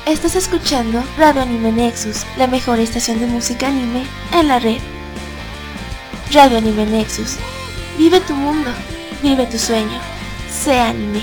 Estás escuchando Radio Anime Nexus, la mejor estación de música anime en la red. Radio Anime Nexus. Vive tu mundo, vive tu sueño, sé anime.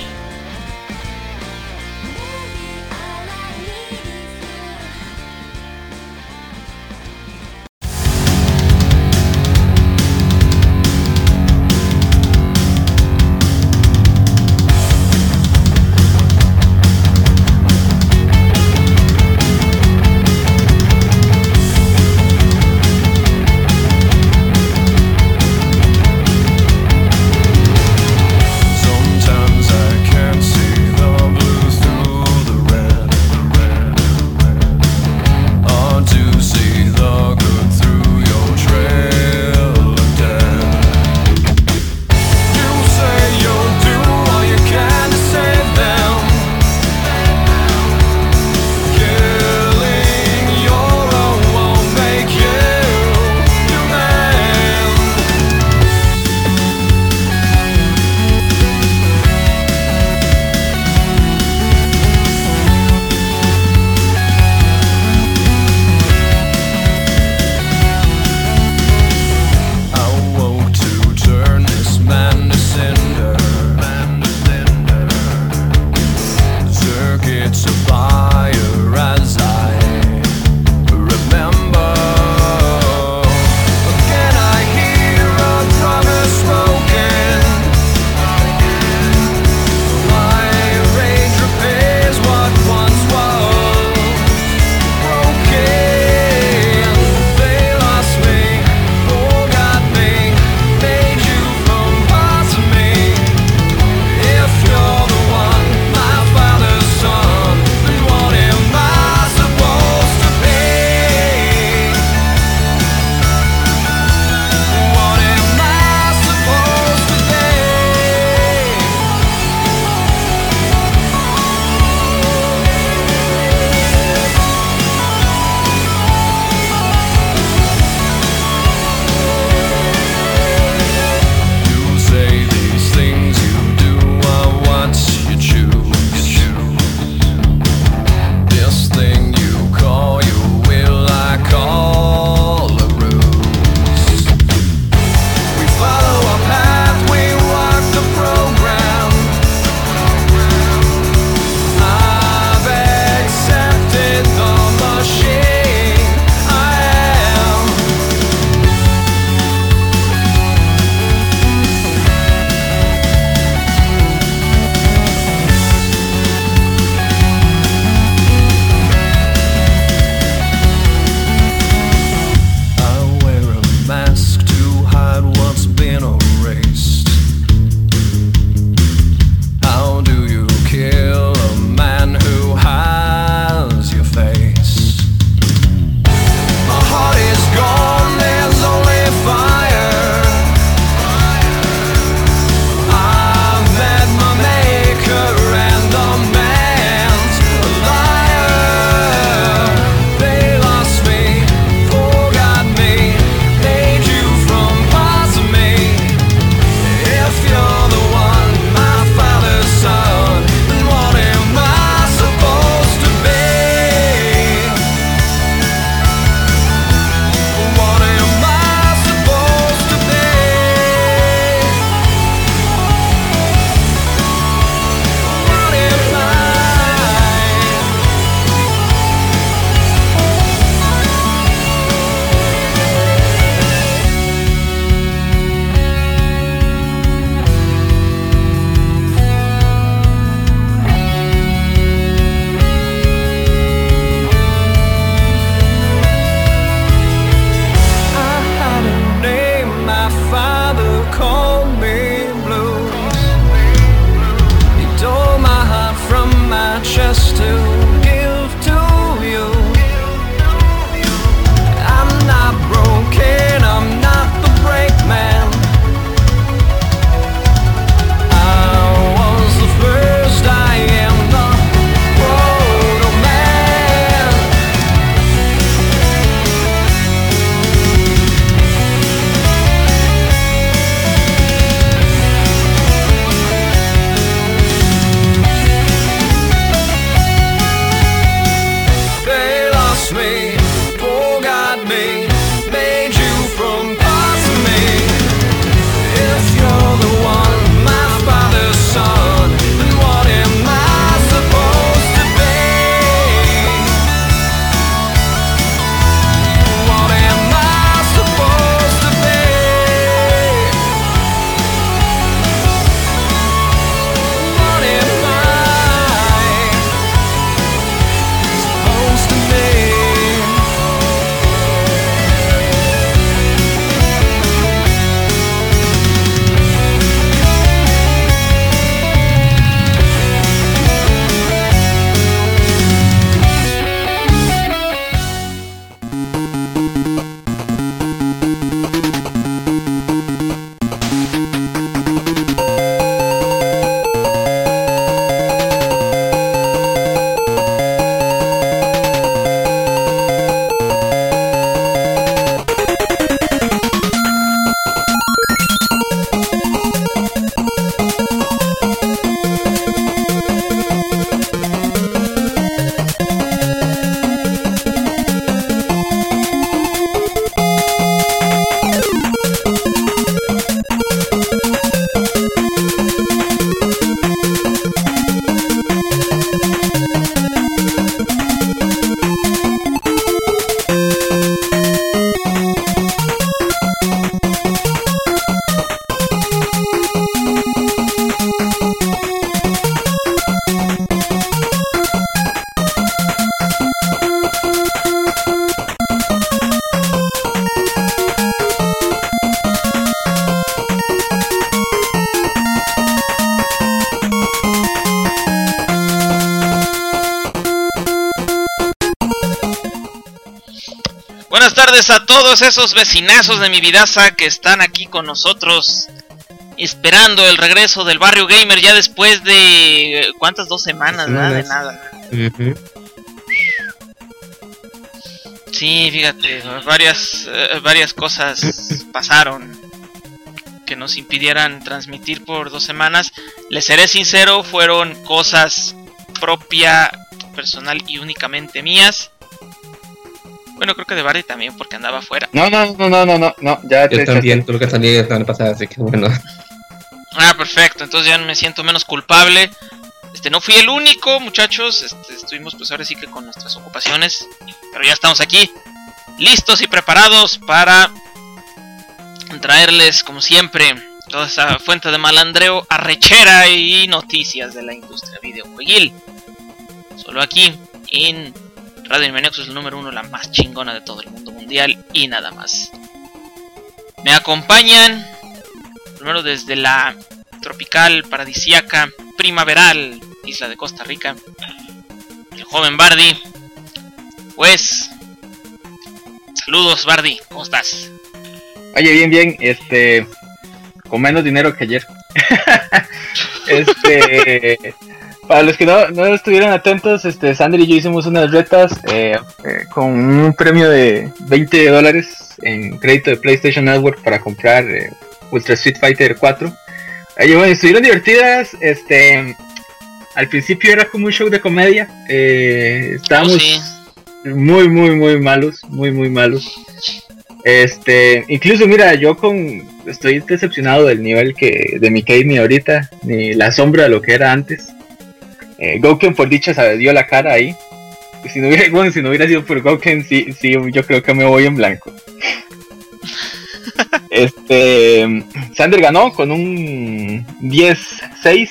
Buenas tardes a todos esos vecinazos de mi vidaza que están aquí con nosotros, esperando el regreso del Barrio Gamer ya después de... ¿cuántas? 2 semanas, ¿verdad? De nada. Sí, fíjate, varias cosas pasaron que nos impidieran transmitir por 2 semanas. Les seré sincero, fueron cosas propia, personal y únicamente mías. Bueno, creo que de Bardi también, porque andaba afuera. No, ya yo también, creo que salí la semana pasada, así que bueno. Ah, perfecto, entonces ya me siento menos culpable. No fui el único, muchachos. Estuvimos pues ahora sí que con nuestras ocupaciones, pero ya estamos aquí, listos y preparados para traerles, como siempre, toda esa fuente de malandreo, arrechera y noticias de la industria videojueguil. Solo aquí, en Radio Anime Nexus, el número 1, la más chingona de todo el mundo mundial, y nada más. Me acompañan, primero desde la tropical, paradisíaca, primaveral isla de Costa Rica, el joven Bardi. Pues, saludos Bardi, ¿cómo estás? Oye, bien, con menos dinero que ayer. Para los que no estuvieran atentos, Sandra y yo hicimos unas retas con un premio de $20 en crédito de PlayStation Network para comprar Ultra Street Fighter 4. Bueno, estuvieron divertidas. Al principio era como un show de comedia. Estábamos muy malos, muy malos. Incluso mira, estoy decepcionado del nivel de mi Kami ahorita, ni la sombra de lo que era antes. Gouken por dicha se dio la cara ahí. Si no hubiera sido por Gouken, sí, yo creo que me voy en blanco. Sander ganó con un 10-6.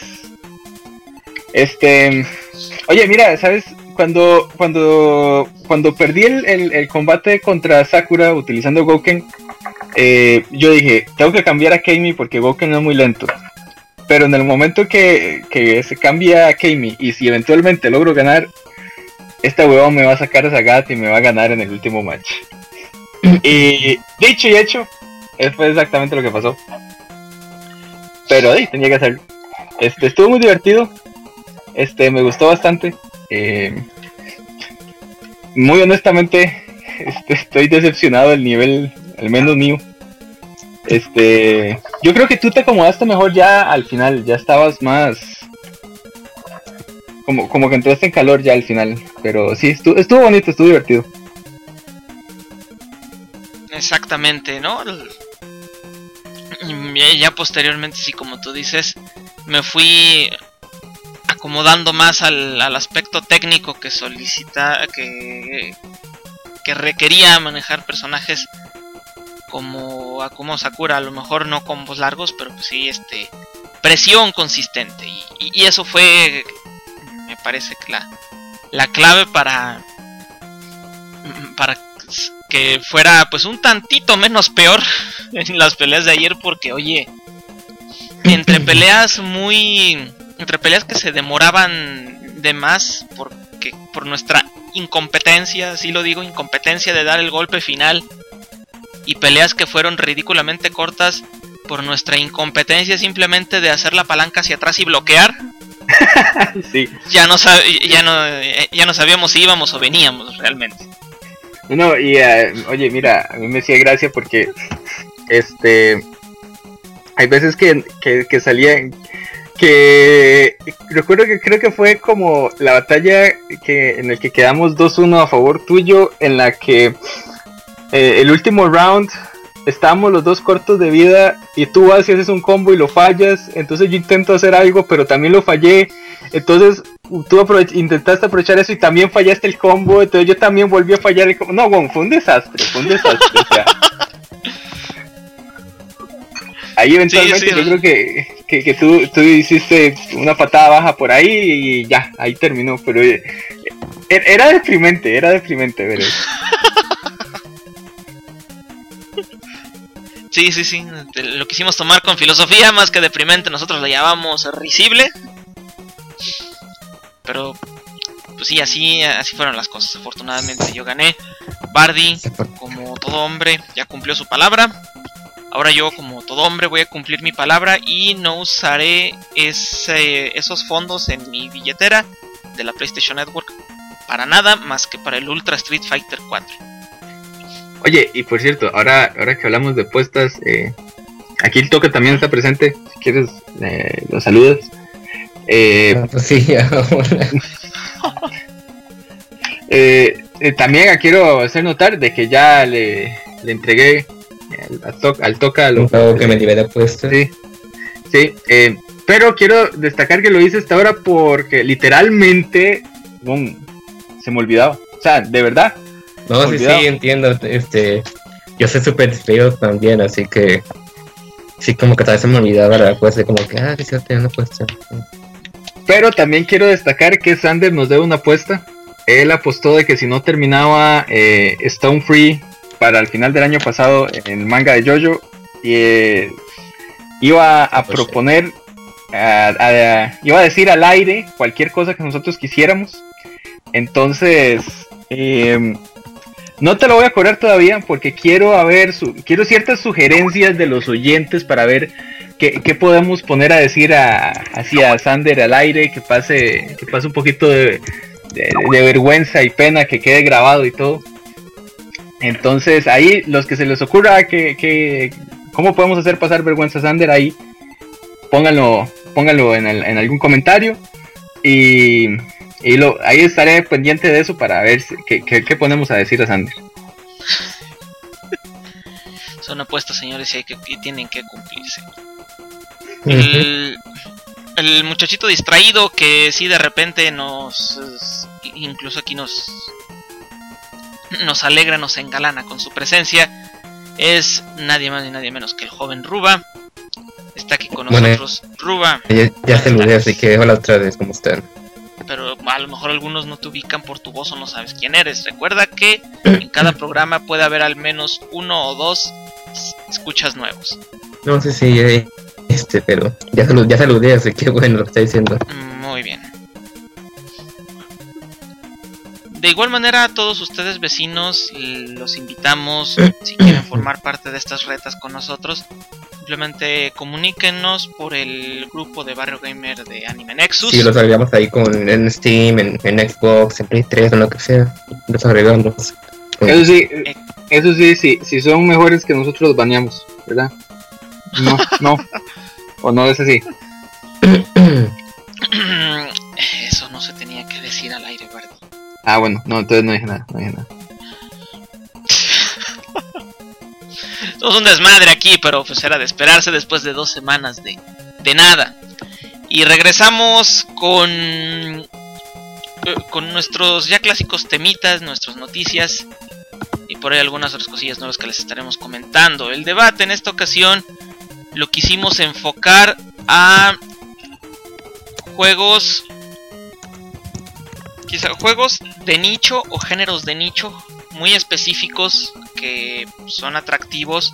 Oye, mira, ¿sabes? Cuando perdí el combate contra Sakura utilizando Gouken, yo dije, tengo que cambiar a Kami porque Gouken es muy lento. Pero en el momento que se cambia a Kami y si eventualmente logro ganar, esta huevón me va a sacar a Sagat y me va a ganar en el último match. Y dicho y hecho, fue exactamente lo que pasó. Pero tenía que hacerlo. Estuvo muy divertido. Me gustó bastante. Muy honestamente, estoy decepcionado del nivel, al menos mío. Yo creo que tú te acomodaste mejor ya al final, ya estabas más como que entraste en calor ya al final, pero sí, estuvo bonito, estuvo divertido. Exactamente, ¿no? Ya posteriormente, sí, como tú dices, me fui acomodando más al aspecto técnico que solicita, que requería manejar personajes como Akumo Sakura, a lo mejor no combos largos, pero pues sí, presión consistente, y eso fue, me parece que la clave para que fuera pues un tantito menos peor en las peleas de ayer, porque oye, entre peleas que se demoraban de más por nuestra incompetencia, así lo digo, incompetencia de dar el golpe final, y peleas que fueron ridículamente cortas por nuestra incompetencia simplemente de hacer la palanca hacia atrás y bloquear. Sí. Ya no sabíamos si íbamos o veníamos realmente. No, y oye, mira, a mí me hacía gracia porque hay veces que salían, que recuerdo que creo que fue como la batalla en la que quedamos 2-1 a favor tuyo, en la que el último round estábamos los dos cortos de vida y tú vas y haces un combo y lo fallas, entonces yo intento hacer algo pero también lo fallé, entonces tú intentaste aprovechar eso y también fallaste el combo, entonces yo también volví a fallar el combo. No, bueno, fue un desastre, o sea. Ahí eventualmente sí. Yo creo que tú hiciste una patada baja por ahí y ya, ahí terminó, pero era deprimente, pero... Sí, lo quisimos tomar con filosofía, más que deprimente, nosotros lo llamamos risible. Pero, pues sí, así fueron las cosas. Afortunadamente yo gané. Bardi, como todo hombre, ya cumplió su palabra. Ahora yo, como todo hombre, voy a cumplir mi palabra y no usaré esos fondos en mi billetera de la PlayStation Network para nada más que para el Ultra Street Fighter 4. Oye, y por cierto, ahora que hablamos de apuestas, aquí el Toca también está presente. Si quieres, lo saludas. Pues sí, ahora. También quiero hacer notar de que ya le entregué al Toca Un juego que me libera apuestas. Sí, pero quiero destacar que lo hice hasta ahora porque literalmente se me olvidaba. O sea, de verdad. No, sí, entiendo. Yo soy súper distraído también, así que sí, como que tal vez se me olvidaba la apuesta, como que, que se tiene una apuesta. Pero también quiero destacar que Sander nos debe una apuesta. Él apostó de que si no terminaba Stone Free para el final del año pasado en el manga de JoJo, iba a proponer, iba a decir al aire cualquier cosa que nosotros quisiéramos. Entonces, no te lo voy a cobrar todavía porque quiero ciertas sugerencias de los oyentes para ver qué podemos poner a decir hacia Sander al aire, que pase un poquito de vergüenza y pena, que quede grabado y todo. Entonces ahí los que se les ocurra que cómo podemos hacer pasar vergüenza a Sander, ahí pónganlo en algún comentario y ahí estaré pendiente de eso para ver qué ponemos a decir a Sander. Son apuestas, señores, y tienen que cumplirse. El muchachito distraído que sí de repente incluso aquí nos alegra, nos engalana con su presencia, es nadie más ni nadie menos que el joven Ruba. Está aquí con nosotros. Ruba. Ya saludé, así que hola otra vez, ¿cómo están? Pero a lo mejor algunos no te ubican por tu voz o no sabes quién eres. Recuerda que en cada programa puede haber al menos 1 o 2 escuchas nuevos. No sé si pero ya saludé, así que bueno, lo que está diciendo. Muy bien. De igual manera, a todos ustedes vecinos los invitamos, si quieren formar parte de estas retas con nosotros, simplemente comuníquenos por el grupo de Barrio Gamer de Anime Nexus. Sí, los agregamos ahí en Steam, en Xbox, en Play 3, en lo que sea. Los agregamos. Eso sí, si son mejores que nosotros los baneamos, ¿verdad? No. O no es así. Eso no se tenía que decir al aire, ¿verdad? Ah, bueno, no, entonces no dije nada. Somos un desmadre aquí, pero pues era de esperarse después de 2 semanas de nada. Y regresamos con nuestros ya clásicos temitas, nuestras noticias y por ahí algunas otras cosillas nuevas que les estaremos comentando. El debate en esta ocasión lo quisimos enfocar a juegos de nicho o géneros de nicho muy específicos que son atractivos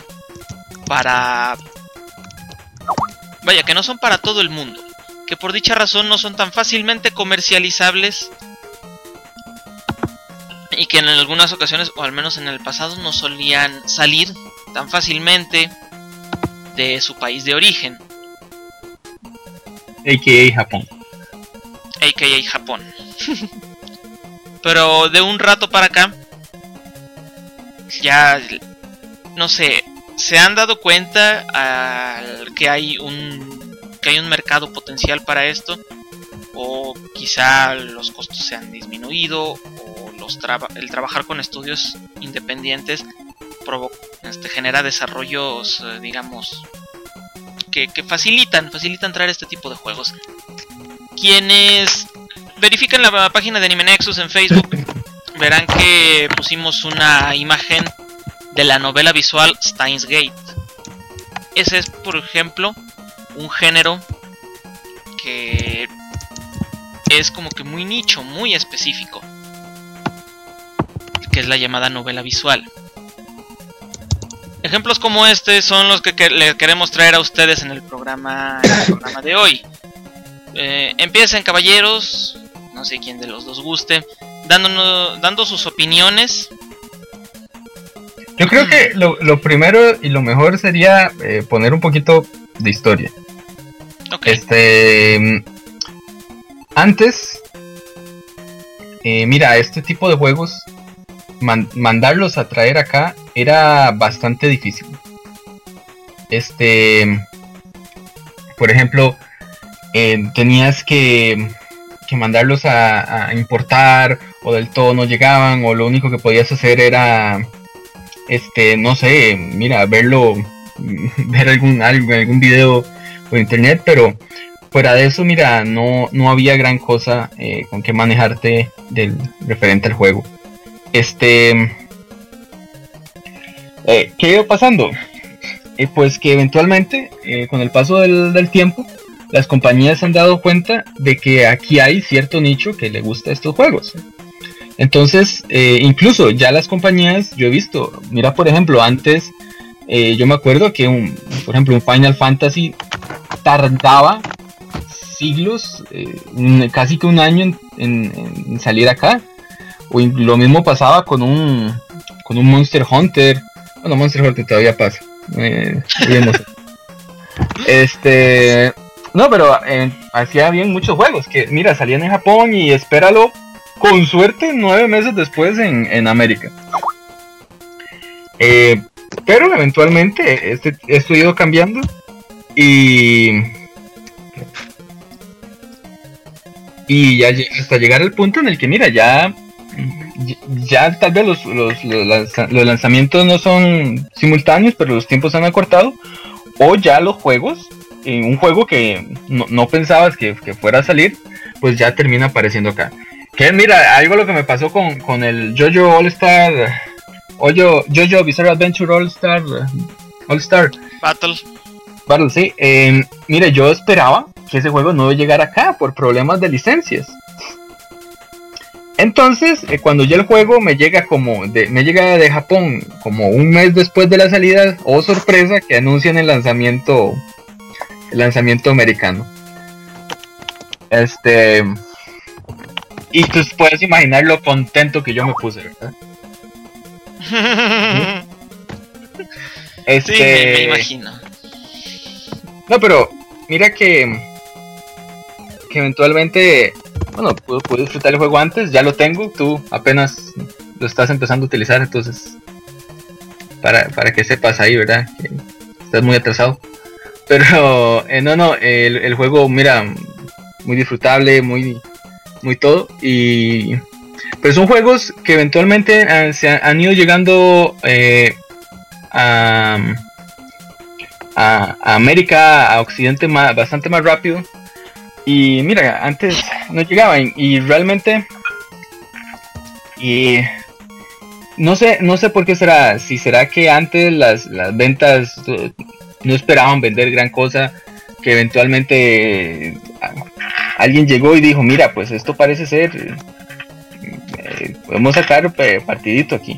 que no son para todo el mundo, que por dicha razón no son tan fácilmente comercializables y que en algunas ocasiones, o al menos en el pasado, no solían salir tan fácilmente de su país de origen, a.k.a. Japón. Pero de un rato para acá ya no sé, se han dado cuenta que hay un mercado potencial para esto, o quizá los costos se han disminuido, o el trabajar con estudios independientes genera desarrollos, digamos, que facilitan traer este tipo de juegos. Quienes verifican la página de Anime Nexus en Facebook verán que pusimos una imagen de la novela visual Steins Gate. Ese es, por ejemplo, un género que es como que muy nicho, muy específico, que es la llamada novela visual. Ejemplos como este son los que le queremos traer a ustedes en el programa de hoy. Empiecen, caballeros, no sé quién de los dos guste, dando sus opiniones. Yo creo que lo primero y lo mejor sería poner un poquito de historia. Okay. Antes, mira, este tipo de juegos, mandarlos a traer acá era bastante difícil. Por ejemplo, tenías que mandarlos a importar, o del todo no llegaban, o lo único que podías hacer era, no sé, mira, ver algún video por internet, pero fuera de eso, mira, no había gran cosa con que manejarte referente al juego. ¿Qué iba pasando? Pues que eventualmente, con el paso del tiempo, las compañías se han dado cuenta de que aquí hay cierto nicho que le gusta estos juegos. Entonces, incluso ya las compañías, yo he visto, mira, por ejemplo, antes, yo me acuerdo que por ejemplo, un Final Fantasy tardaba siglos, casi que un año en salir acá. O lo mismo pasaba con un Monster Hunter. Bueno, Monster Hunter todavía pasa. No, pero hacía bien muchos juegos que, mira, salían en Japón y espéralo, con suerte, 9 meses después en América. Pero eventualmente esto ha ido cambiando y ya hasta llegar al punto en el que, mira, ya tal vez los lanzamientos no son simultáneos, pero los tiempos se han acortado, o ya los juegos, un juego que no pensabas que fuera a salir, pues ya termina apareciendo acá. Que mira, algo lo que me pasó con el JoJo All-Star, JoJo Bizarre Adventure All-Star Battle, sí. Mira, yo esperaba que ese juego no llegara acá por problemas de licencias. Entonces, cuando ya el juego me llega de Japón como un mes después de la salida, oh sorpresa, que anuncian el lanzamiento americano. Y tú puedes imaginar lo contento que yo me puse, ¿verdad? Sí, me imagino. No, pero mira que eventualmente, bueno, pude disfrutar el juego antes, ya lo tengo, tú apenas lo estás empezando a utilizar, entonces para que sepas ahí, ¿verdad? Que estás muy atrasado. Pero el juego, mira, muy disfrutable, muy todo, y pues son juegos que eventualmente se han ido llegando a América, a Occidente bastante más rápido. Y mira, antes no llegaban y realmente no sé por qué será. Si será que antes las ventas no esperaban vender gran cosa, que eventualmente alguien llegó y dijo, mira, pues esto parece ser, podemos sacar partidito aquí.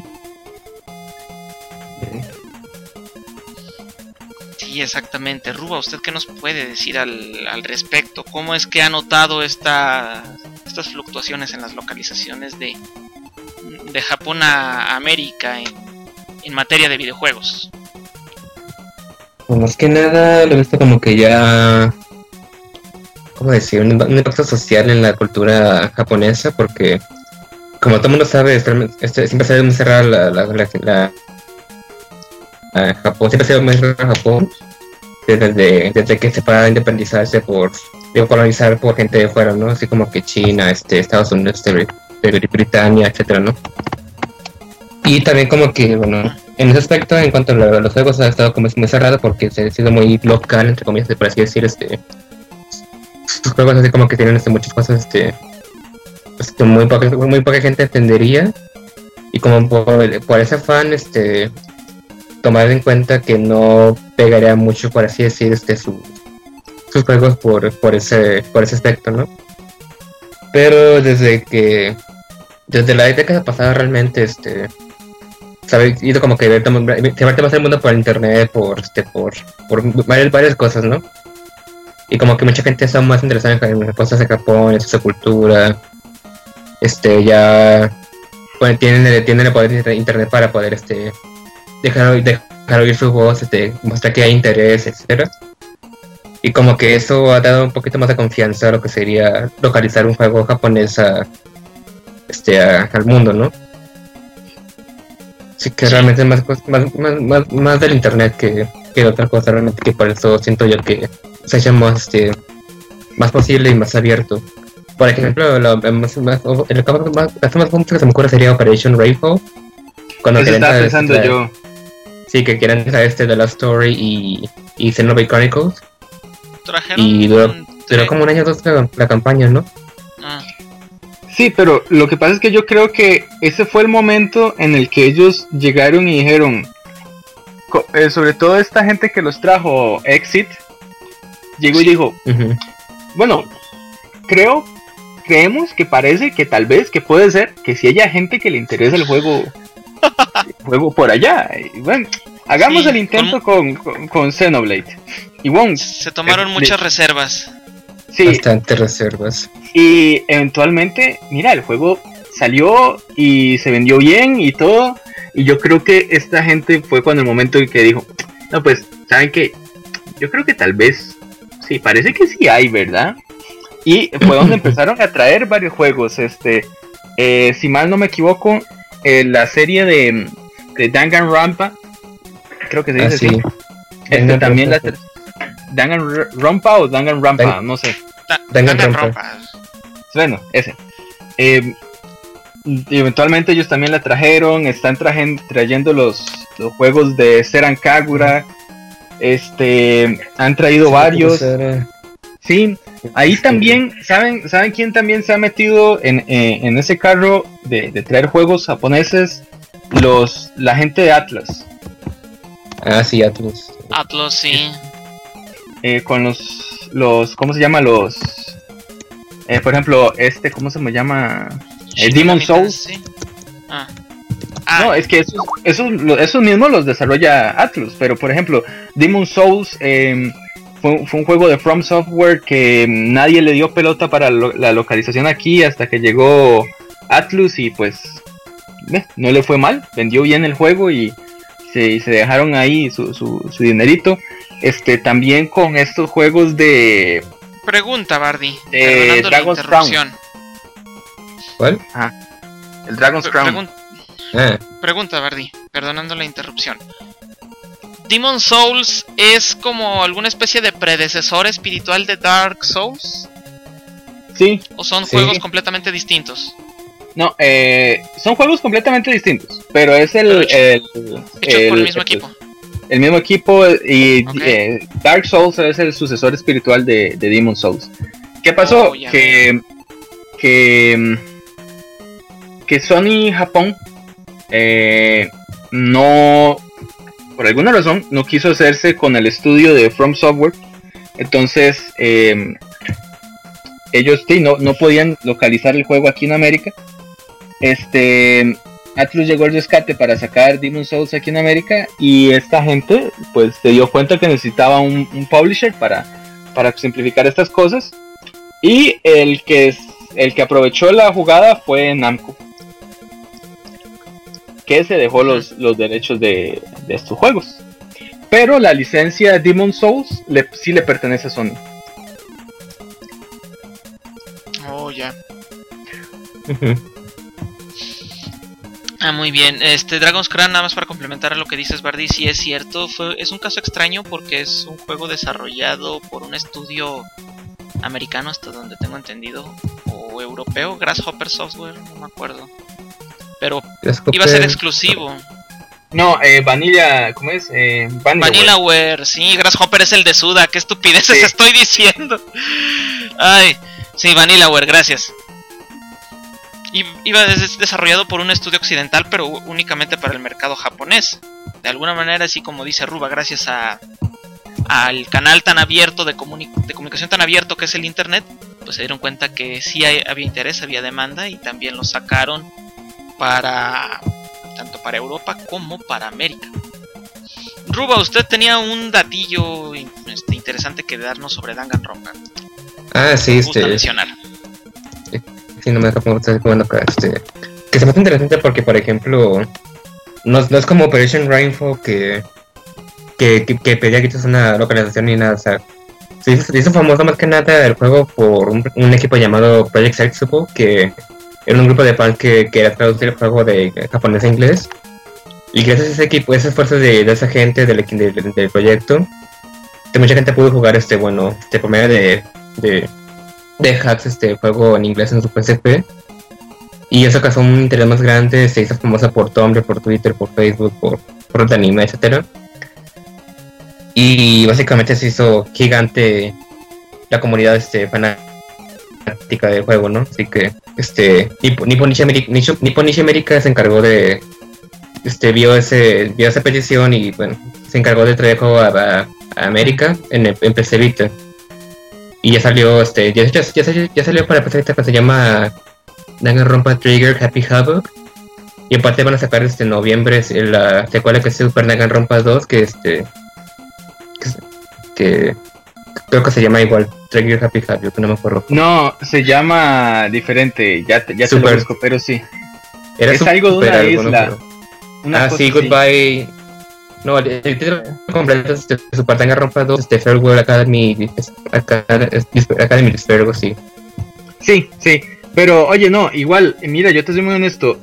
Sí, exactamente. Ruba, ¿usted qué nos puede decir al respecto? ¿Cómo es que ha notado estas fluctuaciones en las localizaciones de Japón a América en materia de videojuegos? Pues más que nada lo he visto como que ya, ¿cómo decir? Un impacto social en la cultura japonesa, porque como todo el mundo sabe, siempre se ve muy cerrada Japón, siempre se ve muy cerrada Japón desde que se para independizarse por colonizar por gente de fuera, ¿no? Así como que China, Estados Unidos, Britania, etcétera, ¿no? Y también como que, bueno, en ese aspecto, en cuanto a los juegos, ha estado como muy cerrado porque se ha sido muy local, entre comillas, por así decir, sus juegos así como que tienen muchas cosas, pues, que muy poca gente entendería, y como por ese afán, tomar en cuenta que no pegaría mucho, por así decir, sus juegos por ese aspecto, ¿no? Pero desde la década pasada realmente, se ha ido como que llevarte más el mundo por internet, por varias cosas, ¿no? Y como que mucha gente está más interesada en cosas de Japón, en su cultura, ya tienen el poder de internet para poder dejar oír su voz, mostrar que hay interés, etcétera. Y como que eso ha dado un poquito más de confianza a lo que sería localizar un juego japonés al mundo, ¿no? Sí que realmente es más del internet que de otra cosa, realmente, que por eso siento yo que se haya más posible y más abierto. Por ejemplo, el caso más famoso que se me ocurre sería Operation Rainbow. Cuando eso estaba pensando yo. Sí, que quieren traer The Last Story y Xenoblade Chronicles. Y duró como un año o dos la campaña, ¿no? Sí, pero lo que pasa es que yo creo que ese fue el momento en el que ellos llegaron y dijeron, sobre todo esta gente que los trajo, Exit, llegó y dijo, bueno, creemos que parece que tal vez que puede ser que si haya gente que le interesa el juego por allá, y bueno, hagamos el intento con Xenoblade. Y bueno, se tomaron muchas reservas. Sí, bastantes reservas. Y eventualmente, mira, el juego salió y se vendió bien y todo. Y yo creo que esta gente fue cuando el momento en que dijo, no, pues, ¿saben qué? Yo creo que tal vez, sí, parece que sí hay, ¿verdad? Y fue donde empezaron a traer varios juegos. Si mal no me equivoco, la serie de Danganronpa, creo que se dice así. También la Danganronpa o Danganronpa, no sé. Danganronpa. Bueno, ese. Y eventualmente ellos también la trajeron. Están trayendo los juegos de Seran Kagura. Han traído varios. Sí, ahí también, ¿saben quién también se ha metido en ese carro de traer juegos japoneses? La gente de Atlus. Ah, sí, Atlus. Atlus, sí. Con los ¿cómo se llama? Por ejemplo, ¿cómo se me llama? Demon Souls. Sí. No, es que esos mismos los desarrolla Atlus, pero por ejemplo, Demon Souls fue un juego de From Software que nadie le dio pelota para la localización aquí hasta que llegó Atlus y pues no le fue mal, vendió bien el juego y se dejaron ahí su dinerito. También con estos juegos de... Pregunta, Bardi, perdonando Dragon's la interrupción. ¿Cuál? El Dragon's Crown. Pregunta, Bardi, perdonando la interrupción. ¿Demon Souls es como alguna especie de predecesor espiritual de Dark Souls? Sí. ¿O son juegos completamente distintos? No, son juegos completamente distintos, pero es hechos por el mismo equipo. El mismo equipo y Dark Souls es el sucesor espiritual de Demon Souls. ¿Qué pasó? Que Sony Japón no, por alguna razón, no quiso hacerse con el estudio de From Software. Entonces ellos no podían localizar el juego aquí en América. Atlus llegó al rescate para sacar Demon Souls aquí en América y esta gente pues se dio cuenta que necesitaba un publisher para simplificar estas cosas y el que aprovechó la jugada fue Namco, que se dejó los derechos de estos juegos, pero la licencia Demon Souls sí le pertenece a Sony. Oh, ya. Muy bien. Dragon's Crown, nada más para complementar a lo que dices, Bardi, sí es cierto. Es un caso extraño porque es un juego desarrollado por un estudio americano, hasta donde tengo entendido, o europeo, Grasshopper Software, no me acuerdo. Pero iba a ser exclusivo. No, Vanilla, ¿cómo es? Vanillaware, sí, Grasshopper es el de Suda, qué estupideces estoy diciendo. Ay, sí, Vanillaware, gracias. Iba desarrollado por un estudio occidental, pero únicamente para el mercado japonés. De alguna manera, así como dice Ruba, gracias al canal tan abierto de comunicación tan abierto que es el internet, pues se dieron cuenta que sí había interés, había demanda, y también lo sacaron tanto para Europa como para América. Ruba, usted tenía un datillo interesante que darnos sobre Danganronpa. Sí, me gusta mencionar. Sí, no me deja bueno, que se me hace interesante porque, por ejemplo, no es como Operation Rainfall que pedía que hiciese una localización ni nada, o sea, se hizo famoso más que nada el juego por un equipo llamado Project Setsubo, que era un grupo de fans que quería traducir el juego de japonés a inglés, y gracias a ese equipo, ese esfuerzo de esa gente del proyecto, que mucha gente pudo jugar por medio de hacks este juego en inglés en su PSP, y eso causó un interés más grande, se hizo famosa por Tumblr, por Twitter, por Facebook, por el anime, etcétera. Y básicamente se hizo gigante la comunidad fanática del juego, ¿no? Así que Nippon Ichi América se encargó de vio esa petición y bueno, se encargó de traer el juego a América en PC Vita. Y ya salió ya salió para PC Vita, que se llama Danganronpa Trigger Happy Havoc. Y aparte van a sacar en noviembre la secuela que es Super Danganronpa 2, que creo que se llama igual Trigger Happy Havoc, no me acuerdo. No, se llama diferente, ya te lo busco, pero sí. Es algo de una isla. ¿no? Sí, Goodbye. No, el título completo es Super Danganronpa 2, Farewell Academy Dispergo, sí. Sí, pero oye, no, igual, mira, yo te soy muy honesto,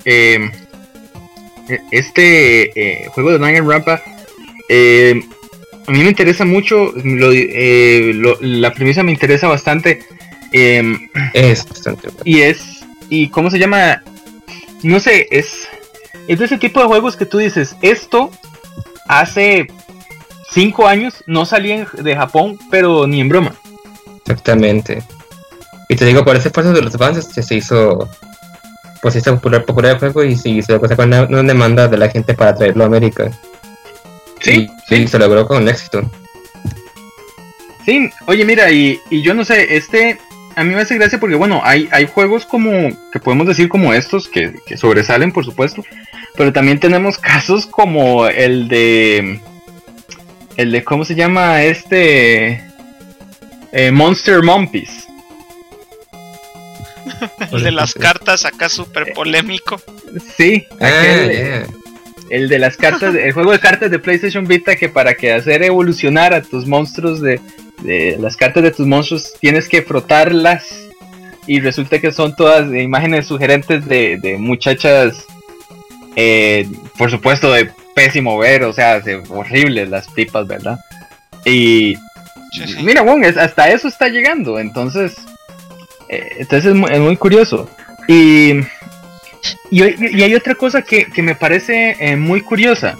juego de Danganronpa, a mí me interesa mucho, la premisa me interesa bastante, es bastante bueno. Y ¿cómo se llama? No sé, es de ese tipo de juegos que tú dices, esto hace 5 años no salía de Japón, pero ni en broma. Exactamente. Y te digo, por ese esfuerzo de los fans se hizo popular el juego y se sacó una demanda de la gente para traerlo a América. Sí. Se logró con éxito. Sí, oye, mira, y yo no sé, a mí me hace gracia porque, bueno, hay juegos como, que podemos decir como estos, que sobresalen, por supuesto, pero también tenemos casos como el de, ¿cómo se llama? Monster Monkeys. El de las cartas, acá súper polémico. Sí, el de las cartas, el juego de cartas de PlayStation Vita, que para que hacer evolucionar a tus monstruos de las cartas de tus monstruos tienes que frotarlas, y resulta que son todas imágenes sugerentes de muchachas, por supuesto de pésimo ver, o sea, horribles las tipas, ¿verdad? Y sí. Mira, bueno, hasta eso está llegando, entonces es muy curioso. Y hay otra cosa que me parece muy curiosa.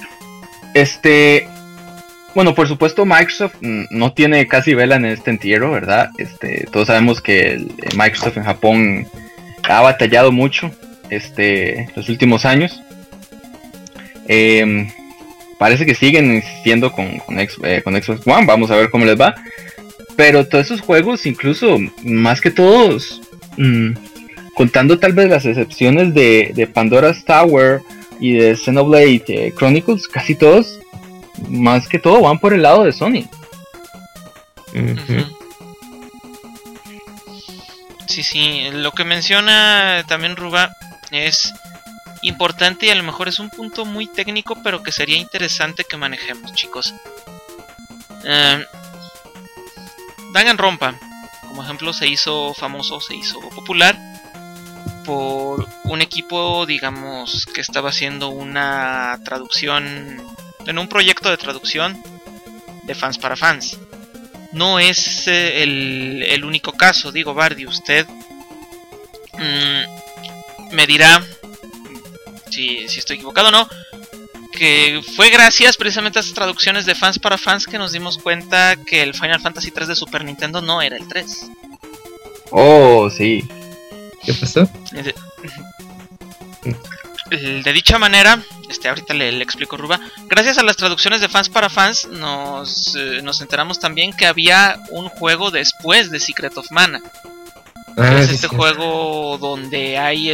Bueno, por supuesto Microsoft no tiene casi vela en este entierro, ¿verdad? Todos sabemos que Microsoft en Japón ha batallado mucho los últimos años. Parece que siguen insistiendo con Xbox One, vamos a ver cómo les va. Pero todos esos juegos, incluso más que todos, contando tal vez las excepciones de Pandora's Tower y de Xenoblade Chronicles, casi todos, más que todo, van por el lado de Sony. Uh-huh. Sí, lo que menciona también Ruba es importante y a lo mejor es un punto muy técnico, pero que sería interesante que manejemos, chicos. Danganronpa, como ejemplo, se hizo famoso, se hizo popular por un equipo, digamos, que estaba haciendo una traducción, en un proyecto de traducción de fans para fans. No es el único caso, digo, Bardi, usted me dirá si estoy equivocado o no, que fue gracias precisamente a estas traducciones de fans para fans que nos dimos cuenta que el Final Fantasy 3 de Super Nintendo no era el 3. Oh, sí. ¿Qué pasó? De dicha manera, ahorita le explico, Ruba. Gracias a las traducciones de fans para fans nos enteramos también que había un juego después de Secret of Mana. Es sí. Juego donde hay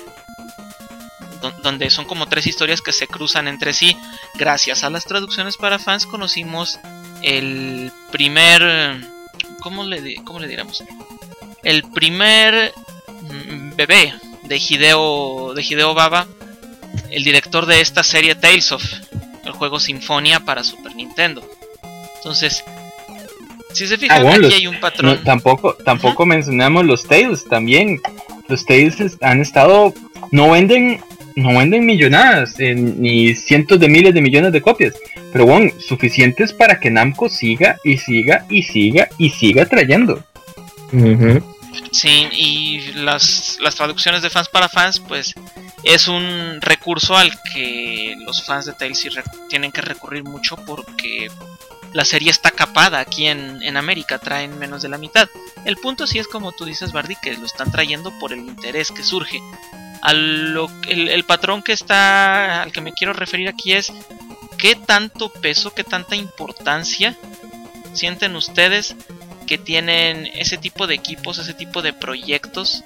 donde son como 3 historias que se cruzan entre sí. Gracias a las traducciones para fans conocimos el primer, ¿cómo le diríamos? El primer bebé de Hideo Baba, el director de esta serie Tales of, el juego Sinfonia para Super Nintendo. Entonces, si se fijan, bueno, aquí hay un patrón. Tampoco mencionamos los Tales también. Los Tales han estado, no venden millonadas, ni cientos de miles de millones de copias, pero bueno, suficientes para que Namco siga trayendo. Sí, y las traducciones de fans para fans, pues es un recurso al que los fans de Tales tienen que recurrir mucho, porque la serie está capada aquí en América, traen menos de la mitad. El punto sí es como tú dices, Bardi, que lo están trayendo por el interés que surge. El patrón al que me quiero referir aquí es qué tanto peso, qué tanta importancia sienten ustedes que tienen ese tipo de equipos, ese tipo de proyectos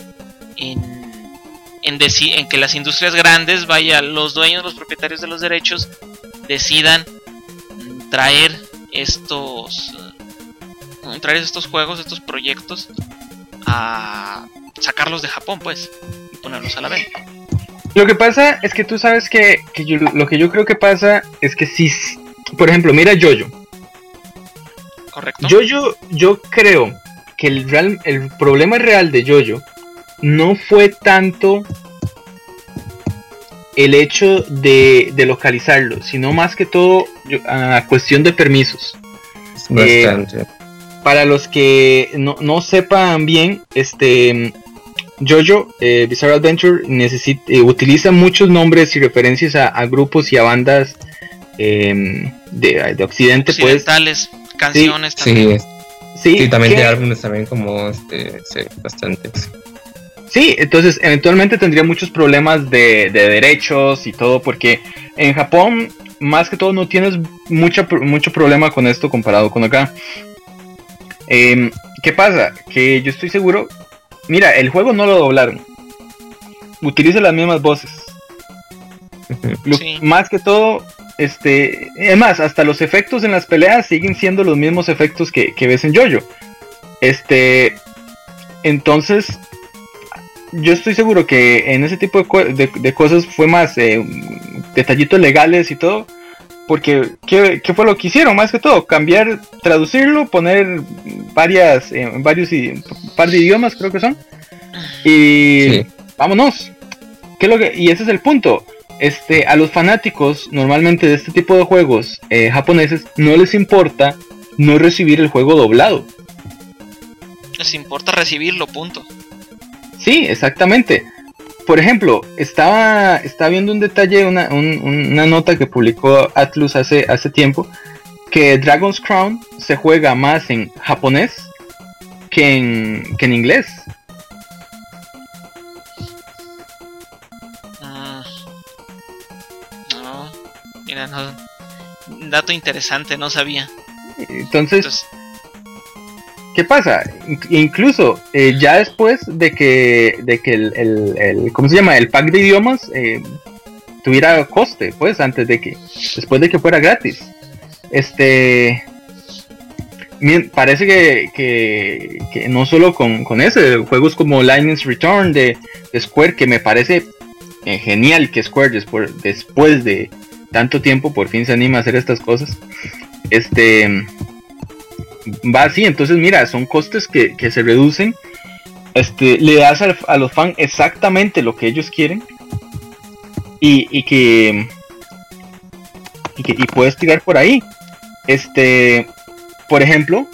en que las industrias grandes, los dueños, los propietarios de los derechos, decidan traer estos juegos, estos proyectos, a sacarlos de Japón, pues, y ponerlos a la venta. Lo que pasa es que tú sabes lo que yo creo que pasa es que si, por ejemplo, mira JoJo. Correcto. Yo creo que el problema real de JoJo no fue tanto el hecho de localizarlo, sino más que todo a cuestión de permisos. Bastante. Para los que no sepan bien, JoJo Bizarre Adventure utiliza muchos nombres y referencias a grupos y a bandas de Occidente, occidentales, pues, canciones también. Sí, también de álbumes también como sí, bastantes. Sí, entonces eventualmente tendría muchos problemas de derechos y todo, porque en Japón más que todo no tienes mucho problema con esto comparado con acá. ¿Qué pasa? Que yo estoy seguro, mira, el juego no lo doblaron, utiliza las mismas voces. Sí. Más que todo, es más, hasta los efectos en las peleas siguen siendo los mismos efectos que ves en JoJo. Entonces, yo estoy seguro que en ese tipo de cosas fue más detallitos legales y todo. Porque, ¿qué fue lo que hicieron? Más que todo, cambiar, traducirlo, poner par de idiomas, creo que son. Y sí, vámonos. Y ese es el punto. A los fanáticos, normalmente de este tipo de juegos japoneses, no les importa no recibir el juego doblado. Les importa recibirlo, punto. Sí, exactamente. Por ejemplo, estaba viendo un detalle, una nota que publicó Atlus hace tiempo, que Dragon's Crown se juega más en japonés que en inglés. No, mira, no, un dato interesante, no sabía. Entonces, ¿qué pasa? Incluso ya después de que el ¿cómo se llama? El pack de idiomas tuviera coste, pues, después de que fuera gratis. Parece que no solo con ese, juegos como Lightning's Return de Square, que me parece genial que Square después de tanto tiempo por fin se anima a hacer estas cosas. Va así, entonces mira, son costes que se reducen. Le das a los fans exactamente lo que ellos quieren y puedes tirar por ahí. Por ejemplo,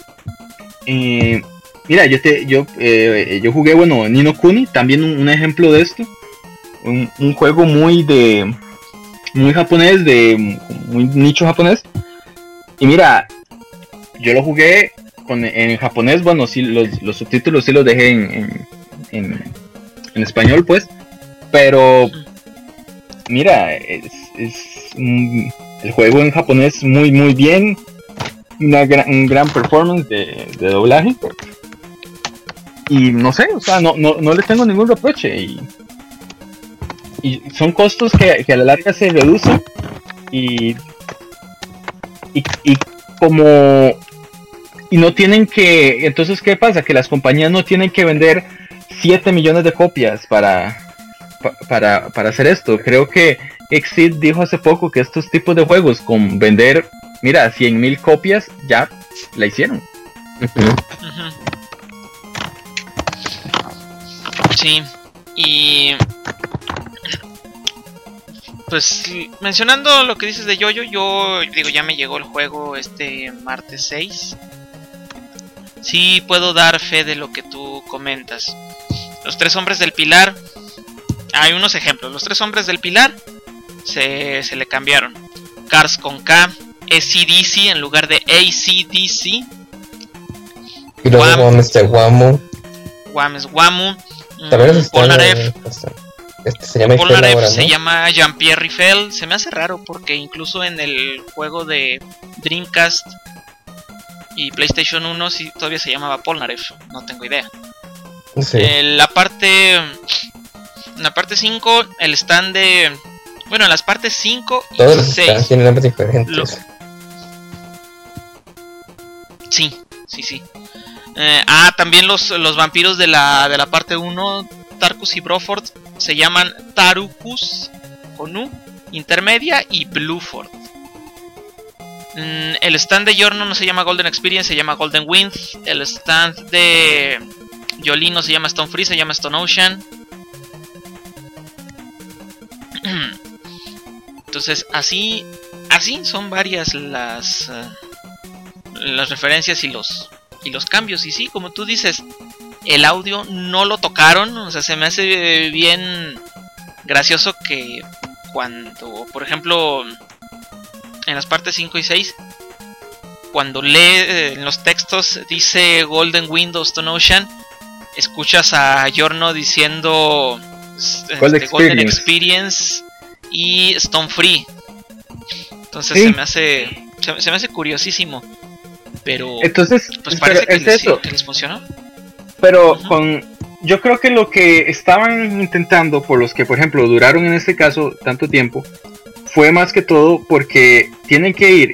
mira, yo jugué, Ni no Kuni, también un ejemplo de esto, un juego muy japonés, muy nicho japonés. Y mira, yo lo jugué en japonés, sí, los subtítulos sí los dejé en español, pues, pero mira, el juego en japonés muy muy bien, un gran performance de doblaje, y no sé, o sea, no le tengo ningún reproche, y son costos que a la larga se reducen, y no tienen que, entonces ¿qué pasa? Que las compañías no tienen que vender 7 millones de copias para hacer esto. Creo que Exit dijo hace poco que estos tipos de juegos con vender, mira, 100,000 copias, ya la hicieron. Ujú. Ujú. Sí, y pues mencionando lo que dices de Yoyo, yo digo, ya me llegó el juego este martes 6. Sí puedo dar fe de lo que tú comentas. Los tres hombres del pilar, hay unos ejemplos. Los tres hombres del pilar se le cambiaron. Cars con K, AC/DC en lugar de AC/DC. Y luego Guam. Guam, Guamu. Guam es Guamu. También los Polnareff. Se llama Eiffel Polnareff ahora, se ¿no? llama Jean-Pierre Eiffel. Se me hace raro porque incluso en el juego de Dreamcast y PlayStation 1 sí, todavía se llamaba Polnareff. No tengo idea. Sí. En la parte 5, el stand de... Bueno, en las partes 5 y Todos los 6. stands tienen nombres diferentes. Lo- Sí. También los vampiros de la parte 1, Tarkus y Broford, se llaman Tarukus con U intermedia y Blueford. El stand de Yorno no se llama Golden Experience, se llama Golden Wind. El stand de Yolino se llama Stone Free, se llama Stone Ocean. Entonces así son varias las referencias y los cambios. Y sí, como tú dices, el audio no lo tocaron. O sea, se me hace bien gracioso que cuando, por ejemplo, en las partes 5 y 6, cuando lee en los textos dice Golden Windows Stone Ocean, escuchas a Yorno diciendo Golden Experience y Stone Free. Entonces sí. se me hace curiosísimo. Pero Entonces, pues parece pero que les funcionó. Pero Ujú. yo creo que lo que estaban intentando, por los que por ejemplo duraron en este caso tanto tiempo, fue más que todo porque tienen que ir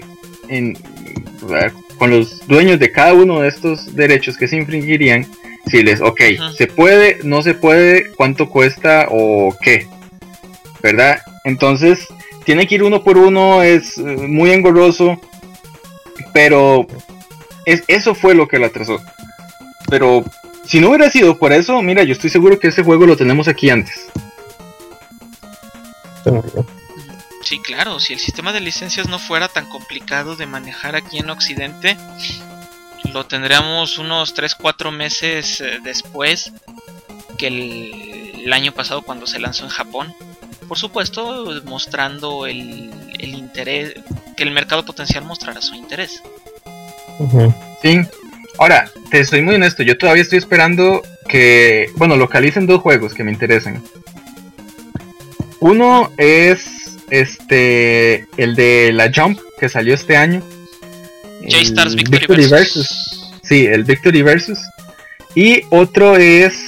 con los dueños de cada uno de estos derechos que se infringirían, decirles, ok, se puede, no se puede, cuánto cuesta o qué, ¿verdad? Entonces tienen que ir uno por uno, es muy engorroso, pero eso fue lo que la atrasó. Pero si no hubiera sido por eso, mira, yo estoy seguro que ese juego lo tenemos aquí antes. Sí, claro, si el sistema de licencias no fuera tan complicado de manejar aquí en Occidente, lo tendríamos unos 3-4 meses después que el año pasado cuando se lanzó en Japón. Por supuesto, mostrando el interés, que el mercado potencial mostrará su interés. Uh-huh. Sí. Ahora, te soy muy honesto, yo todavía estoy esperando que, localicen dos juegos que me interesan. Uno es el de la Jump que salió este año. J-Stars Victory Versus. Sí, el Victory Versus. Y otro es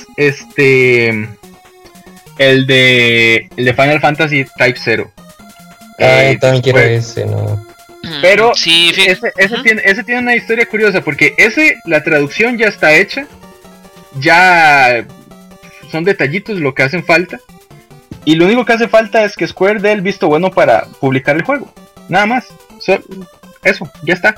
el de Final Fantasy Type 0. Yo también quiero ese, ¿no? Pero sí, ese tiene una historia curiosa porque la traducción ya está hecha, ya son detallitos lo que hacen falta, y lo único que hace falta es que Square dé el visto bueno para publicar el juego, nada más. Eso, ya está.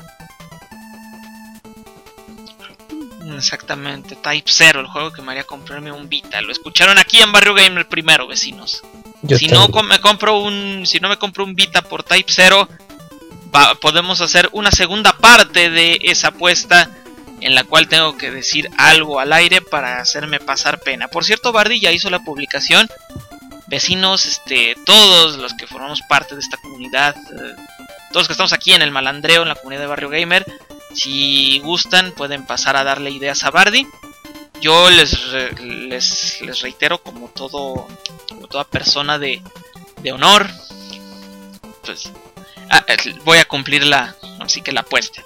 Exactamente, Type 0, el juego que me haría comprarme un Vita. Lo escucharon aquí en Barrio Gamer primero, vecinos. Si no me compro un Vita por Type 0, podemos hacer una segunda parte de esa apuesta, en la cual tengo que decir algo al aire para hacerme pasar pena. Por cierto, Bardi ya hizo la publicación. Vecinos, todos los que formamos parte de esta comunidad, todos los que estamos aquí en el Malandreo, en la comunidad de Barrio Gamer, si gustan pueden pasar a darle ideas a Bardi. Yo les reitero, como toda persona de honor, pues voy a cumplir la apuesta.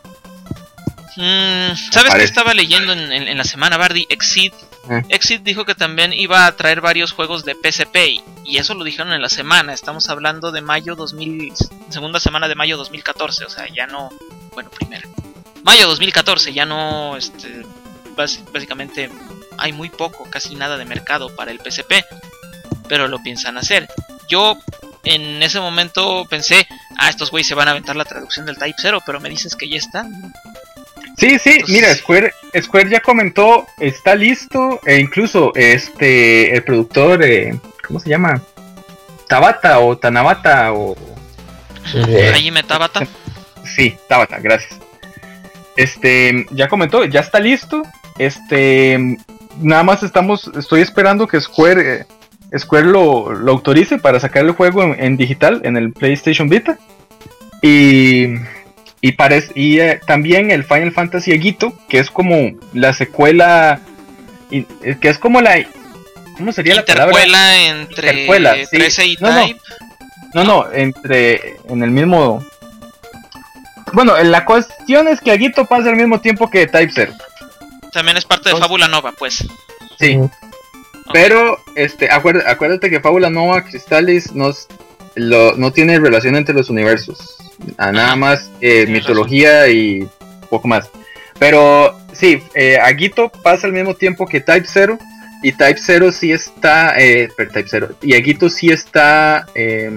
¿Sabes qué estaba leyendo en la semana, Bardi? Exit dijo que también iba a traer varios juegos de PSP, y eso lo dijeron en la semana. Estamos hablando de segunda semana de mayo 2014, o sea, ya no, primera. Mayo 2014, ya no, básicamente hay muy poco, casi nada de mercado para el PSP, pero lo piensan hacer. Yo en ese momento pensé, estos güeyes se van a aventar la traducción del Type 0, pero me dices que ya está. Sí, Entonces, mira, Square ya comentó, está listo, e incluso el productor, ¿cómo se llama? Tabata o Tanabata o... Hajime Tabata. Sí, Tabata, gracias. Ya comentó, ya está listo. Nada más estoy esperando que Square lo autorice para sacar el juego en digital en el PlayStation Vita. Y también el Final Fantasy Egito, que es como la secuela, que es como la... ¿Cómo sería la palabra? Intercuela entre 13 y Type. No, en el mismo... Bueno, la cuestión es que Agito pasa al mismo tiempo que Type 0. También es parte de Fábula Nova, pues. Sí. Okay. Pero, acuérdate que Fábula Nova Crystallis no tiene relación entre los universos. Nada más mitología y poco más. Pero, sí, Agito pasa al mismo tiempo que Type 0. Y Type 0 sí está... Type 0. Y Agito sí está...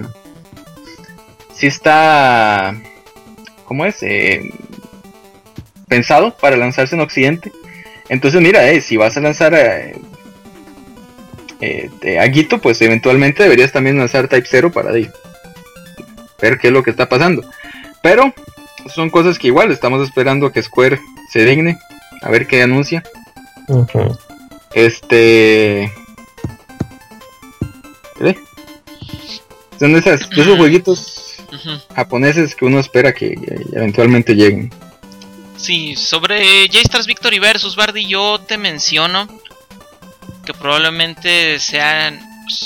¿Cómo es? Pensado para lanzarse en Occidente. Entonces mira, si vas a lanzar Agito, pues eventualmente deberías también lanzar Type 0 para ver qué es lo que está pasando. Pero son cosas que igual estamos esperando que Square se digne a ver qué anuncia. Uh-huh. Son de esos jueguitos japoneses que uno espera que eventualmente lleguen. Sí, sobre J-Stars Victory Versus, Bardi, yo te menciono que probablemente sean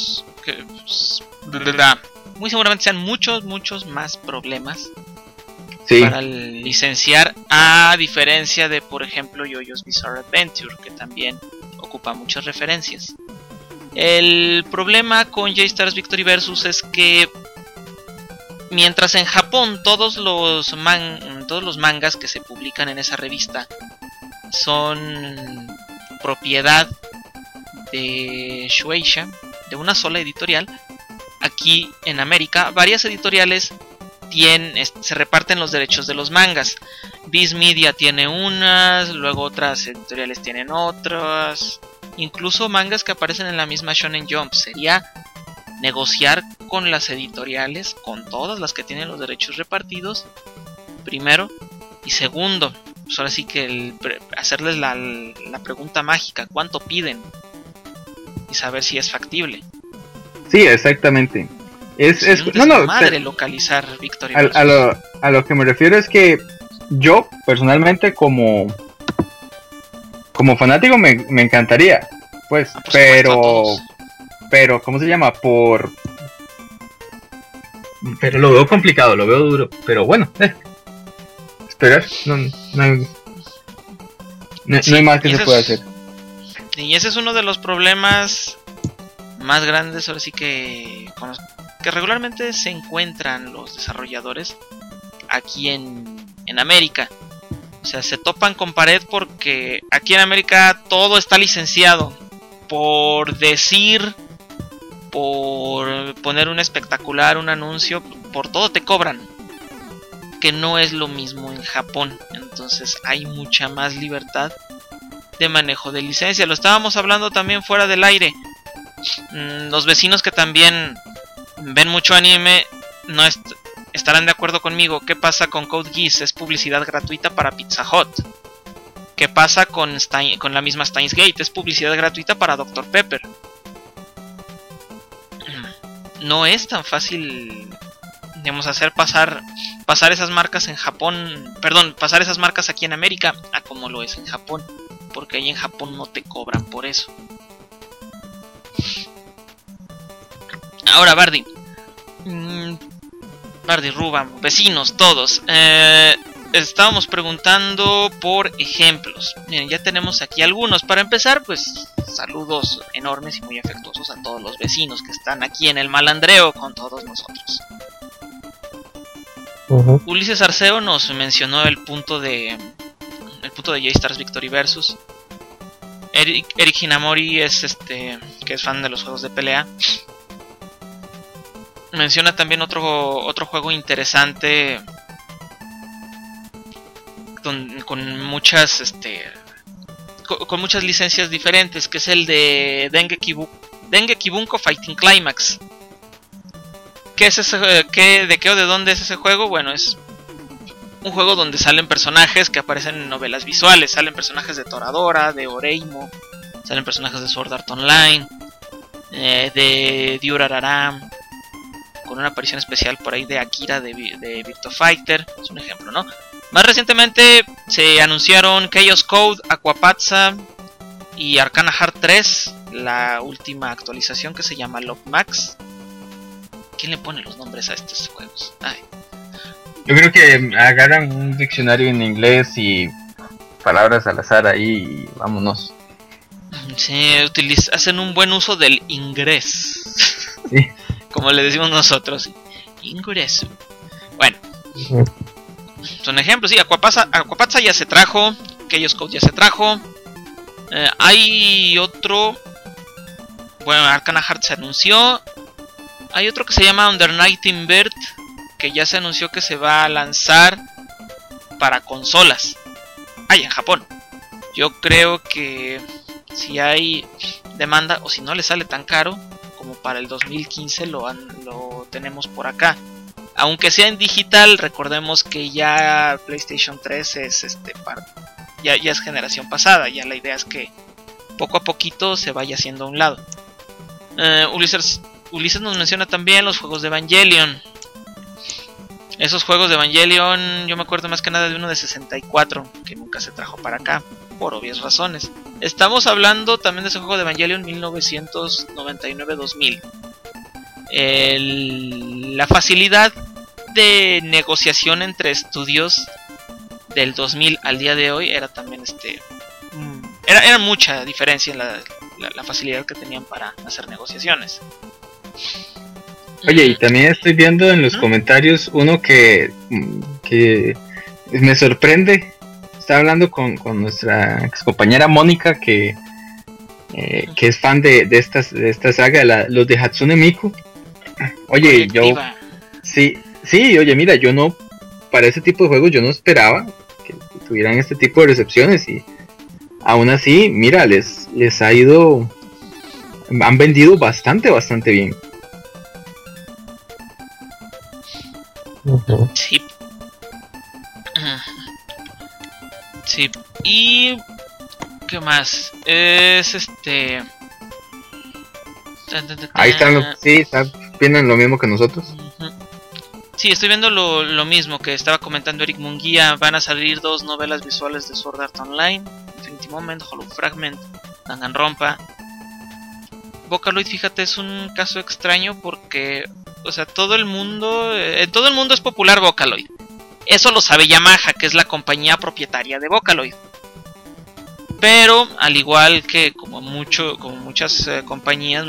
muy seguramente sean muchos más problemas para licenciar, a diferencia de, por ejemplo, JoJo's Bizarre Adventure, que también ocupa muchas referencias. El problema con J-Stars Victory Versus es que mientras en Japón todos los mangas que se publican en esa revista son propiedad de Shueisha, de una sola editorial, aquí en América varias editoriales se reparten los derechos de los mangas. Viz Media tiene unas, luego otras editoriales tienen otras, incluso mangas que aparecen en la misma Shonen Jump. Sería negociar con las editoriales, con todas las que tienen los derechos repartidos, primero, y segundo, pues ahora sí que hacerles la pregunta mágica, ¿cuánto piden? Y saber si es factible. Sí, exactamente. Madre localizar Victory. A lo que me refiero es que yo personalmente como fanático me encantaría, pues, pero ¿cómo se llama? Pero lo veo complicado, lo veo duro, pero bueno, esperar, no hay más que se pueda hacer. Y ese es uno de los problemas más grandes, ahora sí que regularmente se encuentran los desarrolladores aquí en América. O sea, se topan con pared porque aquí en América todo está licenciado. Por decir, por poner un espectacular, un anuncio, por todo te cobran. Que no es lo mismo en Japón. Entonces hay mucha más libertad de manejo de licencia. Lo estábamos hablando también fuera del aire. Los vecinos que también ven mucho anime no estarán de acuerdo conmigo. ¿Qué pasa con Code Geass? Es publicidad gratuita para Pizza Hut. ¿Qué pasa con la misma Steins Gate? Es publicidad gratuita para Dr. Pepper. No es tan fácil, digamos, hacer pasar esas marcas en Japón, pasar esas marcas aquí en América a como lo es en Japón, porque ahí en Japón no te cobran por eso. Ahora, Bardi, Ruban, vecinos, todos, estábamos preguntando por ejemplos. Miren, ya tenemos aquí algunos. Para empezar, pues saludos enormes y muy afectuosos a todos los vecinos que están aquí en el malandreo con todos nosotros. Uh-huh. Ulises Arceo nos mencionó el punto de J-Stars Victory Versus. Eric Hinamori es que es fan de los juegos de pelea. menciona también otro juego interesante con muchas con muchas licencias diferentes, que es el de Dengeki Bunko Fighting Climax. ¿Qué es ese? ¿De qué o de dónde es ese juego? Bueno, es un juego donde salen personajes que aparecen en novelas visuales. Salen personajes de Toradora, de Oreimo, salen personajes de Sword Art Online, de Durarara, con una aparición especial por ahí de Akira de Virtua Fighter. Es un ejemplo, ¿no? Más recientemente se anunciaron Chaos Code, Aquapazza y Arcana Heart 3, la última actualización que se llama Love Max. ¿Quién le pone los nombres a estos juegos? Ay. Yo creo que agarran un diccionario en inglés y palabras al azar ahí y vámonos. Sí, hacen un buen uso del inglés. Sí. Como le decimos nosotros. Ingreso. Bueno. Son ejemplos, sí. Aquapazza ya se trajo. Chaos Code ya se trajo. Hay otro. Bueno, Arcana Heart se anunció. Hay otro que se llama Under Night Invert, que ya se anunció que se va a lanzar para consolas. En Japón. Yo creo que si hay demanda o si no le sale tan caro como para el 2015 lo tenemos por acá. Aunque sea en digital, recordemos que ya PlayStation 3 es ya es generación pasada. Ya la idea es que poco a poquito se vaya haciendo a un lado. Ulises nos menciona también los juegos de Evangelion. Esos juegos de Evangelion, yo me acuerdo más que nada de uno de 64, que nunca se trajo para acá, por obvias razones. Estamos hablando también de ese juego de Evangelion 1999-2000. La facilidad de negociación entre estudios del 2000 al día de hoy era también era mucha diferencia en la facilidad que tenían para hacer negociaciones. Oye, y también estoy viendo en los comentarios uno que me sorprende. Estaba hablando con nuestra ex compañera Mónica, que es fan de esta saga, los de Hatsune Miku. Oye, Colectiva. Sí, oye, mira, yo no, para ese tipo de juegos yo no esperaba que tuvieran este tipo de recepciones, y aún así, mira, les ha ido, han vendido bastante bien. Sí. Sí. Y ¿qué más? Es Ahí están, están viendo lo mismo que nosotros. Sí, estoy viendo lo mismo que estaba comentando Eric Munguía. Van a salir 2 novelas visuales de Sword Art Online: Infinity Moment, Hollow Fragment, Danganronpa. Vocaloid, fíjate, es un caso extraño porque, o sea, todo el mundo es popular Vocaloid. Eso lo sabe Yamaha, que es la compañía propietaria de Vocaloid. Pero al igual que como muchas compañías,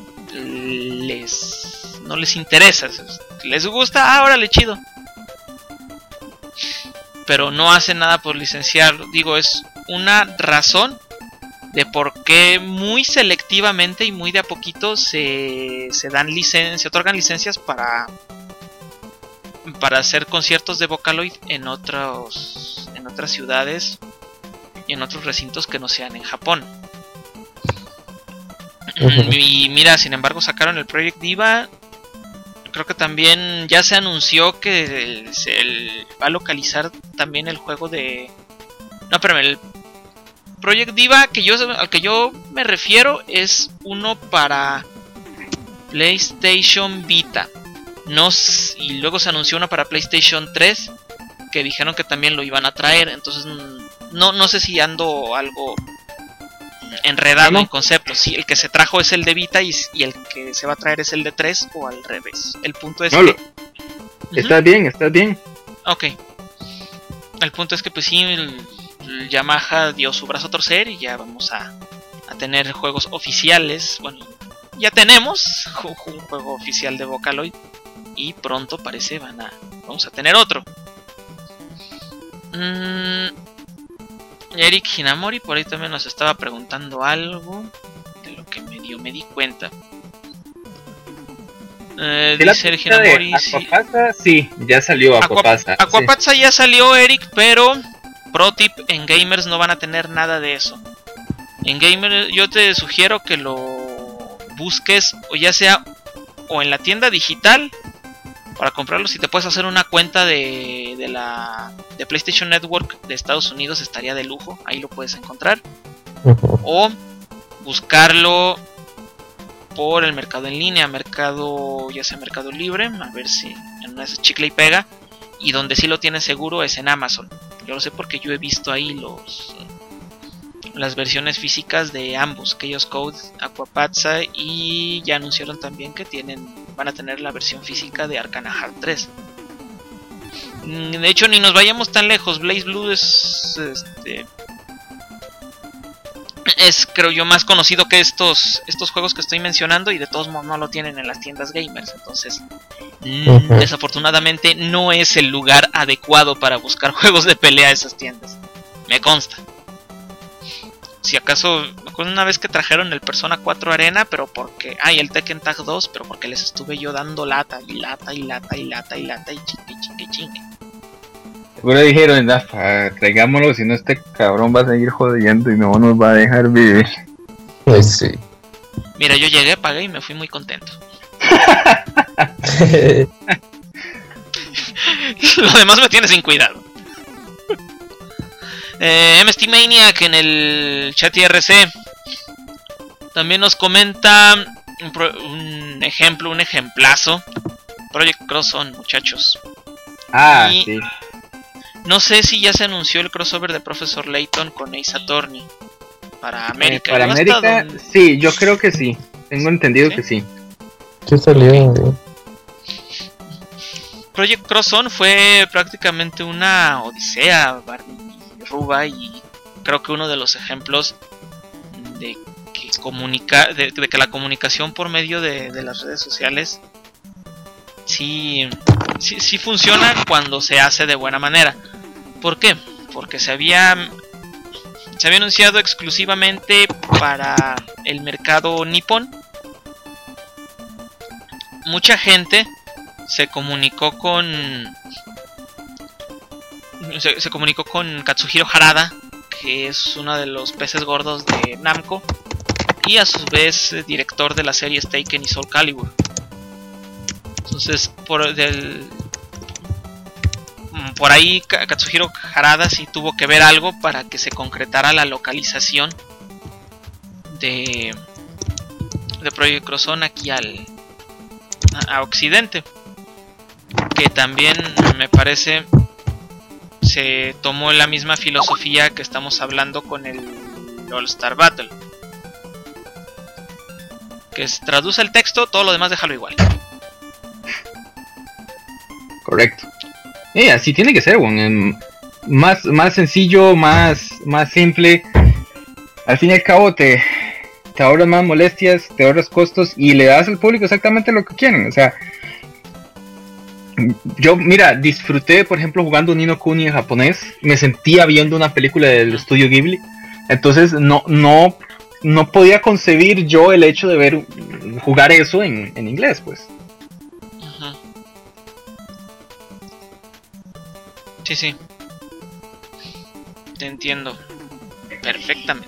no les interesa. Les gusta, órale, chido. Pero no hacen nada por licenciarlo. Digo, es una razón de por qué muy selectivamente y muy de a poquito se otorgan licencias para hacer conciertos de Vocaloid en otras ciudades y en otros recintos que no sean en Japón. Y mira, sin embargo, sacaron el Project Diva. Creo que también ya se anunció que se va a localizar también el juego de... No, espérame, el Project Diva al que yo me refiero es uno para PlayStation Vita. Y luego se anunció uno para PlayStation 3, que dijeron que también lo iban a traer. Entonces no sé si ando algo enredado en conceptos. Si el que se trajo es el de Vita y el que se va a traer es el de 3, o al revés. El punto es que... Estás bien. Ok. El punto es que pues sí, el Yamaha dio su brazo a torcer y ya vamos a tener juegos oficiales. Bueno, ya tenemos un juego oficial de Vocaloid y pronto parece vamos a tener otro. Eric Hinamori por ahí también nos estaba preguntando algo de lo que me di cuenta. Dice el Hinamori. Aquapazza, sí, ya salió Aquapazza. Aquapazza ya salió, Eric, pero pro tip, en Gamers no van a tener nada de eso. En Gamers yo te sugiero que lo busques, o ya sea o en la tienda digital para comprarlo. Si te puedes hacer una cuenta de PlayStation Network de Estados Unidos, estaría de lujo, ahí lo puedes encontrar. O buscarlo por el mercado en línea, ya sea Mercado Libre, a ver si en una de chicle y pega. Y donde sí lo tienes seguro es en Amazon. Yo lo sé porque yo he visto ahí las versiones físicas de ambos, Chaos Code, Aquapazza, y ya anunciaron también que van a tener la versión física de Arcana Heart 3. De hecho, ni nos vayamos tan lejos, Blaze Blue es creo yo más conocido que estos juegos que estoy mencionando, y de todos modos no lo tienen en las tiendas gamers. Entonces desafortunadamente no es el lugar adecuado para buscar juegos de pelea esas tiendas, me consta. Si acaso, me acuerdo una vez que trajeron el Persona 4 Arena, pero porque... y el Tekken Tag 2, pero porque les estuve yo dando lata y chingue. Seguro dijeron, traigámoslo, si no este cabrón va a seguir jodiendo y no nos va a dejar vivir. Pues sí. Mira, yo llegué, pagué y me fui muy contento. Lo demás me tiene sin cuidado. MST Maniac en el chat IRC también nos comenta un ejemplazo. Project Cross On, muchachos. Sí. No sé si ya se anunció el crossover de Professor Layton con Ace Attorney para América. Para América, sí, yo creo que sí. Tengo entendido que sí. ¿Qué salió? Project Cross On fue prácticamente una odisea, Ruba, y creo que uno de los ejemplos de que la comunicación por medio de las redes sociales sí funciona cuando se hace de buena manera. ¿Por qué? Porque se había anunciado exclusivamente para el mercado nipón. Mucha gente se comunicó con Katsuhiro Harada, que es uno de los peces gordos de Namco, y a su vez director de la serie Taken y Soul Calibur. Entonces por ahí Katsuhiro Harada sí tuvo que ver algo para que se concretara la localización de Project Cross On aquí a Occidente, que también me parece se tomó la misma filosofía que estamos hablando con el All Star Battle, que es traduce el texto, todo lo demás déjalo igual. Correcto. Así tiene que ser, más sencillo, más simple. Al fin y al cabo te ahorras más molestias, te ahorras costos y le das al público exactamente lo que quieren. O sea, yo, disfruté, por ejemplo, jugando Ni no Kuni en japonés. Me sentía viendo una película del estudio Ghibli. Entonces no podía concebir yo el hecho de jugar eso en inglés, pues. Sí. Te entiendo perfectamente.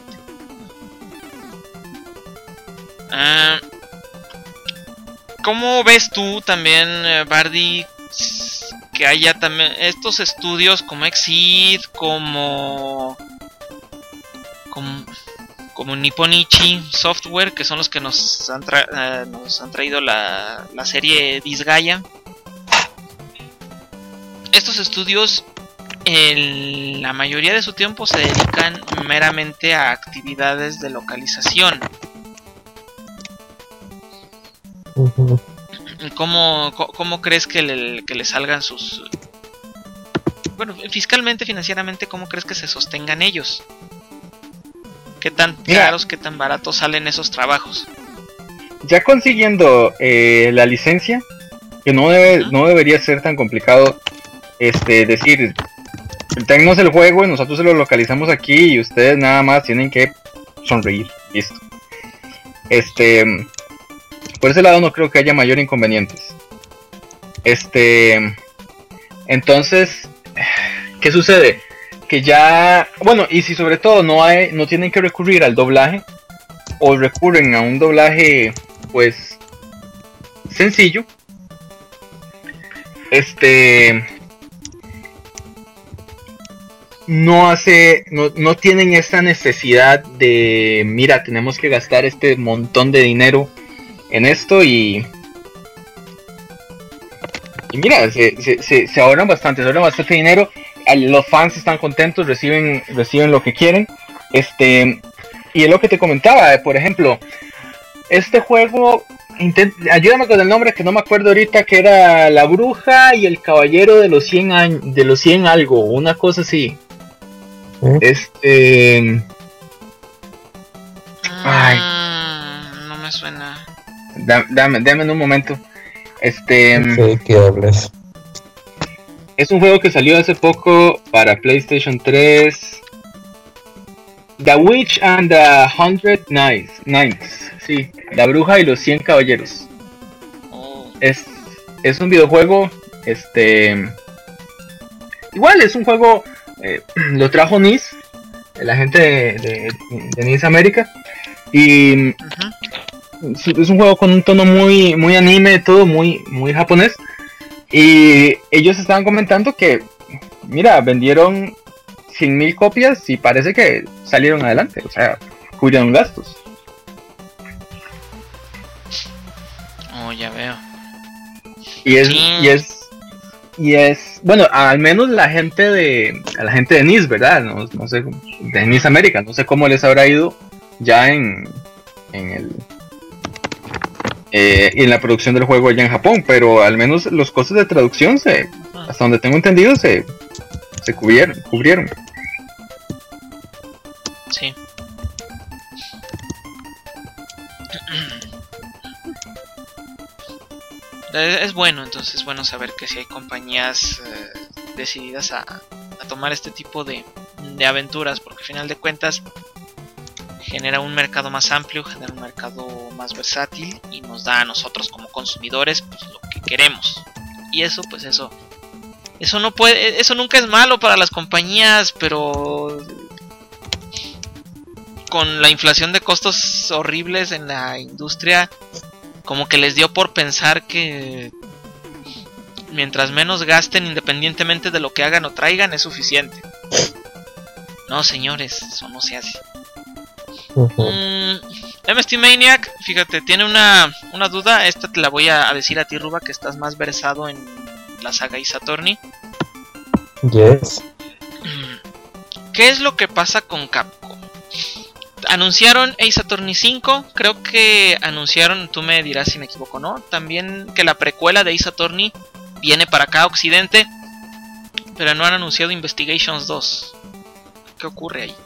¿Cómo ves tú también, Bardi, que haya también estos estudios como Exceed, como Nipponichi Software, que son los que nos han traído la serie Disgaea? Estos estudios en la mayoría de su tiempo se dedican meramente a actividades de localización. ¿Cómo crees que le salgan sus... fiscalmente, financieramente, cómo crees que se sostengan ellos? ¿Qué tan caros, qué tan baratos salen esos trabajos? Ya consiguiendo la licencia, que no debería ser tan complicado, decir, tenemos el juego y nosotros se lo localizamos aquí y ustedes nada más tienen que sonreír, listo. por ese lado no creo que haya mayor inconvenientes. Entonces, ¿qué sucede? Que ya, bueno, y si sobre todo no tienen que recurrir al doblaje, o recurren a un doblaje, pues, sencillo, no tienen esta necesidad de, mira, tenemos que gastar este montón de dinero en esto y mira, se ahorran bastante dinero. Los fans están contentos, reciben lo que quieren. Y es lo que te comentaba, por ejemplo, este juego, ayúdame con el nombre que no me acuerdo ahorita, que era La Bruja y el Caballero de los 100 años, de los 100 algo, una cosa así. Ay, no me suena. Dame un momento. Sí, ¿qué hablas? Es un juego que salió hace poco para PlayStation 3. The Witch and the 100 Knights. Sí, La Bruja y los 100 Caballeros. Oh. Es un videojuego. Igual es un juego. Lo trajo NIS, la gente de NIS América. Y es un juego con un tono muy, muy anime, todo muy, muy japonés. Y ellos estaban comentando que, mira, vendieron 100,000 copias y parece que salieron adelante, o sea, cubrieron gastos. Oh, ya veo. Y es, bueno, al menos la gente de NIS, ¿verdad? No sé, de NIS América, no sé cómo les habrá ido ya en la producción del juego allá en Japón, pero al menos los costos de traducción hasta donde tengo entendido se cubrieron. Sí. Es bueno, entonces es bueno saber que si hay compañías decididas a tomar este tipo de aventuras, porque al final de cuentas genera un mercado más amplio, genera un mercado más versátil y nos da a nosotros como consumidores pues lo que queremos. Y eso pues eso no puede, eso nunca es malo para las compañías, pero con la inflación de costos horribles en la industria, como que les dio por pensar que mientras menos gasten independientemente de lo que hagan o traigan es suficiente. No, señores, eso no se hace. MST Maniac, fíjate, tiene una duda. Esta te la voy a decir a ti, Ruba, que estás más versado en la saga Ace Attorney. Yes. ¿Qué es lo que pasa con Capcom? Anunciaron Ace Attorney 5, creo que anunciaron, tú me dirás si me equivoco, ¿no? También que la precuela de Ace Attorney viene para acá, Occidente, pero no han anunciado Investigations 2. ¿Qué ocurre ahí?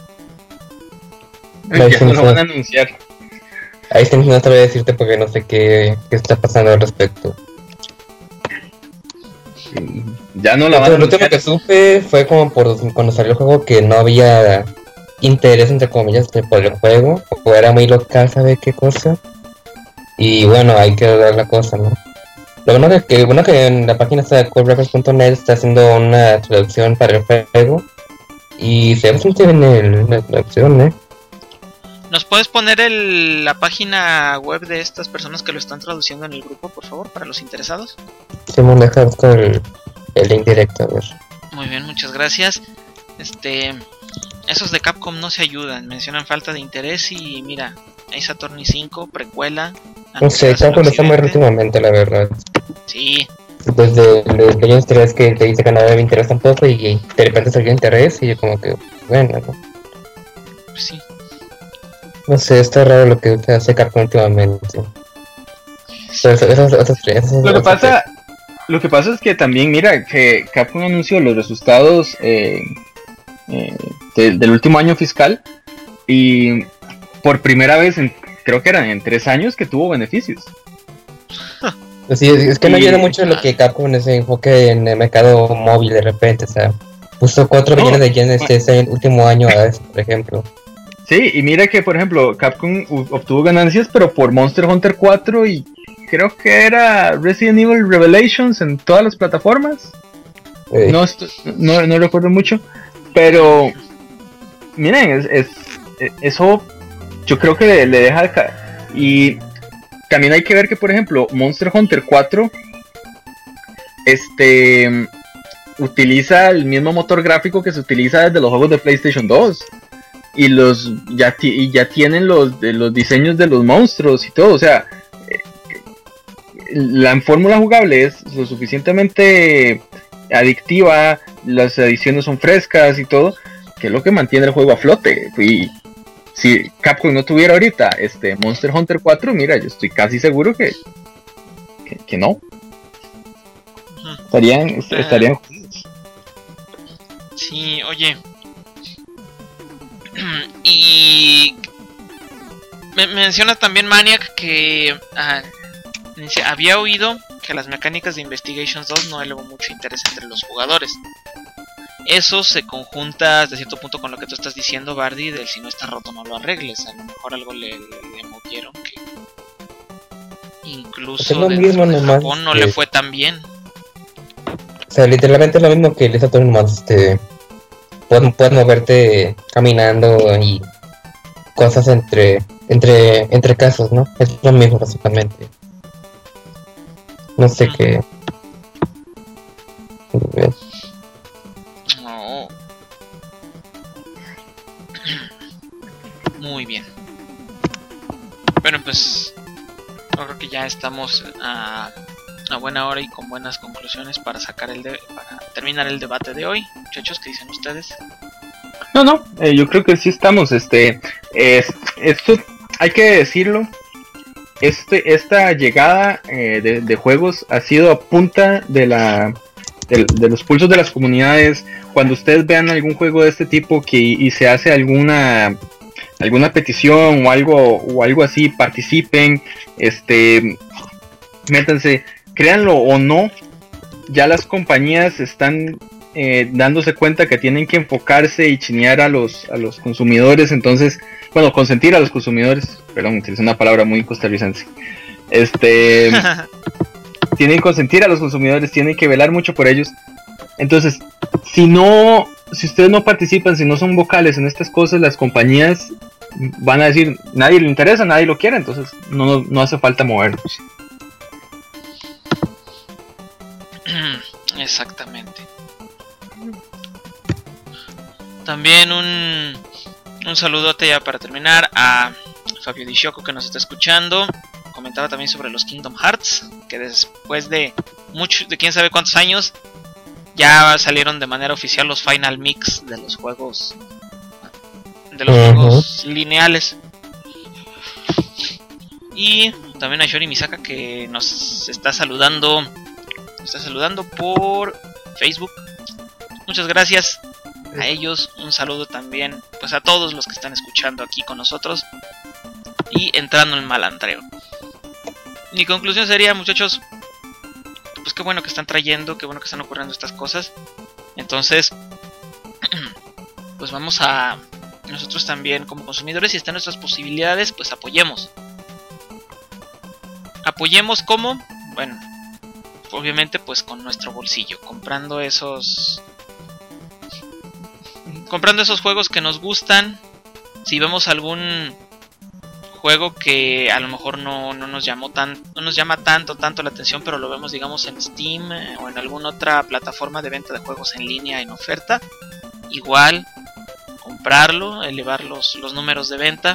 Ya no lo van a anunciar. Ahí sí no sabría decirte porque no sé qué está pasando al respecto. Ya no la van a anunciar. Lo último que supe fue como cuando salió el juego que no había interés, entre comillas, por el juego, o era muy local, ¿sabe qué cosa? Y bueno, hay que dar la cosa, ¿no? Lo bueno que en la página de coderecords.net está haciendo una traducción para el juego y se ve bastante bien la traducción, ¿Nos puedes poner la página web de estas personas que lo están traduciendo en el grupo, por favor, para los interesados? Simón, deja buscar el link directo, a ver. Muy bien, muchas gracias. Esos de Capcom no se ayudan, mencionan falta de interés y mira, Ace Attorney 5, precuela. No sé, Capcom está muy últimamente, la verdad. Sí. Después de Legends 3 que te dice que no había interés tampoco y de repente salió interés y como que, bueno, ¿no? Pues sí. No sé, está raro lo que hace Capcom últimamente. Lo que pasa es que también, mira, que Capcom anunció los resultados del último año fiscal y por primera vez, creo que eran en 3 años, que tuvo beneficios. Pues sí, es que no ayuda mucho lo que Capcom se enfoque en el mercado móvil de repente, o sea, puso 4 millones de yenes ese último año a eso, por ejemplo. Sí, y mira que, por ejemplo, Capcom obtuvo ganancias, pero por Monster Hunter 4 y creo que era Resident Evil Revelations en todas las plataformas. No, no recuerdo mucho, pero miren, eso yo creo que le deja caer. Y también hay que ver que, por ejemplo, Monster Hunter 4 utiliza el mismo motor gráfico que se utiliza desde los juegos de PlayStation 2 y ya tienen los diseños de los monstruos y todo, o sea, la fórmula jugable es lo suficientemente adictiva, las ediciones son frescas y todo, que es lo que mantiene el juego a flote. Y si Capcom no tuviera ahorita Monster Hunter 4, mira, yo estoy casi seguro que no. Estarían sí, oye. Y me menciona también Maniac que había oído que las mecánicas de Investigations 2 no elevó mucho interés entre los jugadores. Eso se conjunta hasta cierto punto con lo que tú estás diciendo, Bardi, del si no está roto no lo arregles. A lo mejor algo le movieron que incluso mismo, de nomás, Japón no le fue tan bien. O sea, literalmente es lo mismo que el Saturn nomás, puedes moverte caminando y cosas entre casos, ¿no? Es lo mismo básicamente. No sé qué. No. Muy bien. Bueno, pues yo creo que ya estamos a buena hora y con buenas conclusiones para para terminar el debate de hoy. Muchachos, ¿qué dicen ustedes? No, yo creo que sí estamos, esto hay que decirlo, esta llegada de juegos ha sido a punta de los pulsos de las comunidades. Cuando ustedes vean algún juego de este tipo y se hace alguna petición o algo así, participen, métanse, créanlo o no, ya las compañías están dándose cuenta que tienen que enfocarse y chinear a los consumidores. Entonces, bueno, consentir a los consumidores, perdón, utilicé una palabra muy costarricense, tienen que consentir a los consumidores, tienen que velar mucho por ellos. Entonces, si ustedes no participan, si no son vocales en estas cosas, las compañías van a decir, nadie le interesa, nadie lo quiere, entonces no hace falta movernos. Exactamente. También un saludote ya para terminar a Fabio Di Shoko, que nos está escuchando. Comentaba también sobre los Kingdom Hearts, que después de quién sabe cuántos años ya salieron de manera oficial los Final Mix de los juegos juegos lineales. Y también a Shori Misaka, que nos está saludando por Facebook. Muchas gracias a ellos. Un saludo también pues a todos los que están escuchando aquí con nosotros y entrando en malandreo. Mi conclusión sería, muchachos, pues qué bueno que están trayendo, qué bueno que están ocurriendo estas cosas. Entonces pues vamos a nosotros también como consumidores, si están nuestras posibilidades, pues apoyemos. ¿Cómo? Bueno, obviamente pues con nuestro bolsillo, comprando esos juegos que nos gustan. Si vemos algún juego que a lo mejor no nos llama tanto la atención, pero lo vemos, digamos, en Steam o en alguna otra plataforma de venta de juegos en línea en oferta, igual comprarlo, elevar los números de venta.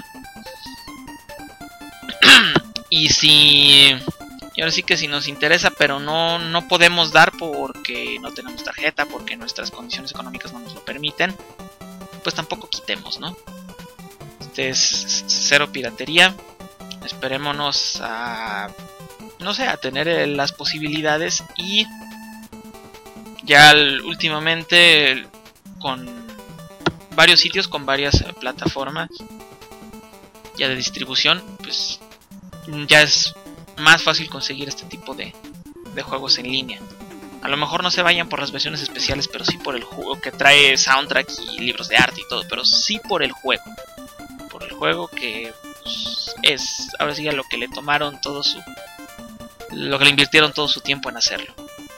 Y ahora sí que si nos interesa, pero no podemos dar porque no tenemos tarjeta, porque nuestras condiciones económicas no nos lo permiten, pues tampoco quitemos, ¿no? Es cero piratería. Esperémonos a tener las posibilidades, y ya últimamente con varios sitios, con varias plataformas ya de distribución, pues ya es más fácil conseguir este tipo de juegos en línea. A lo mejor no se vayan por las versiones especiales, pero sí por el juego que trae soundtrack y libros de arte y todo, pero sí por el juego. juego, que pues, es ahora sí a lo que le tomaron lo que le invirtieron todo su tiempo en hacerlo.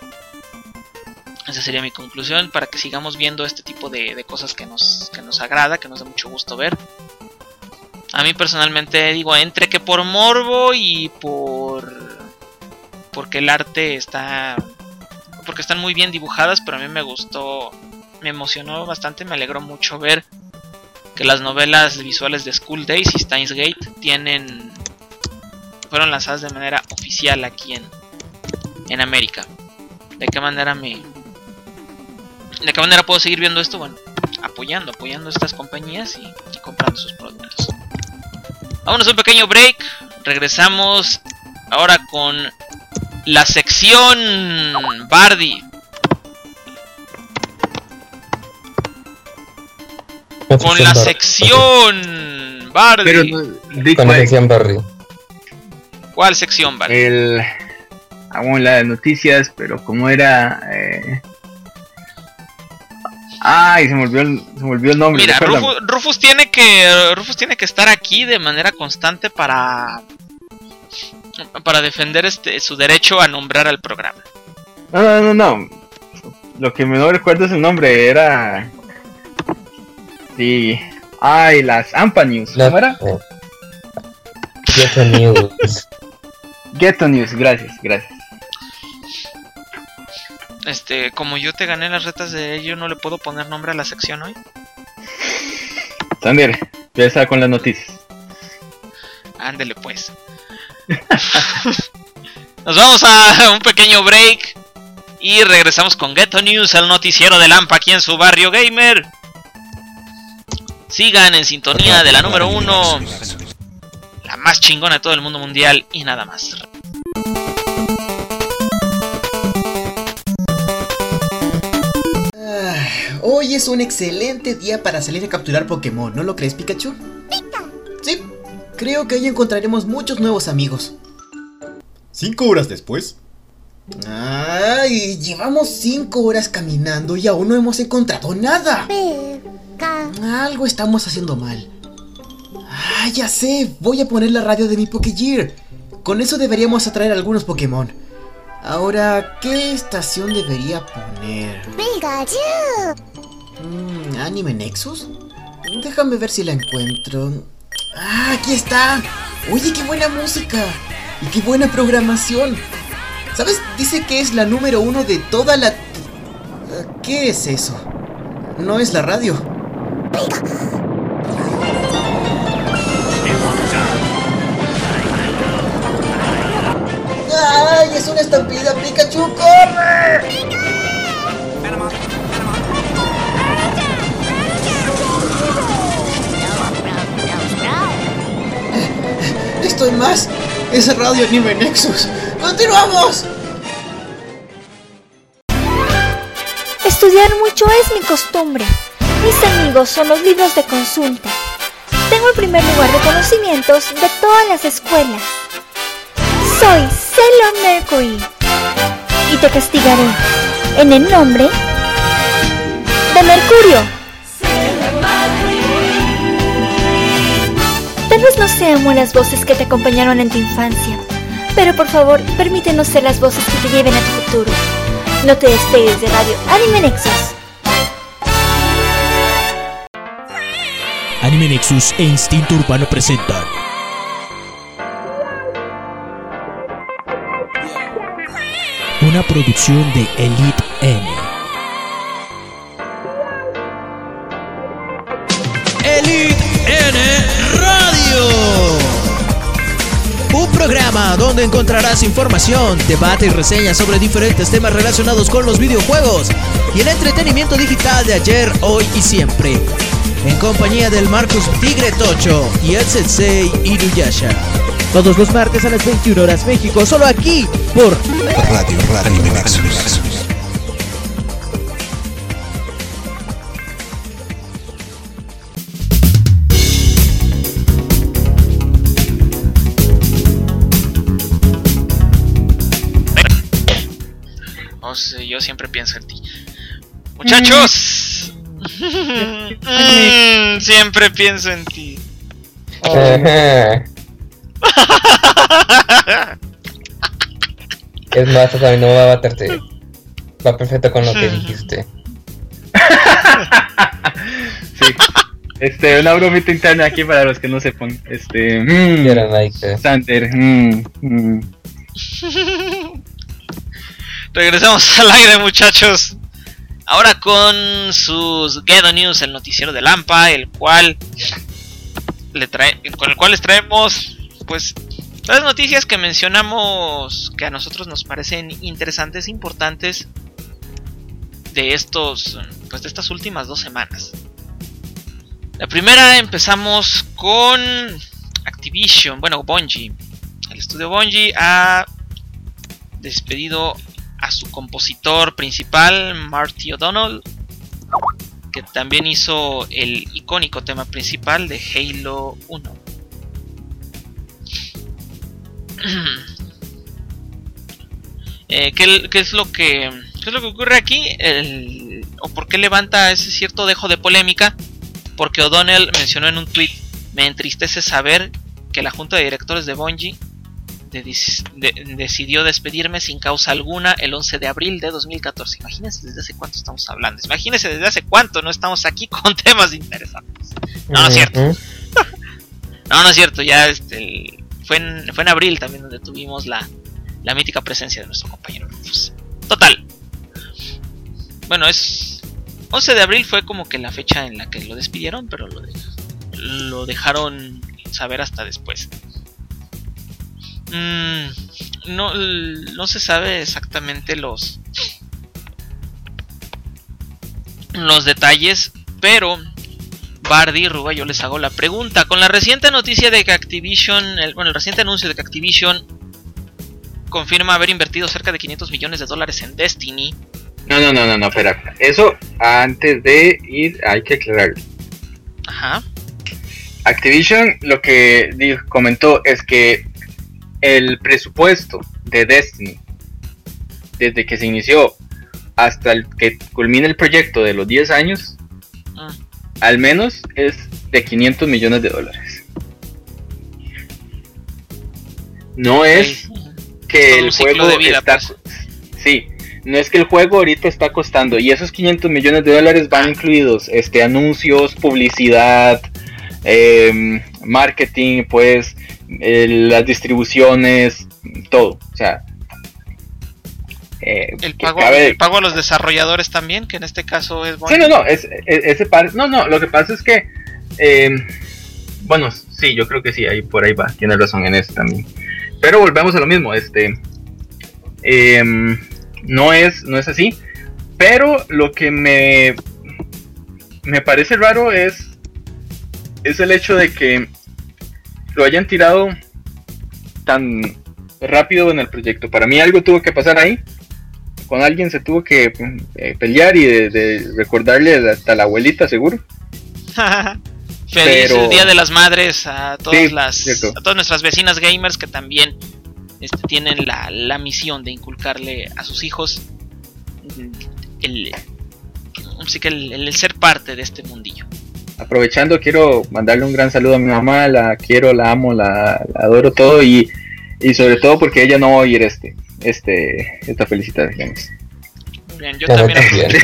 Esa sería mi conclusión, para que sigamos viendo este tipo de cosas que nos agrada, que nos da mucho gusto ver. A mí personalmente digo, entre que por morbo y porque el arte está... porque están muy bien dibujadas, pero a mí me gustó, me emocionó bastante, me alegró mucho ver que las novelas visuales de School Days y Steins Gate fueron lanzadas de manera oficial aquí en América. ¿De qué manera puedo seguir viendo esto? Bueno, apoyando estas compañías y comprando sus productos. Vámonos a un pequeño break. Regresamos ahora con la sección Bardi. Con la sección Bardi. Pero con la sección Bardi. ¿Cuál sección, Bardi? Las noticias, pero como era... Ay, se me olvidó el nombre. Mira, Rufus tiene que estar aquí de manera constante para defender su derecho a nombrar al programa. No. Lo que no recuerdo es el nombre, era... Sí. Ay, las Ampa News. ¿Cómo era? Ghetto News. Ghetto News, gracias. Como yo te gané las retas de ello, ¿no le puedo poner nombre a la sección hoy? Sander, ya está con las noticias. Ándele pues. Nos vamos a un pequeño break y regresamos con Ghetto News, el noticiero de Lampa aquí en su barrio gamer. Sigan en sintonía de la número 1, la más chingona de todo el mundo mundial y nada más. Hoy es un excelente día para salir a capturar Pokémon, ¿no lo crees, Pikachu? Sí, creo que hoy encontraremos muchos nuevos amigos. 5 horas después. Ay, llevamos 5 horas caminando y aún no hemos encontrado nada. Algo estamos haciendo mal. Ah, ya sé, voy a poner la radio de mi Pokégear. Con eso deberíamos atraer algunos Pokémon. Ahora, ¿qué estación debería poner? Pikachu. ¿Anime Nexus? Déjame ver si la encuentro. ¡Ah, aquí está! Oye, qué buena música y qué buena programación. ¿Sabes? Dice que es la número 1 de toda la... ¿Qué es eso? No es la radio. ¡Ay, es una estampida! ¡Pikachu, corre! Estoy más. Es Radio Anime Nexus. ¡Continuamos! Estudiar mucho es mi costumbre. Mis amigos son los libros de consulta. Tengo el primer lugar de conocimientos de todas las escuelas. Soy Sailor Mercury y te castigaré en el nombre de Mercurio. Tal vez no seamos las voces que te acompañaron en tu infancia, pero por favor, permítenos ser las voces que te lleven a tu futuro. No te despegues de Radio Anime Nexus. Anime Nexus e Instinto Urbano presentan una producción de Elite N. Elite N Radio, un programa donde encontrarás información, debate y reseñas sobre diferentes temas relacionados con los videojuegos y el entretenimiento digital de ayer, hoy y siempre, en compañía del Marcus Tigre Tocho y el Sensei Inuyasha. Todos los martes a las 21 horas México, solo aquí por Radio Anime Nexus. Yo siempre pienso en ti. Muchachos, siempre pienso en ti. Ajá. Es más, o sea, no va a baterte. Va perfecto con lo que dijiste. Sí. Una bromita interna aquí para los que no sepan. Sander. Regresamos al aire, muchachos. Ahora con sus Gedo News, el noticiero de Lampa, con el cual les traemos pues las noticias que mencionamos que a nosotros nos parecen interesantes, importantes de estas últimas 2 semanas. La primera empezamos con Activision, Bungie. El estudio Bungie ha despedido a su compositor principal, Marty O'Donnell, que también hizo el icónico tema principal de Halo 1. ¿Qué es lo que ocurre aquí? ¿O por qué levanta ese cierto dejo de polémica? Porque O'Donnell mencionó en un tweet: me entristece saber que la junta de directores de Bungie decidió despedirme sin causa alguna el 11 de abril de 2014. Imagínense desde hace cuánto estamos hablando. Imagínense desde hace cuánto no estamos aquí con temas interesantes. No es cierto. No es cierto. Ya fue en abril también donde tuvimos la mítica presencia de nuestro compañero Rufus. Total. Bueno, 11 de abril fue como que la fecha en la que lo despidieron, pero lo dejaron saber hasta después. No se sabe exactamente los detalles, pero Bardi y Ruba, yo les hago la pregunta. Con la reciente noticia de que Activision, el reciente anuncio de que Activision confirma haber invertido cerca de $500 millones en Destiny. No, espera. Eso antes de ir hay que aclararlo. Ajá. Activision lo que comentó es que el presupuesto de Destiny, desde que se inició hasta el que culmine el proyecto de los 10 años, al menos es de $500 millones. No es que el juego está... Sí, no es que el juego ahorita está costando, y esos $500 millones van incluidos anuncios, publicidad, marketing, pues las distribuciones, todo, o sea, el pago a los desarrolladores también, que en este caso es bueno. Lo que pasa es que bueno, sí, yo creo que sí, ahí por ahí va, tiene razón en eso también, pero volvemos a lo mismo, no es así, pero lo que me parece raro es el hecho de que lo hayan tirado tan rápido en el proyecto. Para mí algo tuvo que pasar ahí, con alguien se tuvo que pelear y de recordarle hasta la abuelita, seguro. Feliz el Día de las Madres a todas a todas nuestras vecinas gamers que también tienen la misión de inculcarle a sus hijos el ser parte de este mundillo. Aprovechando, quiero mandarle un gran saludo a mi mamá, la quiero, la amo, la adoro todo, y sobre todo porque ella no va a oír esta felicitación. Bien, yo también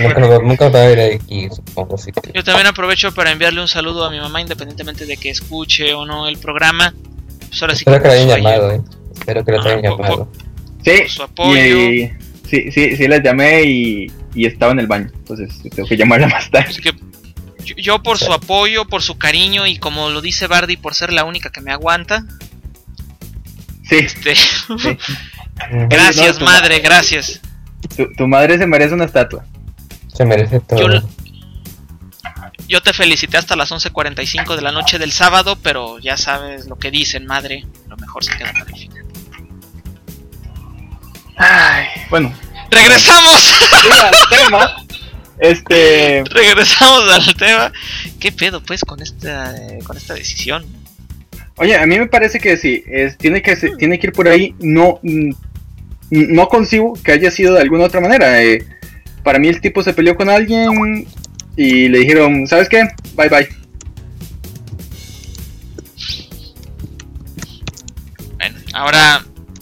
aprovecho para enviarle un saludo a mi mamá, independientemente de que escuche o no el programa. Pues ahora sí espero que la hayan llamado, espero que la hayan llamado. Sí, por su apoyo. Sí, la llamé y estaba en el baño, entonces tengo que llamarla más tarde. Así que yo por su apoyo, por su cariño y como lo dice Bardi, por ser la única que me aguanta. Sí. Sí. Gracias, madre, gracias. Tu madre se merece una estatua. Se merece todo. Yo te felicité hasta las 11:45 de la noche del sábado, pero ya sabes lo que dicen, madre. Lo mejor se queda para el final. Ay, bueno. ¡Regresamos! Al tema. Regresamos al tema. ¿Qué pedo pues con esta decisión? Oye, a mí me parece que sí, tiene que ir por ahí. No concibo que haya sido de alguna otra manera. Para mí el tipo se peleó con alguien y le dijeron, ¿sabes qué? Bye bye. Ahora,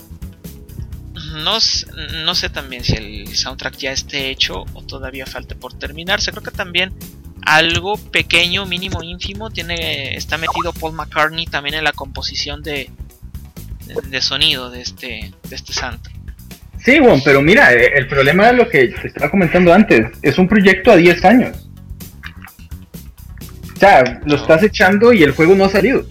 no sé también si el soundtrack ya esté hecho o todavía falte por terminarse. Creo que también algo pequeño, mínimo, ínfimo está metido Paul McCartney también en la composición de sonido de este soundtrack. Sí, bueno, pero mira, el problema es lo que te estaba comentando antes. Es un proyecto a 10 años. O sea, lo estás echando y el juego no ha salido.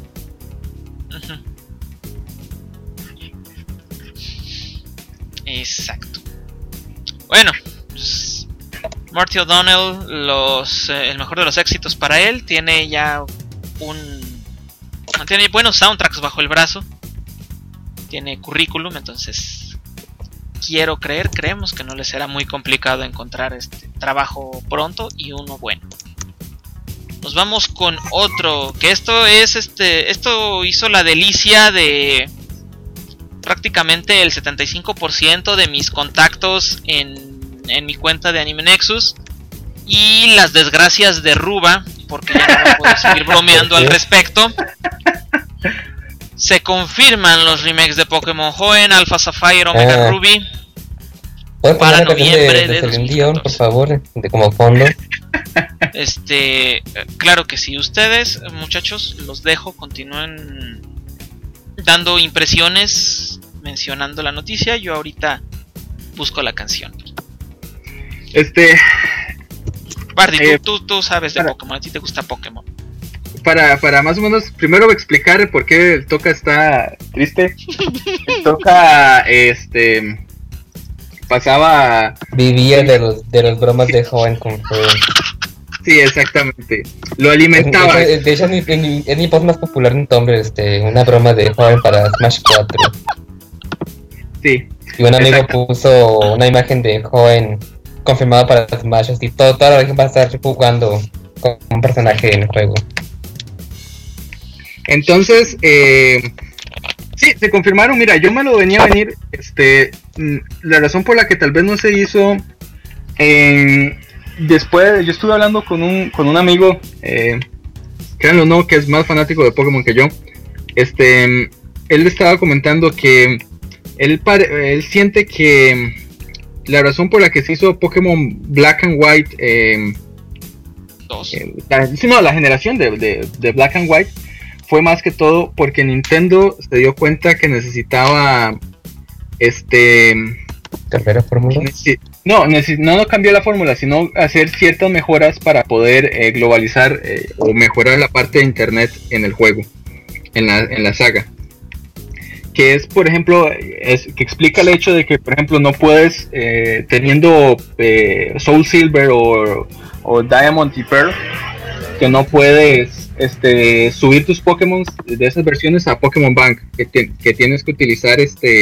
Exacto. Bueno, pues, Marty O'Donnell, el mejor de los éxitos para él. Tiene ya tiene buenos soundtracks bajo el brazo. Tiene currículum, entonces creemos que no le será muy complicado encontrar este trabajo pronto y uno bueno. Nos vamos con otro, que esto hizo la delicia de prácticamente el 75% de mis contactos en mi cuenta de Anime Nexus, y las desgracias de Ruba, porque ya no puedo seguir bromeando al respecto. Se confirman los remakes de Pokémon Hoenn, Alpha Sapphire, Omega Ruby para noviembre de 2014. Por favor, como fondo. Claro que sí. Ustedes, muchachos, los dejo, continúen dando impresiones, mencionando la noticia. Yo ahorita busco la canción. Bardi, tú sabes de Pokémon, a ti te gusta Pokémon. Para más o menos, primero explicar por qué el Toca está triste. El Toca, pasaba... Vivía de los bromas de Hoenn con Hoenn. Sí, exactamente. Lo alimentaba. De hecho, es mi post más popular en Tumblr, una broma de Hoenn para Smash 4. Sí. Y un amigo puso una imagen de Hoenn confirmada para Smash, y toda la región va a estar jugando con un personaje en el juego. Entonces, sí, se confirmaron. Mira, yo me lo venía a venir. La razón por la que tal vez no se hizo, después yo estuve hablando con un amigo, créanlo o no, que es más fanático de Pokémon que yo. Él estaba comentando que él siente que la razón por la que se hizo Pokémon Black and White, la generación de Black and White, fue más que todo porque Nintendo se dio cuenta que necesitaba ¿cambiar la fórmula? No cambió la fórmula, sino hacer ciertas mejoras para poder globalizar o mejorar la parte de internet en el juego, en la saga. Que es, por ejemplo, que explica el hecho de que, por ejemplo, no puedes, teniendo Soul Silver o Diamond y Pearl, que no puedes subir tus Pokémon de esas versiones a Pokémon Bank, que tienes que utilizar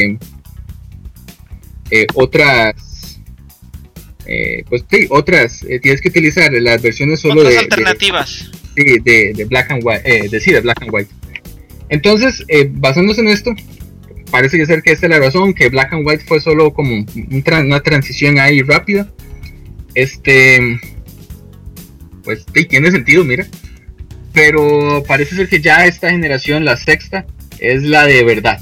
otras, tienes que utilizar las versiones solo otras alternativas de Black and White, de Black and White. Entonces, basándose en esto, parece ser que esta es la razón, que Black and White fue solo como una transición ahí rápida. Pues sí, tiene sentido, mira. Pero parece ser que ya esta generación, la sexta, es la de verdad.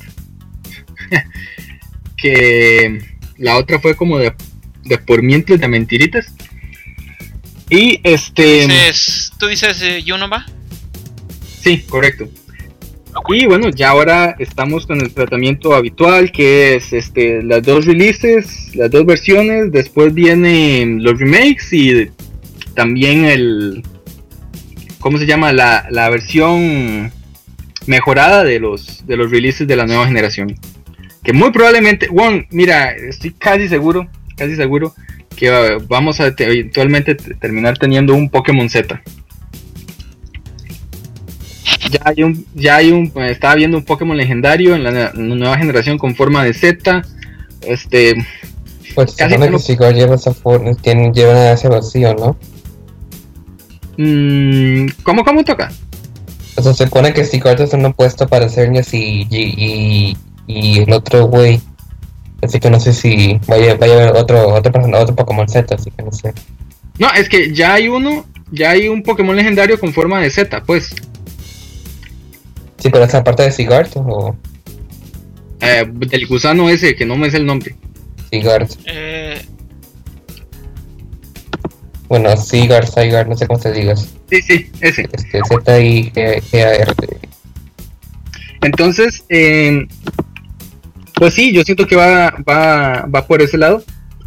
Que la otra fue como de por mientras, de mentiritas. Y ¿Tú dices Unova? Sí, correcto. Y bueno, ya ahora estamos con el tratamiento habitual, que es las dos releases, las dos versiones. Después vienen los remakes y también ¿cómo se llama? La versión mejorada de los releases de la nueva generación. Que muy probablemente, mira, estoy casi seguro que vamos a eventualmente terminar teniendo un Pokémon Z. Estaba viendo un Pokémon legendario en la nueva generación con forma de Z. Pues se supone que Sigurd lleva ese vacío, ¿no? ¿Cómo toca? O sea, se supone que Sigurd es un opuesto para Xerneas y el otro güey. Así que no sé si vaya a haber otro Pokémon Z, así que no sé. No, es que ya hay un Pokémon legendario con forma de Z, pues. Sí, pero esa parte de Sigurd o... Del gusano ese, que no me sé el nombre. Sigard. Bueno, Sigard, no sé cómo se digas. Sí, ese. Z-I-G-A-R-D. Entonces, pues sí, yo siento que va por ese lado.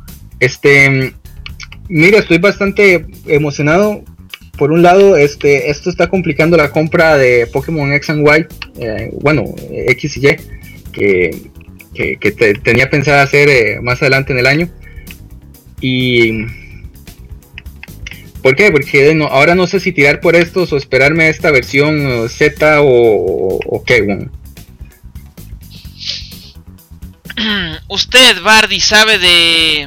Mira, estoy bastante emocionado. Por un lado, esto está complicando la compra de Pokémon X and Y, X y Y, que tenía pensada hacer más adelante en el año. Y ¿por qué? Porque ahora no sé si tirar por estos o esperarme a esta versión Z o qué. Bueno. Usted, Bardi, sabe de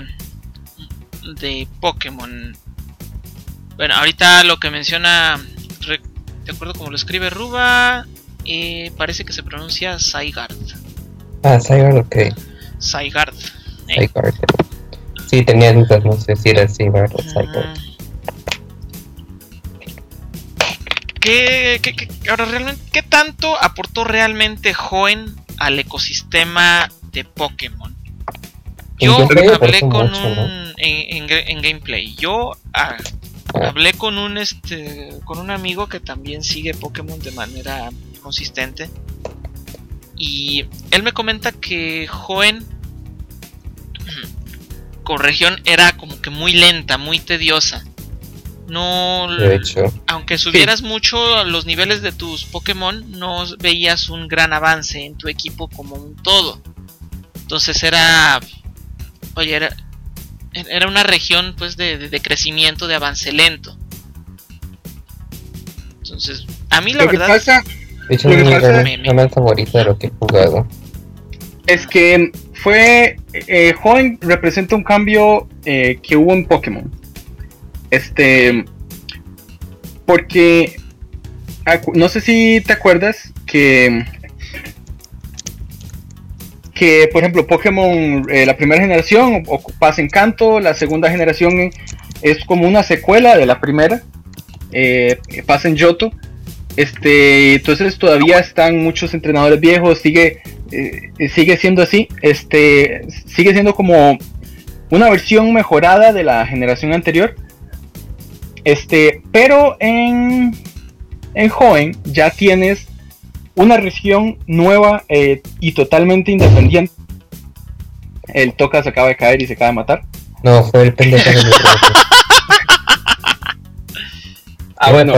Pokémon. Bueno, ahorita lo que menciona, de acuerdo como lo escribe Ruba, parece que se pronuncia Zygarde. Zygarde, ok. Zygarde. Zygarde. Sí, tenía dudas, no sé si era Zygarde o Zygarde. Ahora, realmente, ¿qué tanto aportó realmente Hoenn al ecosistema de Pokémon? Yo hablé con en gameplay. Yo hablé con un amigo que también sigue Pokémon de manera consistente. Y él me comenta que Hoenn con región era como que muy lenta, muy tediosa. No, de hecho, aunque subieras mucho los niveles de tus Pokémon, no veías un gran avance en tu equipo como un todo. Entonces era una región pues de crecimiento, de avance lento. Entonces, a mí la verdad de hecho, mi favorito de lo que he jugado es que fue Hoenn representa un cambio que hubo en Pokémon. Porque no sé si te acuerdas que por ejemplo Pokémon la primera generación pasa en Kanto, la segunda generación es como una secuela de la primera, pasa en Johto. Entonces todavía están muchos entrenadores viejos, sigue siendo así, sigue siendo como una versión mejorada de la generación anterior. Pero en Hoenn ya tienes una región nueva y totalmente independiente. El Toca se acaba de caer y se acaba de matar. No, fue el pendejo de mi bueno,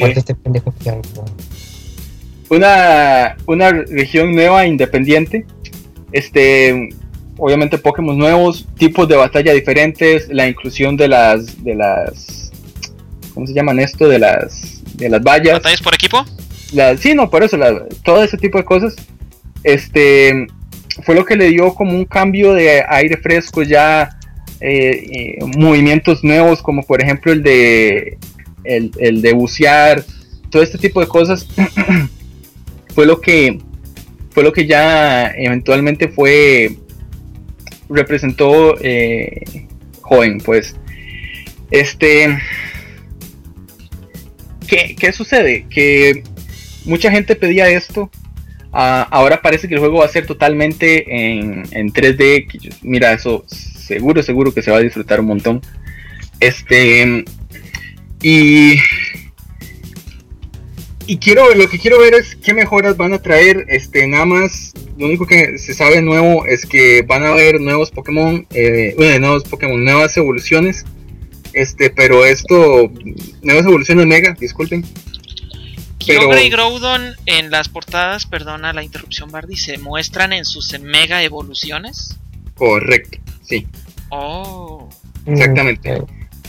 una región nueva independiente. Obviamente Pokémon nuevos, tipos de batalla diferentes, la inclusión de las ¿cómo se llaman esto? De las vallas. ¿Batallas por equipo? Sí, no, por eso, todo ese tipo de cosas. Fue lo que le dio como un cambio de aire fresco ya, movimientos nuevos, como por ejemplo el de bucear, todo este tipo de cosas. fue lo que ya eventualmente representó Hoenn, pues. ¿Qué sucede? Que mucha gente pedía esto. Ahora parece que el juego va a ser totalmente en 3D. Mira, eso seguro que se va a disfrutar un montón. Y lo que quiero ver es qué mejoras van a traer. Nada más, lo único que se sabe nuevo es que van a haber nuevos Pokémon, nuevas evoluciones. Pero nuevas evoluciones Mega, disculpen. Kyogre y Groudon en las portadas, perdona la interrupción, Bardi, ¿se muestran en sus Mega evoluciones? Correcto, sí. Oh. Exactamente.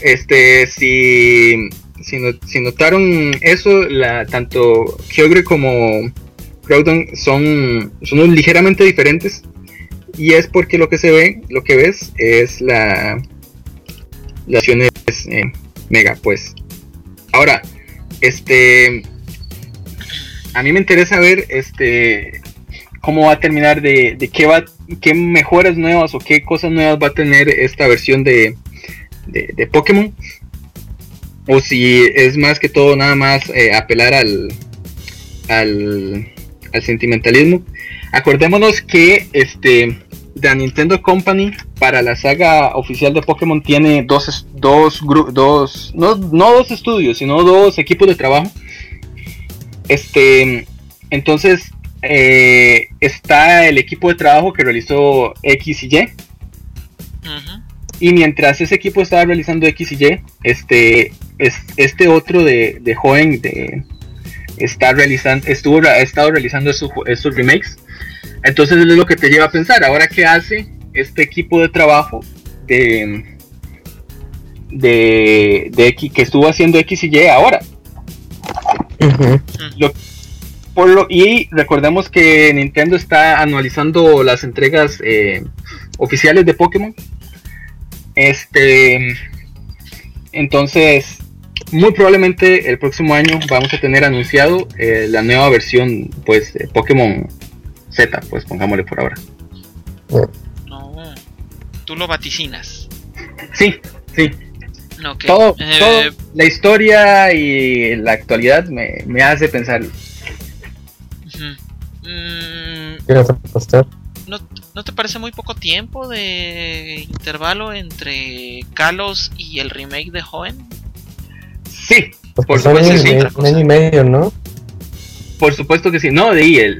Si notaron eso, tanto Kyogre como Groudon son ligeramente diferentes. Y es porque lo que ves es las acciones Mega, pues. Ahora, a mí me interesa ver cómo va a terminar, de qué mejoras nuevas o qué cosas nuevas va a tener esta versión de Pokémon, o si es más que todo nada más apelar al sentimentalismo. acordémonos que la Nintendo Company para la saga oficial de Pokémon tiene no dos estudios, sino dos equipos de trabajo. Entonces está el equipo de trabajo que realizó X y Y. Ujú. Y mientras ese equipo estaba realizando X y Y, este otro de Hoenn ha estado realizando estos remakes. Entonces es lo que te lleva a pensar, ahora qué hace este equipo de trabajo de X, que estuvo haciendo X y Y ahora. Ujú. Y recordemos que Nintendo está anualizando las entregas oficiales de Pokémon. Entonces, muy probablemente el próximo año vamos a tener anunciado la nueva versión, pues, de Pokémon Z, pues pongámosle por ahora. No, tú lo vaticinas. Sí. Ok. Todo, la historia y la actualidad me hace pensar. Ujú. ¿Quieres apostar? ¿No te parece muy poco tiempo de intervalo entre Kalos y el remake de Hoenn? Sí, Pues por son supuesto que sí. un año y medio, ¿no? Por supuesto que sí. No,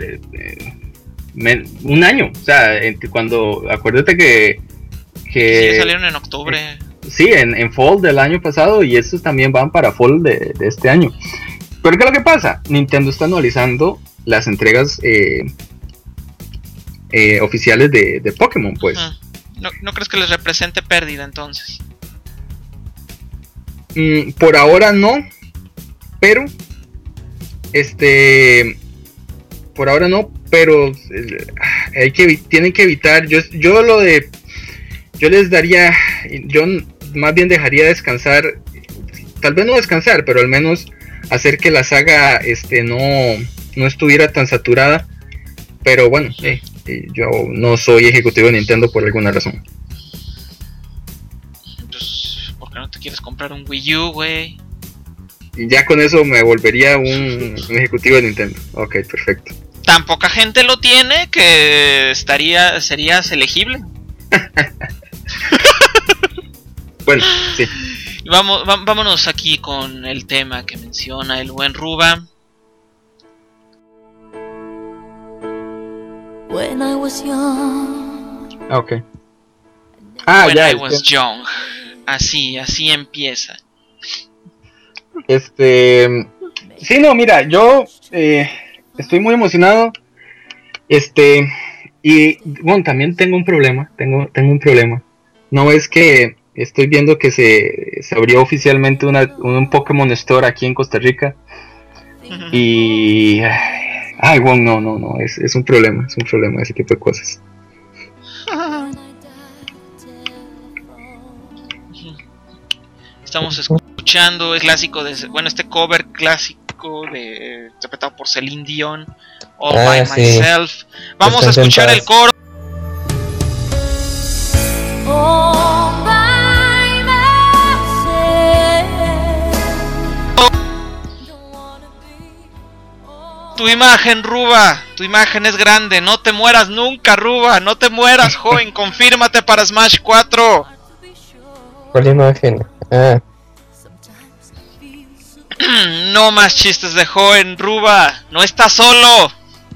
un año. O sea, acuérdate que Sí, salieron en octubre. Sí, en fall del año pasado, y estos también van para fall de este año. Pero ¿qué es lo que pasa? Nintendo está anualizando las entregas oficiales de Pokémon, pues. Ajá. ¿No crees que les represente pérdida entonces? Por ahora no, pero por ahora no, pero tienen que evitar. Yo más bien dejaría descansar, tal vez no descansar, pero al menos hacer que la saga no estuviera tan saturada. Pero bueno, yo no soy ejecutivo de Nintendo por alguna razón. Pues, ¿por qué no te quieres comprar un Wii U, güey? Y ya con eso me volvería un ejecutivo de Nintendo. Ok, perfecto. Tan poca gente lo tiene que serías elegible. Bueno, sí. Vámonos aquí con el tema que menciona el buen Ruba. When I was young. Ok. When ya. I was young. Así empieza. Sí, no, mira, yo estoy muy emocionado. Y bueno, también tengo un problema. Tengo un problema. No es que estoy viendo que se abrió oficialmente un Pokémon Store aquí en Costa Rica. Y bueno, no, es un problema ese tipo de cosas. Estamos escuchando el clásico este cover clásico interpretado por Celine Dion, All by Sí. Myself. Vamos a escuchar el coro. All by myself. Tu imagen, Ruba, tu imagen es grande. No te mueras nunca, Ruba. No te mueras, joven. Confírmate para Smash 4. ¿Cuál imagen? No más chistes de joven, Ruba. No estás solo.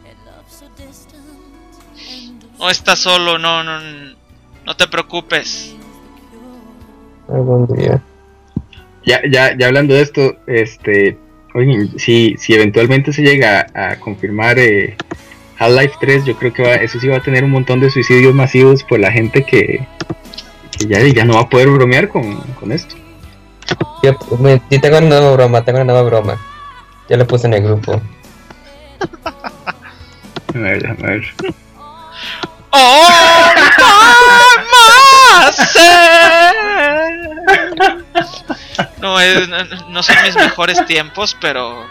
No estás solo, no te preocupes. Algún día. Ya hablando de esto, oye, si eventualmente se llega a confirmar Half-Life 3, yo creo que eso sí va a tener un montón de suicidios masivos por la gente que ya no va a poder bromear con esto. Yo tengo una nueva broma. Ya lo puse en el grupo. A ver. ¡Oh, no son mis mejores tiempos, pero...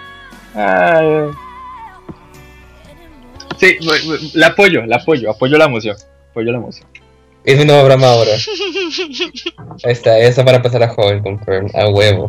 Sí, la apoyo la emoción. Es mi nueva broma ahora. Ahí está, eso para pasar a joven, confirm, a huevo.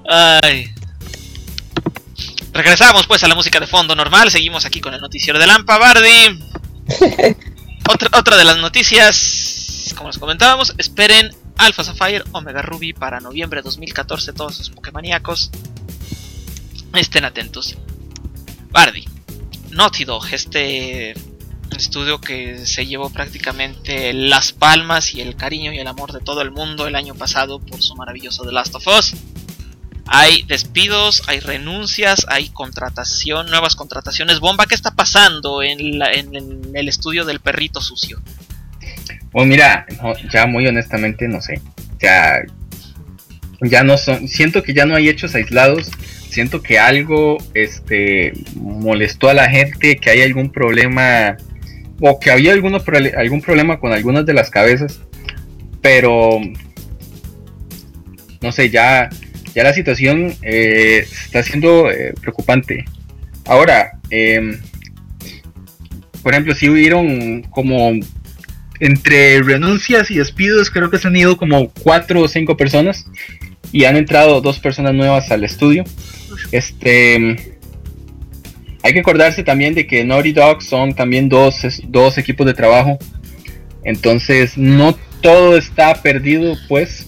Ay. Regresamos pues a la música de fondo normal. Seguimos aquí con el noticiero de Lampa, Bardi. Otra de las noticias, como les comentábamos, esperen Alpha Sapphire, Omega Ruby para noviembre de 2014. Todos los Pokémoníacos estén atentos. Bardi, Naughty Dog, este estudio que se llevó prácticamente las palmas y el cariño y el amor de todo el mundo el año pasado por su maravilloso The Last of Us. Hay despidos, hay renuncias, hay nuevas contrataciones bomba. ¿Qué está pasando en el estudio del perrito sucio? Pues mira, no, ya muy honestamente no sé. Ya no son, siento que ya no hay hechos aislados. Siento que algo molestó a la gente, que hay algún problema, o que había algún problema con algunas de las cabezas. Pero no sé, ya la situación está siendo preocupante. Ahora, por ejemplo, si hubieron como entre renuncias y despidos, creo que se han ido como 4 o 5 personas y han entrado 2 personas nuevas al estudio. Hay que acordarse también de que Naughty Dog son también dos equipos de trabajo, entonces no todo está perdido, pues.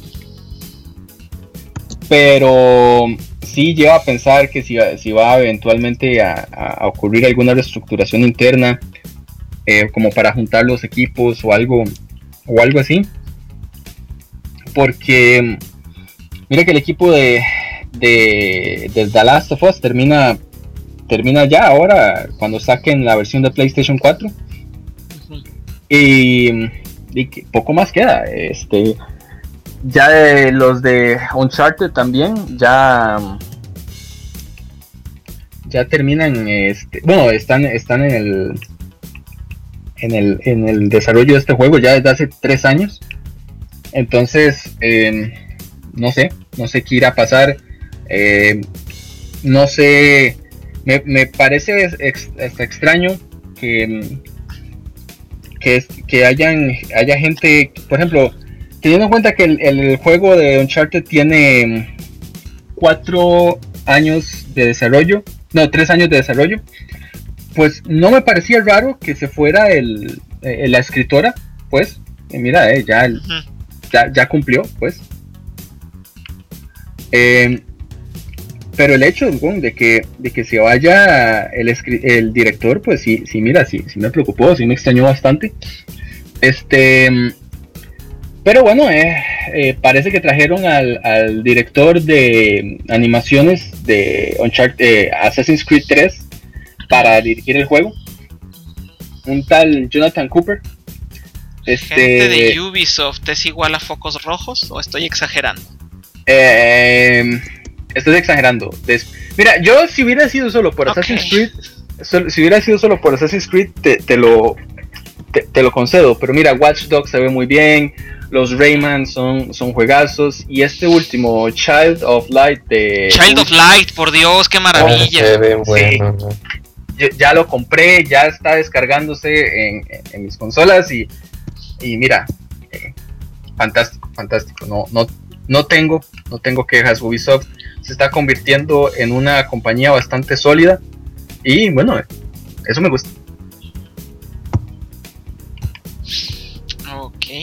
Pero sí lleva a pensar que si va eventualmente a ocurrir alguna reestructuración interna, como para juntar los equipos o algo así. Porque mira que el equipo de The Last of Us termina ya ahora cuando saquen la versión de PlayStation 4. Y que poco más queda. Ya los de Uncharted también ya terminan, bueno, están en el desarrollo de este juego ya desde hace 3 años. Entonces no sé qué irá a pasar. No sé, me parece hasta extraño que haya gente, por ejemplo, teniendo en cuenta que el juego de Uncharted tiene 4 años de desarrollo, no, 3 años de desarrollo, pues no me parecía raro que se fuera la escritora, pues, mira, ya cumplió, pues. Pero el hecho de que se vaya el director, pues sí mira, sí me preocupó, sí me extrañó bastante. Pero bueno, parece que trajeron al director de animaciones de Assassin's Creed 3 para dirigir el juego, un tal Jonathan Cooper. ¿Gente de Ubisoft es igual a focos rojos o estoy exagerando? Estoy exagerando. Mira, yo si hubiera sido solo por Assassin's Creed, te lo concedo. Pero mira, Watch Dogs se ve muy bien, los Rayman son juegazos, y este último, Child of Light, por Dios, qué maravilla. Se ve bueno, sí. Yo ya lo compré, ya está descargándose en mis consolas y mira, fantástico. No tengo quejas. Ubisoft se está convirtiendo en una compañía bastante sólida y bueno, eso me gusta. Ok.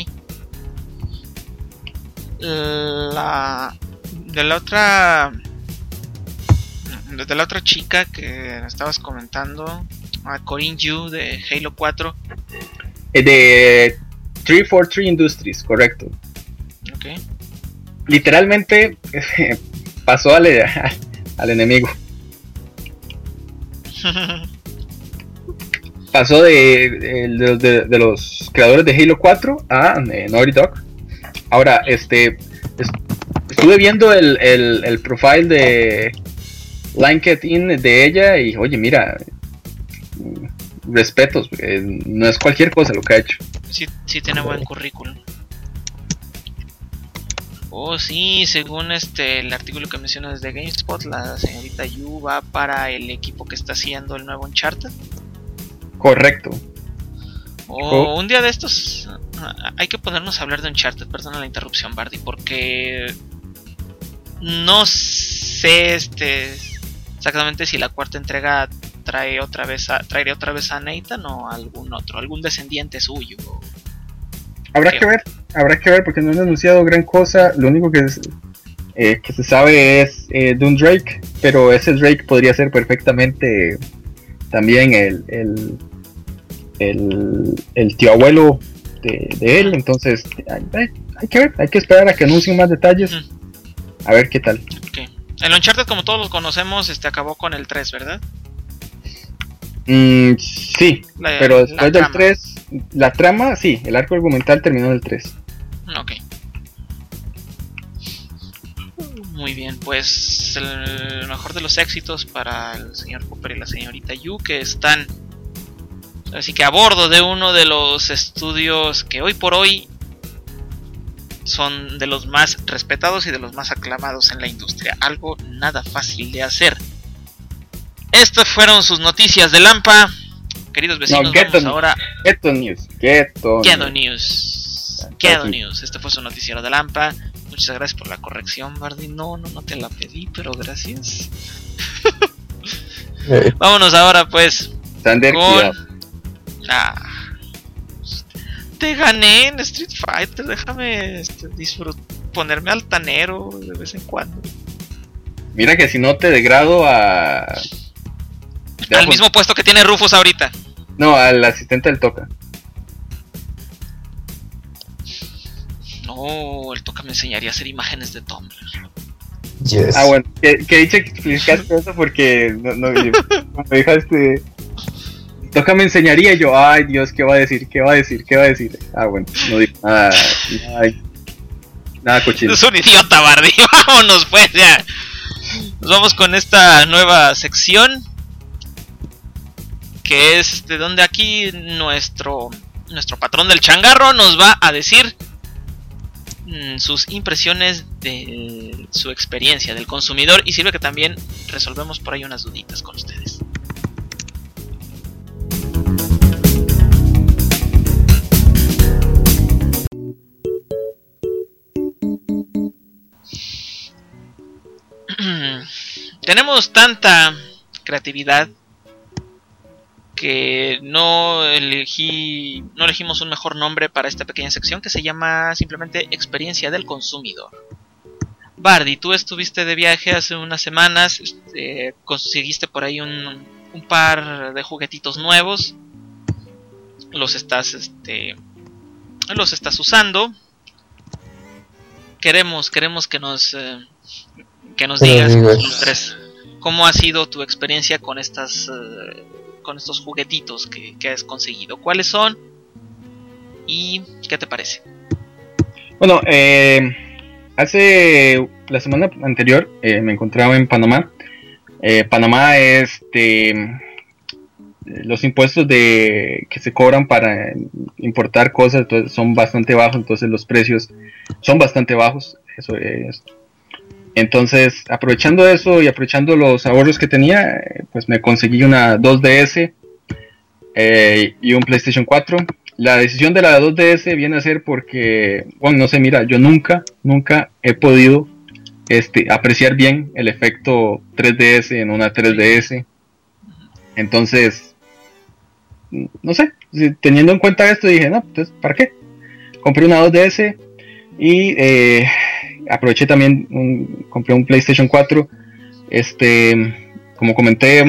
De la otra chica que estabas comentando, Corinne Yu de Halo 4. De 343 Industries, correcto. Ok. Literalmente pasó al enemigo. Pasó de los creadores de Halo 4 a Naughty Dog. Ahora, estuve viendo el profile de LinkedIn de ella y oye, mira, respetos, no es cualquier cosa lo que ha hecho. Sí tiene buen currículum. Oh, sí, según el artículo que mencionas de GameSpot, la señorita Yu va para el equipo que está haciendo el nuevo Uncharted. Correcto. Un día de estos hay que ponernos a hablar de Uncharted, perdona la interrupción, Bardi, porque no sé sé exactamente si la cuarta entrega traería otra vez a Nathan o algún descendiente suyo. Habrá que ver porque no han anunciado gran cosa. Lo único que se sabe es de un Drake, pero ese Drake podría ser perfectamente también el tío abuelo de él. Entonces hay que ver, hay que esperar a que anuncien más detalles, a ver qué tal. Okay. El Uncharted, como todos los conocemos, acabó con el 3, ¿verdad? Sí, pero después del 3, la trama, sí, el arco argumental terminó en el 3. Ok. Muy bien, pues el mejor de los éxitos para el señor Cooper y la señorita Yu, que están así que a bordo de uno de los estudios que hoy por hoy son de los más respetados y de los más aclamados en la industria. Algo nada fácil de hacer. Estas fueron sus noticias de Lampa. Queridos vecinos, vamos ahora... Ghetto News. Este fue su noticiero de Lampa. Muchas gracias por la corrección, Bardi. No te la pedí, pero gracias. Vámonos ahora, pues. Sander, con... te gané en Street Fighter. Déjame ponerme altanero de vez en cuando. Mira que si no te degrado al mismo puesto que tiene Rufus ahorita. No, al asistente del Toca. No, el Toca me enseñaría a hacer imágenes de Tumblr. Yes. Bueno, que dicho que explicaste eso porque no me dejaste. Toca me enseñaría, y yo, ay Dios, ¿qué va a decir? Bueno, no digo nada cochino. Es un idiota, Bardi. Vámonos pues ya. Nos vamos con esta nueva sección, que es de donde aquí nuestro patrón del changarro nos va a decir sus impresiones de su experiencia del consumidor, y sirve que también resolvemos por ahí unas duditas con ustedes. Tenemos tanta creatividad que no elegimos un mejor nombre para esta pequeña sección, que se llama simplemente Experiencia del Consumidor. Bardi, tú estuviste de viaje hace unas semanas, conseguiste por ahí un par de juguetitos nuevos, los estás usando. Queremos que nos digas cómo ha sido tu experiencia con estos juguetitos que has conseguido. ¿Cuáles son? ¿Y qué te parece? Bueno, hace la semana anterior me encontraba en Panamá. Panamá los impuestos que se cobran para importar cosas son bastante bajos, entonces los precios son bastante bajos. Eso es. Entonces, aprovechando eso y aprovechando los ahorros que tenía, pues me conseguí una 2DS y un PlayStation 4. La decisión de la 2DS viene a ser porque, bueno, no sé, mira, yo nunca he podido apreciar bien el efecto 3DS en una 3DS. Entonces, no sé, teniendo en cuenta esto dije, no, entonces, ¿para qué? Compré una 2DS y aproveché también, compré un PlayStation 4, como comenté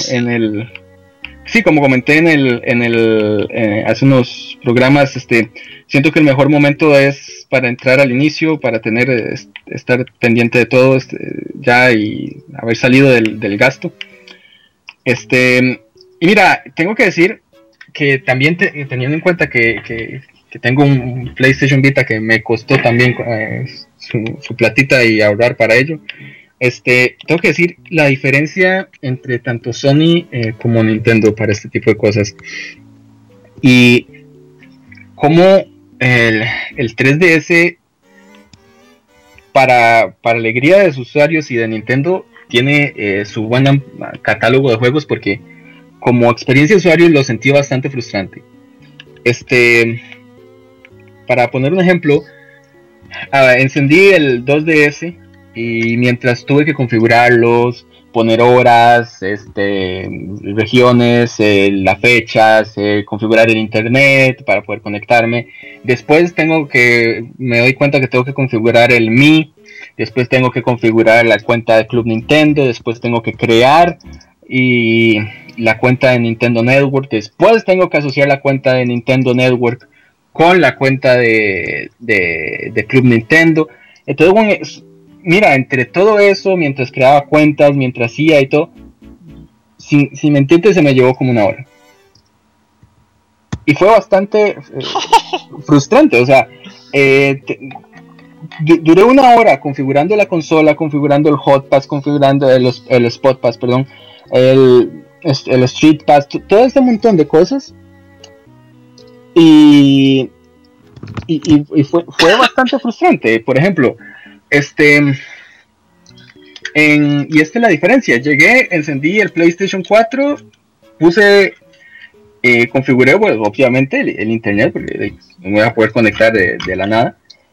hace unos programas, siento que el mejor momento es para entrar al inicio, para estar pendiente de todo, ya y haber salido del gasto. Y mira, tengo que decir que también teniendo en cuenta que tengo un PlayStation Vita que me costó también su platita y ahorrar para ello, tengo que decir la diferencia entre tanto Sony como Nintendo para este tipo de cosas, y cómo el 3DS para alegría de sus usuarios y de Nintendo tiene su buen catálogo de juegos, porque como experiencia de usuario lo sentí bastante frustrante. Para poner un ejemplo, encendí el 2DS y mientras tuve que configurarlos, poner horas, regiones, las fechas, configurar el internet para poder conectarme. Después me doy cuenta que tengo que configurar el Mi, después tengo que configurar la cuenta de Club Nintendo, después tengo que crear y la cuenta de Nintendo Network, después tengo que asociar la cuenta de Nintendo Network con la cuenta de Club Nintendo. Entonces, bueno, mira, entre todo eso, mientras creaba cuentas, mientras hacía y todo, sin mentirte, se me llevó como una hora. Y fue bastante frustrante, o sea, duré una hora configurando la consola, configurando el Hot Pass, configurando el Spot Pass, perdón, el Street Pass, todo este montón de cosas. Y fue bastante frustrante. Por ejemplo, y esta es la diferencia. Llegué, encendí el PlayStation 4, configuré, bueno, obviamente el internet, porque no voy a poder conectar de la nada.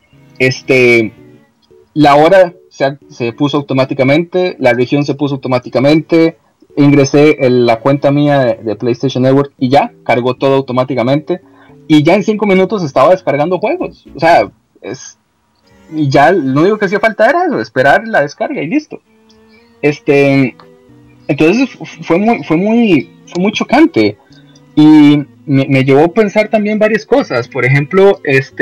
La hora se puso automáticamente, la región se puso automáticamente, ingresé en la cuenta mía de PlayStation Network y ya, cargó todo automáticamente. Y ya en 5 minutos estaba descargando juegos. O sea, y ya lo único que hacía falta era eso, esperar la descarga y listo. Entonces fue muy chocante. Y me llevó a pensar también varias cosas. Por ejemplo,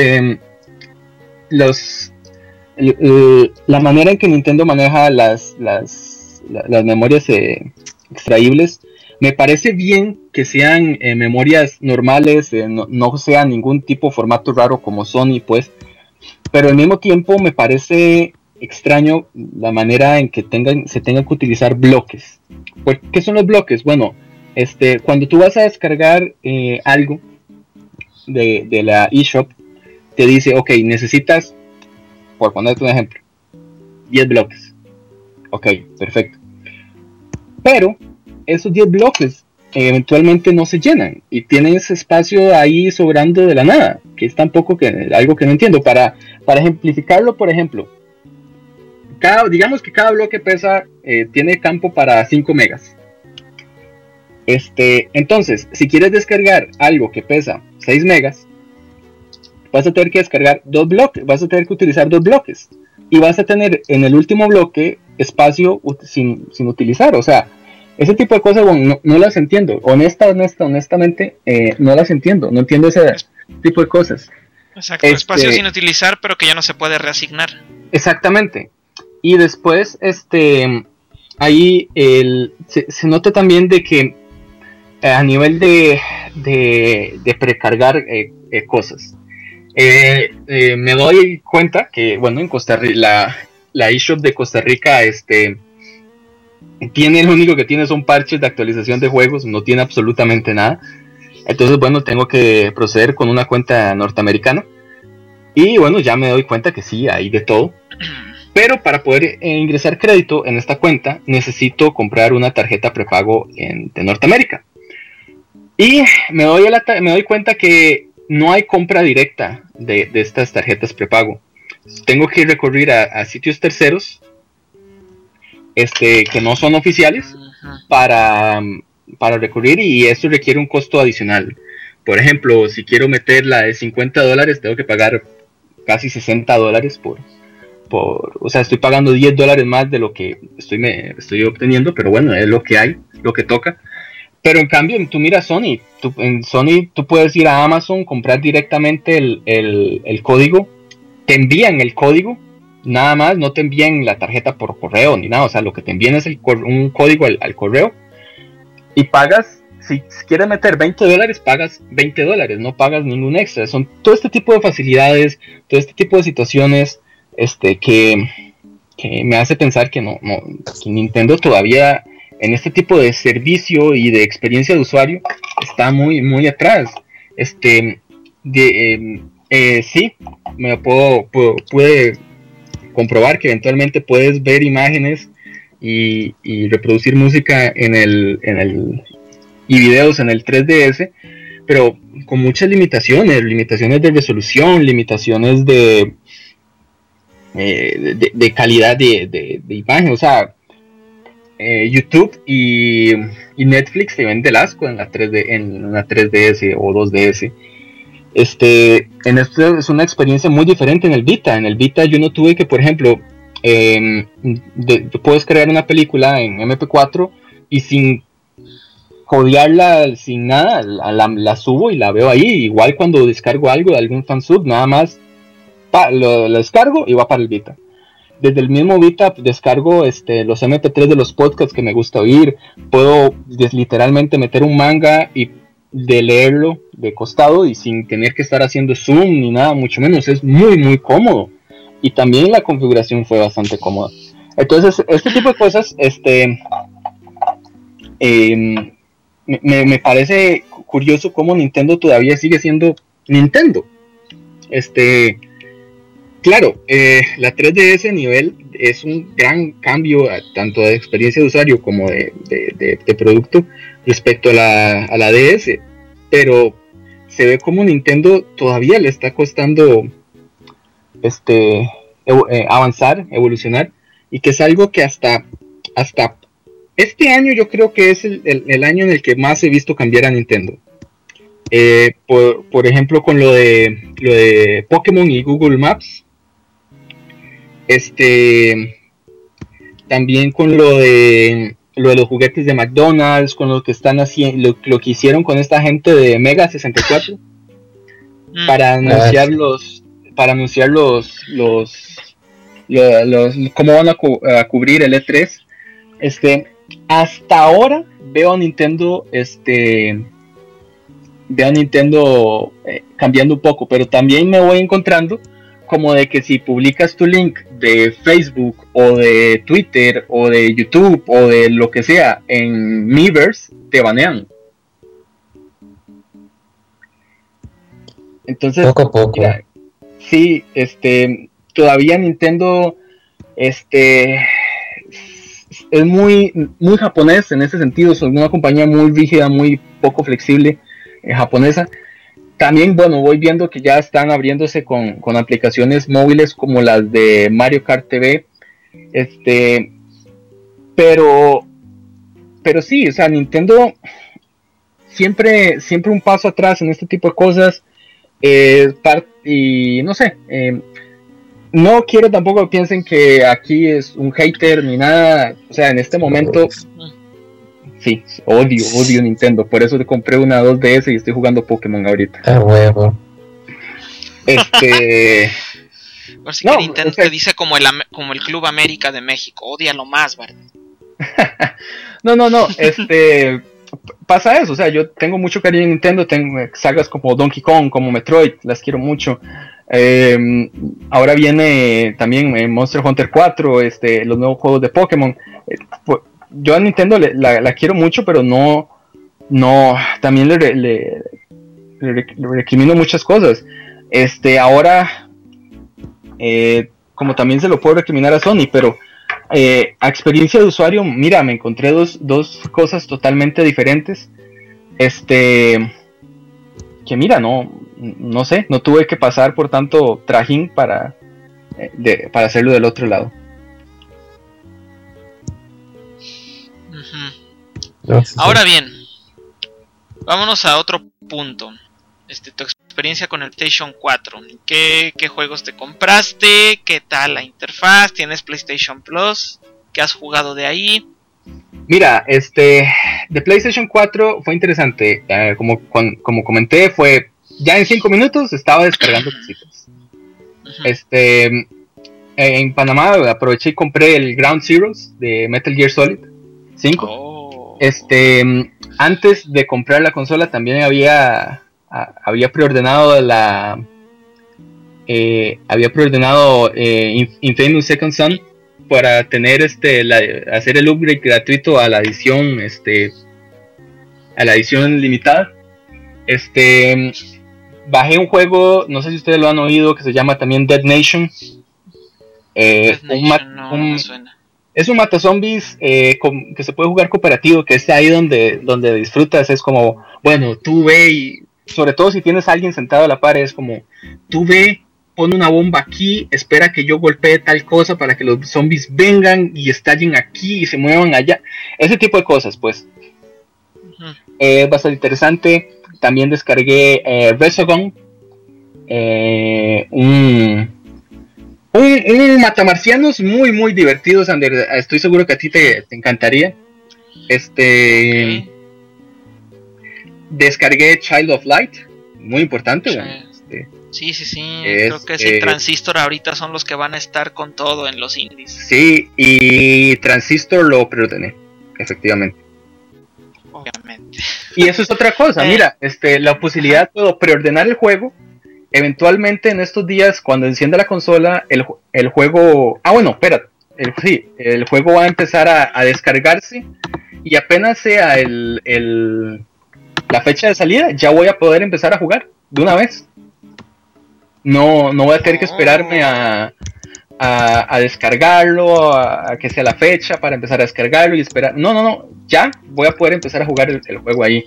la manera en que Nintendo maneja las memorias extraíbles. Me parece bien que sean memorias normales, no sea ningún tipo de formato raro como Sony, pues. Pero al mismo tiempo me parece extraño la manera en que se tengan que utilizar bloques. ¿Qué son los bloques? Bueno, cuando tú vas a descargar algo de la eShop, te dice, ok, necesitas, por ponerte un ejemplo, 10 bloques. Ok, perfecto. Pero esos 10 bloques eventualmente no se llenan y tienen ese espacio ahí sobrando de la nada, que es tampoco algo que no entiendo. Para ejemplificarlo, por ejemplo, digamos que cada bloque tiene campo para 5 megas. Entonces, si quieres descargar algo que pesa 6 megas, vas a tener que descargar 2 bloques, vas a tener que utilizar 2 bloques y vas a tener en el último bloque espacio sin utilizar. O sea, ese tipo de cosas, bueno, no las entiendo. Honestamente, no las entiendo. No entiendo ese tipo de cosas. Exacto, espacio sin utilizar, pero que ya no se puede reasignar. Exactamente. Y después, ahí se nota también de que a nivel de precargar cosas, me doy cuenta que, bueno, en Costa Rica, la eShop de Costa Rica, lo único que tiene son parches de actualización de juegos, no tiene absolutamente nada. Entonces, bueno, tengo que proceder con una cuenta norteamericana. Y bueno, ya me doy cuenta que sí, hay de todo. Pero para poder ingresar crédito en esta cuenta, necesito comprar una tarjeta prepago de Norteamérica. Y me doy cuenta que no hay compra directa de estas tarjetas prepago. Tengo que recurrir a sitios terceros, que no son oficiales, para recurrir, y esto requiere un costo adicional. Por ejemplo, si quiero meter la de $50, tengo que pagar casi $60 o sea, estoy pagando $10 más de lo que estoy obteniendo, pero bueno, es lo que hay, lo que toca. Pero en cambio, tú miras Sony, en Sony tú puedes ir a Amazon, comprar directamente el código, te envían el código, nada más, no te envían la tarjeta por correo ni nada, o sea, lo que te envían es un código al correo, y pagas, si quieres meter $20, pagas $20, no pagas ningún extra. Son todo este tipo de facilidades, todo este tipo de situaciones que me hace pensar que que Nintendo todavía en este tipo de servicio y de experiencia de usuario está muy muy atrás. Sí, pude comprobar que eventualmente puedes ver imágenes y reproducir música y videos en el 3DS, pero con muchas limitaciones de resolución, limitaciones de de calidad de imagen. O sea, YouTube y Netflix te vende el asco en la 3D, en una 3DS o 2DS. En esto es una experiencia muy diferente en el Vita. En el Vita yo no tuve que, por ejemplo, puedes crear una película en MP4 y sin codearla, sin nada, la subo y la veo ahí. Igual cuando descargo algo de algún fansub, nada más lo descargo y va para el Vita. Desde el mismo Vita descargo los MP3 de los podcasts que me gusta oír. Puedo literalmente meter un manga y de leerlo de costado y sin tener que estar haciendo zoom ni nada, mucho menos. Es muy muy cómodo, y también la configuración fue bastante cómoda. Entonces este tipo de cosas me parece curioso cómo Nintendo todavía sigue siendo Nintendo. Claro, la 3DS nivel es un gran cambio tanto de experiencia de usuario como de producto respecto a la DS, pero se ve como Nintendo todavía le está costando avanzar, evolucionar, y que es algo que hasta este año yo creo que es el año en el que más he visto cambiar a Nintendo. Por ejemplo, con lo de Pokémon y Google Maps. También con lo de los juguetes de McDonald's, con lo que están haciendo, lo que hicieron con esta gente de Mega 64 para anunciar cómo van a cubrir el E3. Hasta ahora veo a Nintendo cambiando un poco, pero también me voy encontrando como de que si publicas tu link de Facebook o de Twitter o de YouTube o de lo que sea en Miiverse, te banean. Entonces, poco a poco. Mira, sí, todavía Nintendo es muy muy japonés en ese sentido. Es una compañía muy rígida, muy poco flexible, japonesa. También, bueno, voy viendo que ya están abriéndose con aplicaciones móviles como las de Mario Kart TV. Pero sí, o sea, Nintendo siempre un paso atrás en este tipo de cosas. Y no sé, no quiero tampoco que piensen que aquí es un hater ni nada. O sea, en este momento sí, odio Nintendo. Por eso te compré una 2DS y estoy jugando Pokémon ahorita. Ah, huevo. Así que Nintendo te dice como el Club América de México. Ódialo más, ¿verdad? No. Pasa eso. O sea, yo tengo mucho cariño en Nintendo. Tengo sagas como Donkey Kong, como Metroid. Las quiero mucho. Ahora viene también Monster Hunter 4, los nuevos juegos de Pokémon. Yo a Nintendo la quiero mucho, pero no también le recrimino muchas cosas. Ahora, como también se lo puedo recriminar a Sony, pero a experiencia de usuario, mira, me encontré dos cosas totalmente diferentes. Que mira, no sé, no tuve que pasar por tanto trajín para hacerlo del otro lado. Ahora bien, vámonos a otro punto. Tu experiencia con el PlayStation 4. ¿Qué juegos te compraste? ¿Qué tal la interfaz? ¿Tienes PlayStation Plus? ¿Qué has jugado de ahí? Mira, de PlayStation 4 fue interesante. Como comenté, fue ya en 5 minutos estaba descargando cositas. En Panamá aproveché y compré el Ground Zeroes de Metal Gear Solid 5. Antes de comprar la consola también había preordenado Infamous Second Son para tener hacer el upgrade gratuito a la edición limitada. Bajé un juego, no sé si ustedes lo han oído, que se llama también Dead Nation. No me suena. Es un matazombies que se puede jugar cooperativo, que es ahí donde disfrutas. Es como, bueno, tú ve, y sobre todo si tienes a alguien sentado a la par, es como, tú ve pon una bomba aquí, espera que yo golpee tal cosa para que los zombies vengan y estallen aquí y se muevan allá. Ese tipo de cosas, pues. Bastante interesante. También descargué Resogun, un matamarcianos muy muy divertido, Sander. Estoy seguro que a ti te encantaría. Descargué Child of Light, muy importante. Sí. Creo que sí, Transistor ahorita son los que van a estar con todo en los indies. Sí, y Transistor lo preordené, efectivamente. Obviamente. Y eso es otra cosa, mira, la posibilidad de preordenar el juego. Eventualmente en estos días, cuando encienda la consola, el juego... espérate. El juego va a empezar a descargarse. Y apenas sea la fecha de salida, ya voy a poder empezar a jugar de una vez. No voy a tener que esperarme a descargarlo, a que sea la fecha para empezar a descargarlo y esperar. No, ya voy a poder empezar a jugar el juego ahí.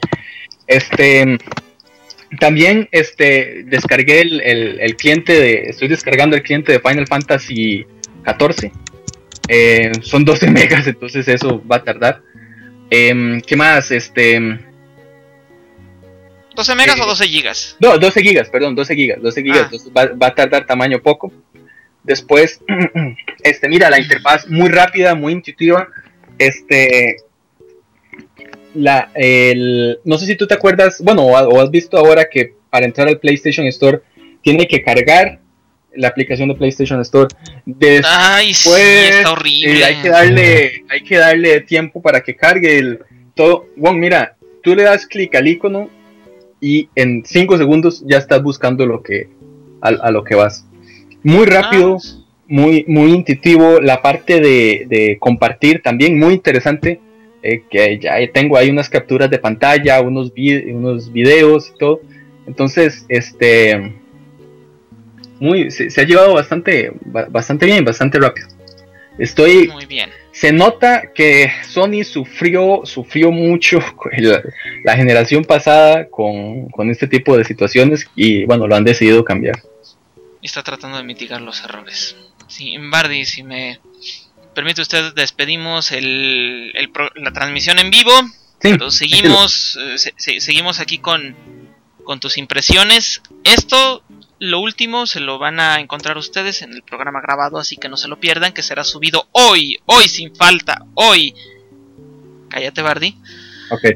También descargué el cliente estoy descargando el cliente de Final Fantasy 14. Son 12 megas, entonces eso va a tardar. ¿Qué más? 12 megas o 12 gigas. No, 12 gigas, perdón, 12 gigas. Entonces va a tardar tamaño poco. Después, mira, la interfaz muy rápida, muy intuitiva. No sé si tú te acuerdas, o has visto ahora que para entrar al PlayStation Store tiene que cargar la aplicación de PlayStation Store. Ay, sí, está horrible. Hay que darle tiempo para que cargue todo. Bueno, mira, tú le das clic al icono y en 5 segundos ya estás buscando a lo que vas. Muy rápido, muy intuitivo. La parte de compartir también muy interesante. Que ya tengo ahí unas capturas de pantalla, unos videos y todo. Entonces, se ha llevado bastante bien, bastante rápido. Muy bien. Se nota que Sony sufrió mucho la generación pasada con este tipo de situaciones y bueno, lo han decidido cambiar. Está tratando de mitigar los errores. Sí, Bardi, si me permite usted, despedimos la transmisión en vivo. Sí, pero seguimos aquí con tus impresiones. Esto, lo último, se lo van a encontrar ustedes en el programa grabado, así que no se lo pierdan, que será subido hoy sin falta, hoy. Cállate, Bardi. Okay.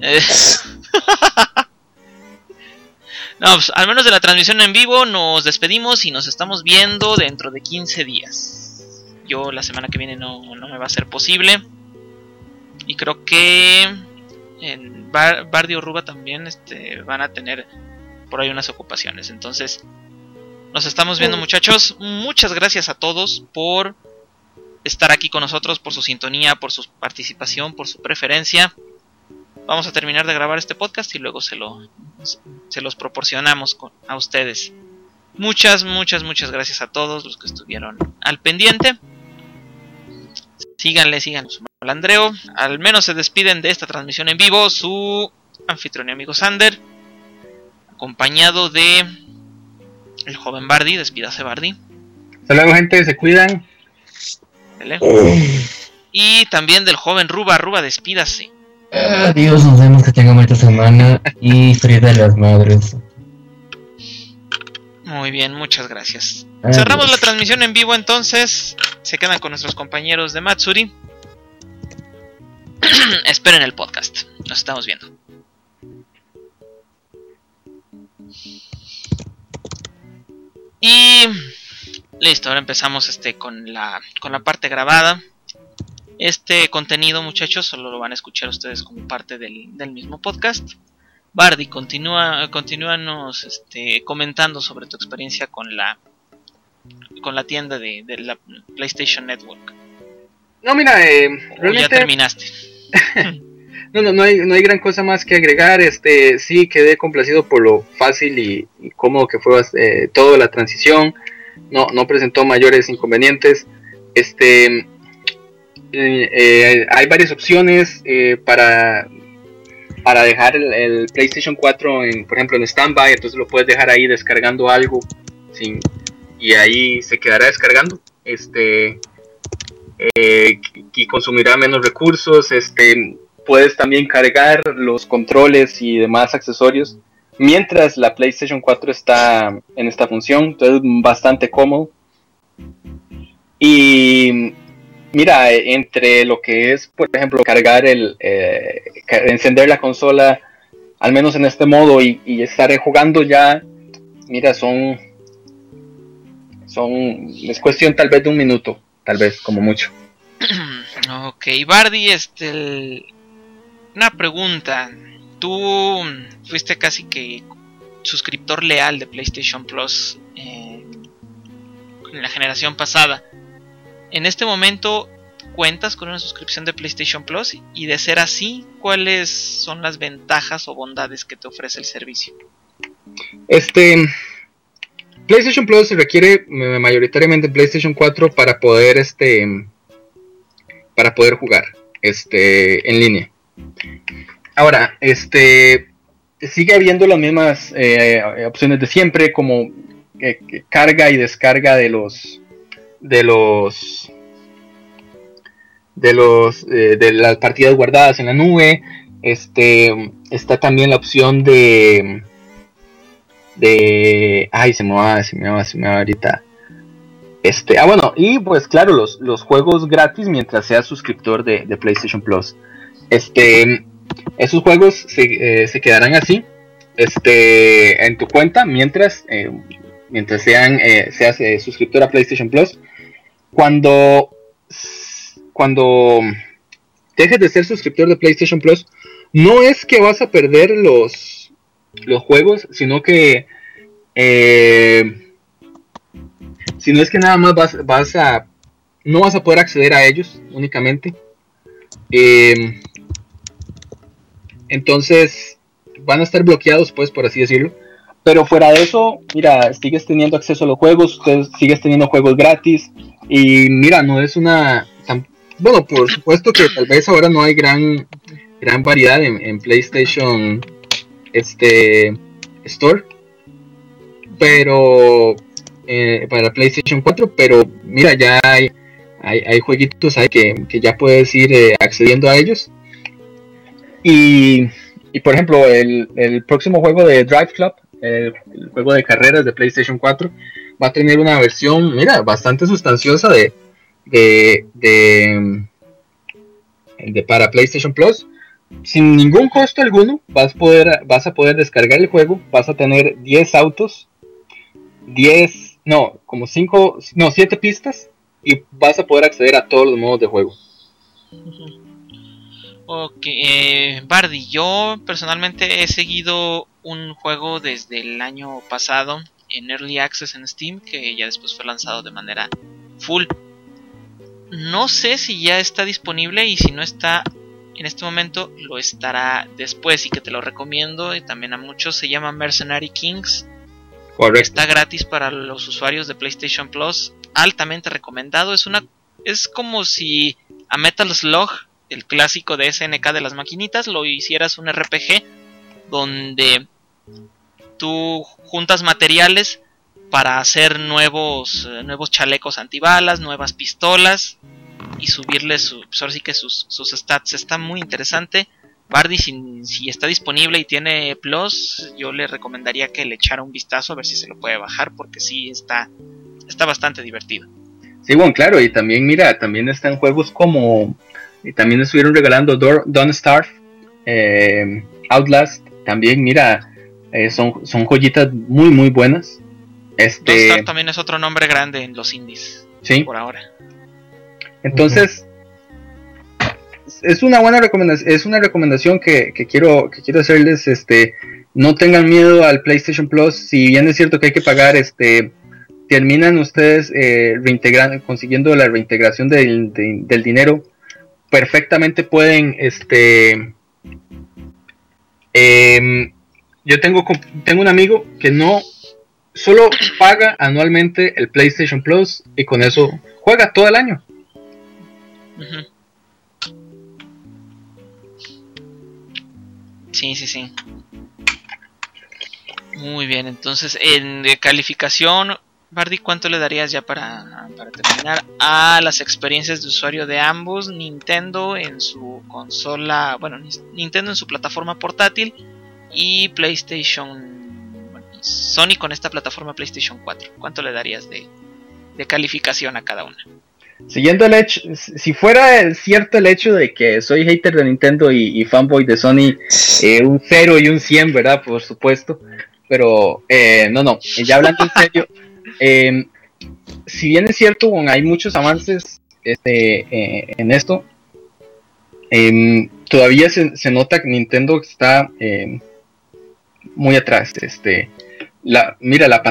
No, pues, al menos de la transmisión en vivo nos despedimos y nos estamos viendo dentro de 15 días. Yo la semana que viene no me va a ser posible. Y creo que en Bardi o Ruba también van a tener por ahí unas ocupaciones. Entonces, nos estamos viendo, muchachos. Muchas gracias a todos por estar aquí con nosotros, por su sintonía, por su participación, por su preferencia. Vamos a terminar de grabar este podcast y luego se los proporcionamos a ustedes. Muchas gracias a todos los que estuvieron al pendiente. Síganle su malandreo. Al menos se despiden de esta transmisión en vivo su anfitrión y amigo Sander, acompañado de el joven Bardi. Despídase, Bardi. Hasta luego, gente, se cuidan. Y también del joven Ruba. Despídase. Adiós, nos vemos, que tengamos esta semana y feliz de las madres. Muy bien, muchas gracias. Cerramos la transmisión en vivo, entonces se quedan con nuestros compañeros de Matsuri. Esperen el podcast. Nos estamos viendo. Y listo, ahora empezamos con la parte grabada. Este contenido, muchachos, solo lo van a escuchar ustedes como parte del mismo podcast. Bardi, continúanos comentando sobre tu experiencia con la tienda de la PlayStation Network. No, mira, realmente ya terminaste. No hay gran cosa más que agregar. Sí quedé complacido por lo fácil y cómodo que fue toda la transición. No presentó mayores inconvenientes. Hay varias opciones para dejar el PlayStation 4 por ejemplo en standby, entonces lo puedes dejar ahí descargando algo y ahí se quedará descargando. Y consumirá menos recursos. Puedes también cargar los controles y demás accesorios mientras la PlayStation 4 está en esta función, entonces bastante cómodo. Y mira, entre lo que es, por ejemplo, cargar encender la consola, al menos en este modo, y estar jugando ya, mira, es cuestión tal vez de un minuto, tal vez, como mucho. Ok, Bardi, una pregunta. Tú fuiste casi que suscriptor leal de PlayStation Plus en la generación pasada. En este momento, ¿cuentas con una suscripción de PlayStation Plus? Y de ser así, ¿cuáles son las ventajas o bondades que te ofrece el servicio? PlayStation Plus se requiere mayoritariamente PlayStation 4 para poder jugar en línea. Ahora, sigue habiendo las mismas opciones de siempre, como carga y descarga de las partidas guardadas en la nube. Está también la opción de ay, se me va ahorita. Bueno, y pues claro, los juegos gratis mientras seas suscriptor de PlayStation Plus. Esos juegos se quedarán así en tu cuenta mientras seas suscriptor a PlayStation Plus. Cuando dejes de ser suscriptor de PlayStation Plus, no es que vas a perder los juegos, sino que nada más no vas a poder acceder a ellos únicamente. Entonces van a estar bloqueados, pues, por así decirlo. Pero fuera de eso, mira, sigues teniendo acceso a los juegos, sigues teniendo juegos gratis. Y mira, no es bueno, por supuesto que tal vez ahora no hay gran variedad en PlayStation Store, pero para PlayStation 4, pero mira, ya hay jueguitos ahí que ya puedes ir accediendo a ellos. Y por ejemplo, el próximo juego de Drive Club, el juego de carreras de PlayStation 4, va a tener una versión, mira, bastante sustanciosa para PlayStation Plus. Sin ningún costo alguno, vas a poder descargar el juego. Vas a tener 10 autos, 7 pistas, y vas a poder acceder a todos los modos de juego. Ok, Bardi, yo personalmente he seguido un juego desde el año pasado en Early Access en Steam, que ya después fue lanzado de manera full. No sé si ya está disponible, y si no está en este momento, lo estará después, y que te lo recomiendo y también a muchos. Se llama Mercenary Kings. Correcto. Está gratis para los usuarios de PlayStation Plus, altamente recomendado. Es como si a Metal Slug, el clásico de SNK de las maquinitas, lo hicieras un RPG donde tú juntas materiales para hacer nuevos chalecos antibalas, nuevas pistolas, y subirles ahora sí que sus stats. Está muy interesante. Bardi, si está disponible y tiene Plus, yo le recomendaría que le echara un vistazo a ver si se lo puede bajar, porque sí está bastante divertido. Sí, bueno, claro, y también mira, también están juegos como, y también estuvieron regalando Don't Starve, Outlast, también mira, son joyitas muy muy buenas. Don't Starve también es otro nombre grande en los indies, sí, por ahora. Entonces, es una buena recomendación, es una recomendación que quiero hacerles. No tengan miedo al PlayStation Plus. Si bien es cierto que hay que pagar, terminan ustedes consiguiendo la reintegración del dinero, perfectamente pueden. Yo tengo un amigo que no solo paga anualmente el PlayStation Plus, y con eso juega todo el año. Uh-huh. Sí. Muy bien, entonces en calificación Bardi, ¿cuánto le darías ya para terminar a las experiencias de usuario de ambos? Nintendo en su consola, bueno, Nintendo en su plataforma portátil y Sony con esta plataforma PlayStation 4. ¿Cuánto le darías de calificación a cada una? Siguiendo el hecho, si fuera cierto el hecho de que soy hater de Nintendo y fanboy de Sony, un 0 y un 100, ¿verdad? Por supuesto. Pero, no, ya hablando en serio, si bien es cierto, hay muchos avances en esto, todavía se nota que Nintendo está muy atrás. Mira, las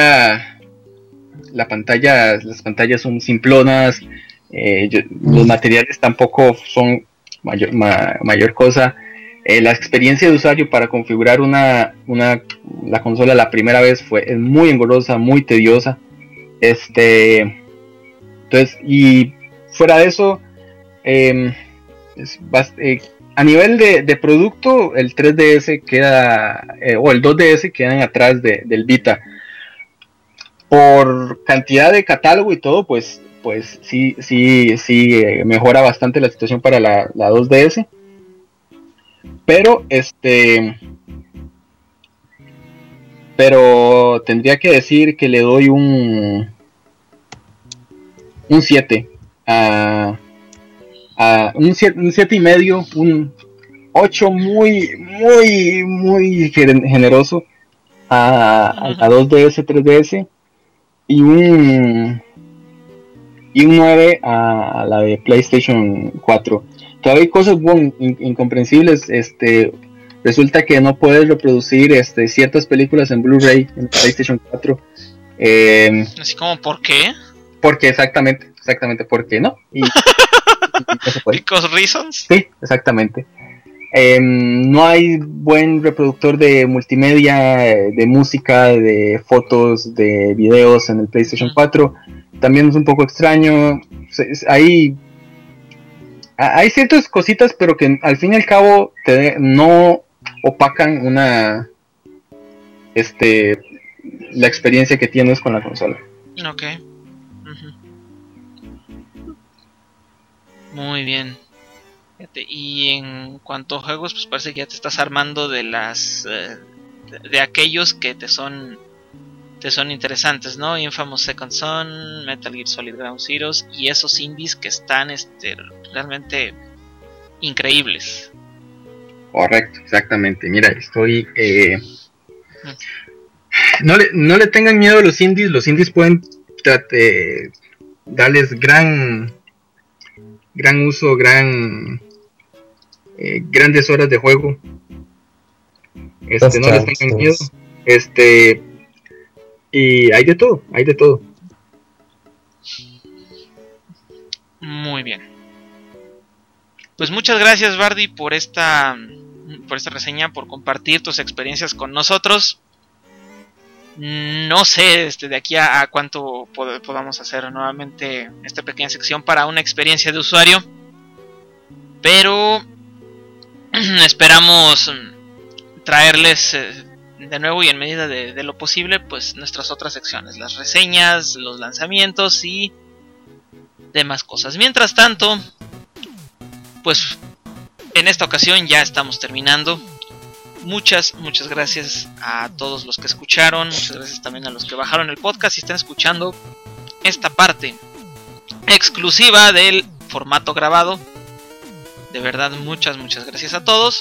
pantallas son simplonas, los materiales tampoco son mayor cosa. La experiencia de usuario para configurar la consola la primera vez es muy engorrosa, muy tediosa. Entonces, y fuera de eso, a nivel de producto, el 3DS queda, o el 2DS quedan atrás del Vita. Por cantidad de catálogo y todo, pues sí mejora bastante la situación para la 2DS. Pero tendría que decir que le doy un 7 un 7 y medio, un 8 muy generoso a 2DS, 3DS, y un 9 a la de PlayStation 4. Todavía hay cosas incomprensibles. Resulta que no puedes reproducir ciertas películas en Blu-ray en PlayStation 4. Así como, ¿por qué? Porque exactamente, porque no. Y no se puede. Because reasons. Sí, exactamente. No hay buen reproductor de multimedia, de música, de fotos, de videos en el PlayStation 4. También es un poco extraño. Hay ciertas cositas, pero que al fin y al cabo no opacan la experiencia que tienes con la consola. Ok. Muy bien. Fíjate, y en cuanto a juegos, pues parece que ya te estás armando de de aquellos que te son interesantes, ¿no? Infamous Second Son, Metal Gear Solid Ground Zeroes y esos indies que están realmente increíbles. Correcto, exactamente. Mira, estoy no le tengan miedo a los indies. Los indies pueden darles gran uso, grandes horas de juego. No les tengan miedo. Y hay de todo. Muy bien. Pues muchas gracias, Bardi, por esta reseña, por compartir tus experiencias con nosotros. No sé de aquí a cuánto podamos hacer nuevamente esta pequeña sección para una experiencia de usuario, pero esperamos traerles de nuevo y en medida de lo posible pues nuestras otras secciones, las reseñas, los lanzamientos y demás cosas. Mientras tanto, pues en esta ocasión ya estamos terminando. Muchas gracias a todos los que escucharon. Muchas gracias también a los que bajaron el podcast y están escuchando esta parte exclusiva del formato grabado. De verdad, muchas gracias a todos.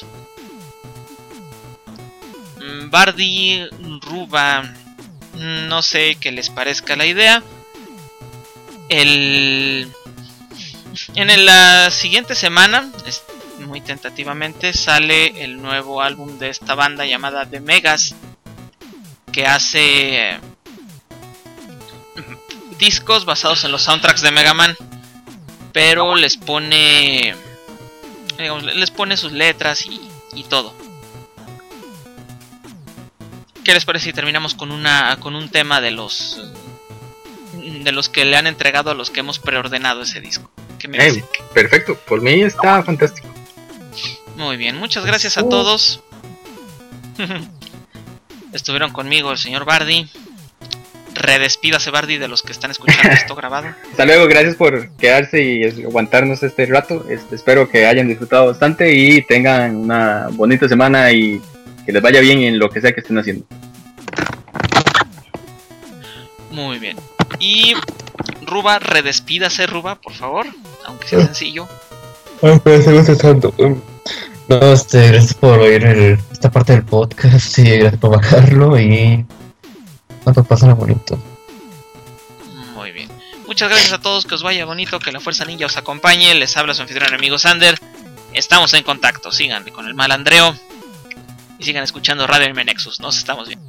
Bardi, Ruba, no sé qué les parezca la idea. En la siguiente semana, muy tentativamente, sale el nuevo álbum de esta banda llamada The Megas, que hace discos basados en los soundtracks de Mega Man, pero les pone sus letras y todo. ¿Qué les parece si terminamos con un tema de los que le han entregado a los que hemos preordenado ese disco? ¿Qué me dice? Perfecto, por mí está fantástico. Muy bien, muchas gracias a todos. Estuvieron conmigo el señor Bardi, redespídase, Bardi, de los que están escuchando esto grabado. Hasta luego, gracias por quedarse y aguantarnos este rato. Espero que hayan disfrutado bastante y tengan una bonita semana y que les vaya bien en lo que sea que estén haciendo. Muy bien. Y Ruba, redespídase, Ruba, por favor, aunque sea sencillo. Ay, pero estoy contestando. No, gracias por oír esta parte del podcast y gracias por bajarlo y cuánto pasan bonito. Muy bien. Muchas gracias a todos, que os vaya bonito, que la Fuerza Ninja os acompañe. Les habla su anfitrión amigo Sander. Estamos en contacto, síganle con el malandreo y sigan escuchando Radio Anime Nexus. Nos estamos viendo.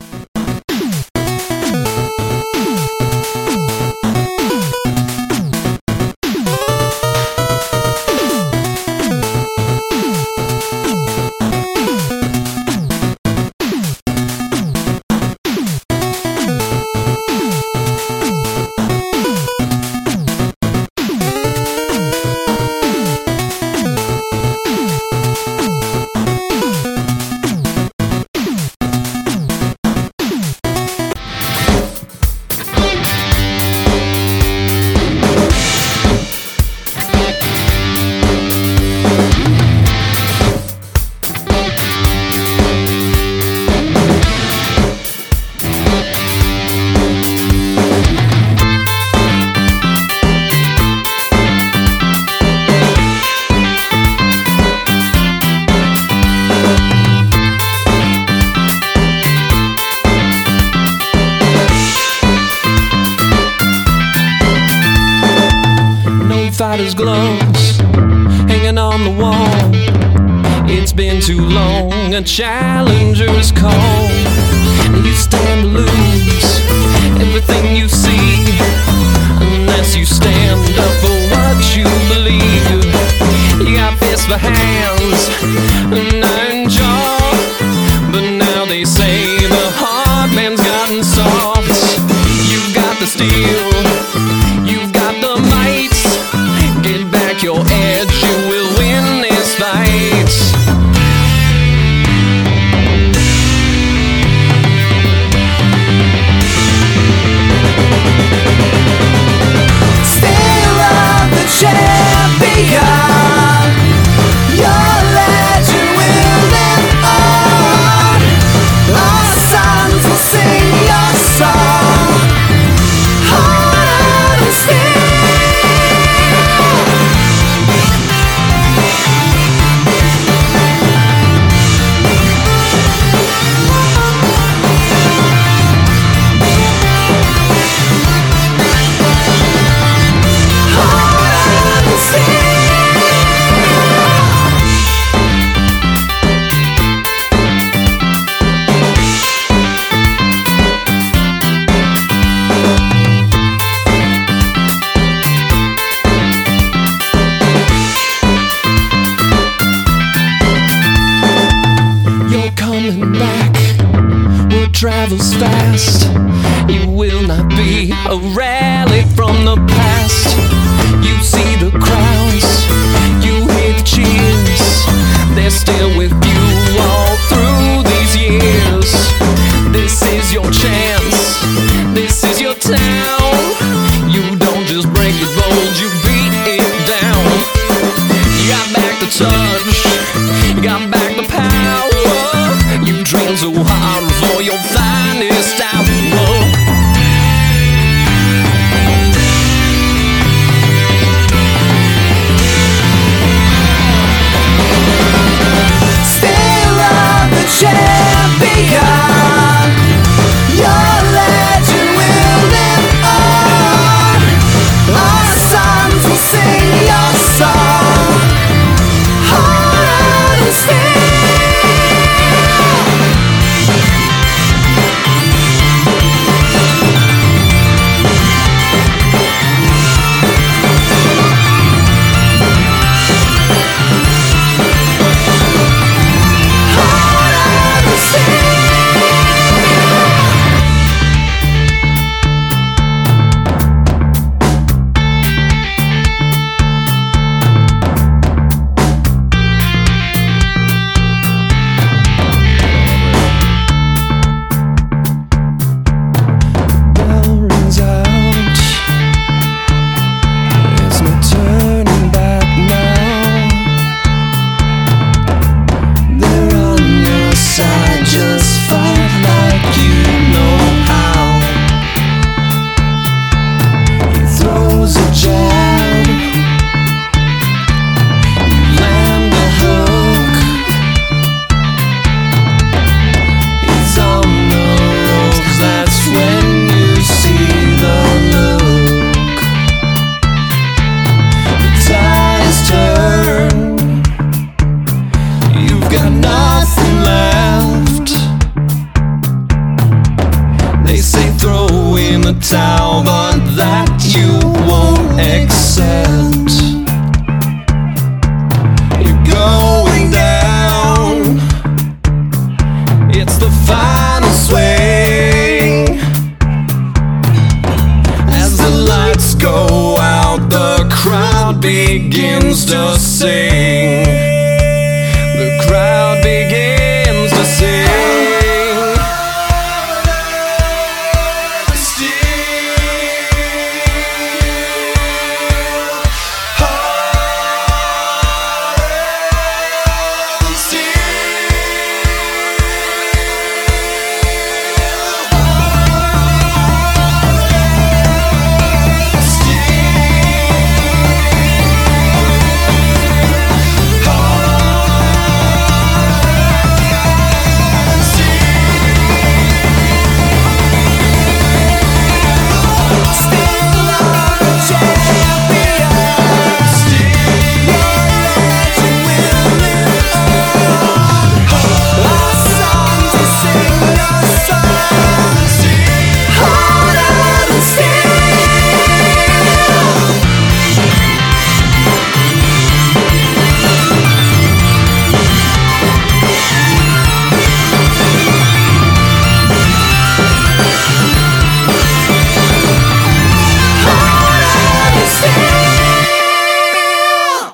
Fighter's gloves hanging on the wall. It's been too long, a challenger's call. You stand to lose everything you see, unless you stand up for what you believe. You got fists for hands, an iron jaw, but now they say the hard man's gotten soft. You've got the steel, you've got the might. Get back your edge, you will win this fight. Still of the champion, your legend will live on. Our sons will sing your song, harder than steel. Travels fast. You will not be a relic from the past. You see the crowds, you hear the cheers. They're still with you all through these years. This is your chance, this is your town. You don't just break the bones, you beat it down. You got back the touch, you got back the power. You train so hard for your finest hour. Still of the champion, your They say throw in the towel, but that you won't accept. You're going down. It's the final swing. As the lights go out, the crowd begins to sing.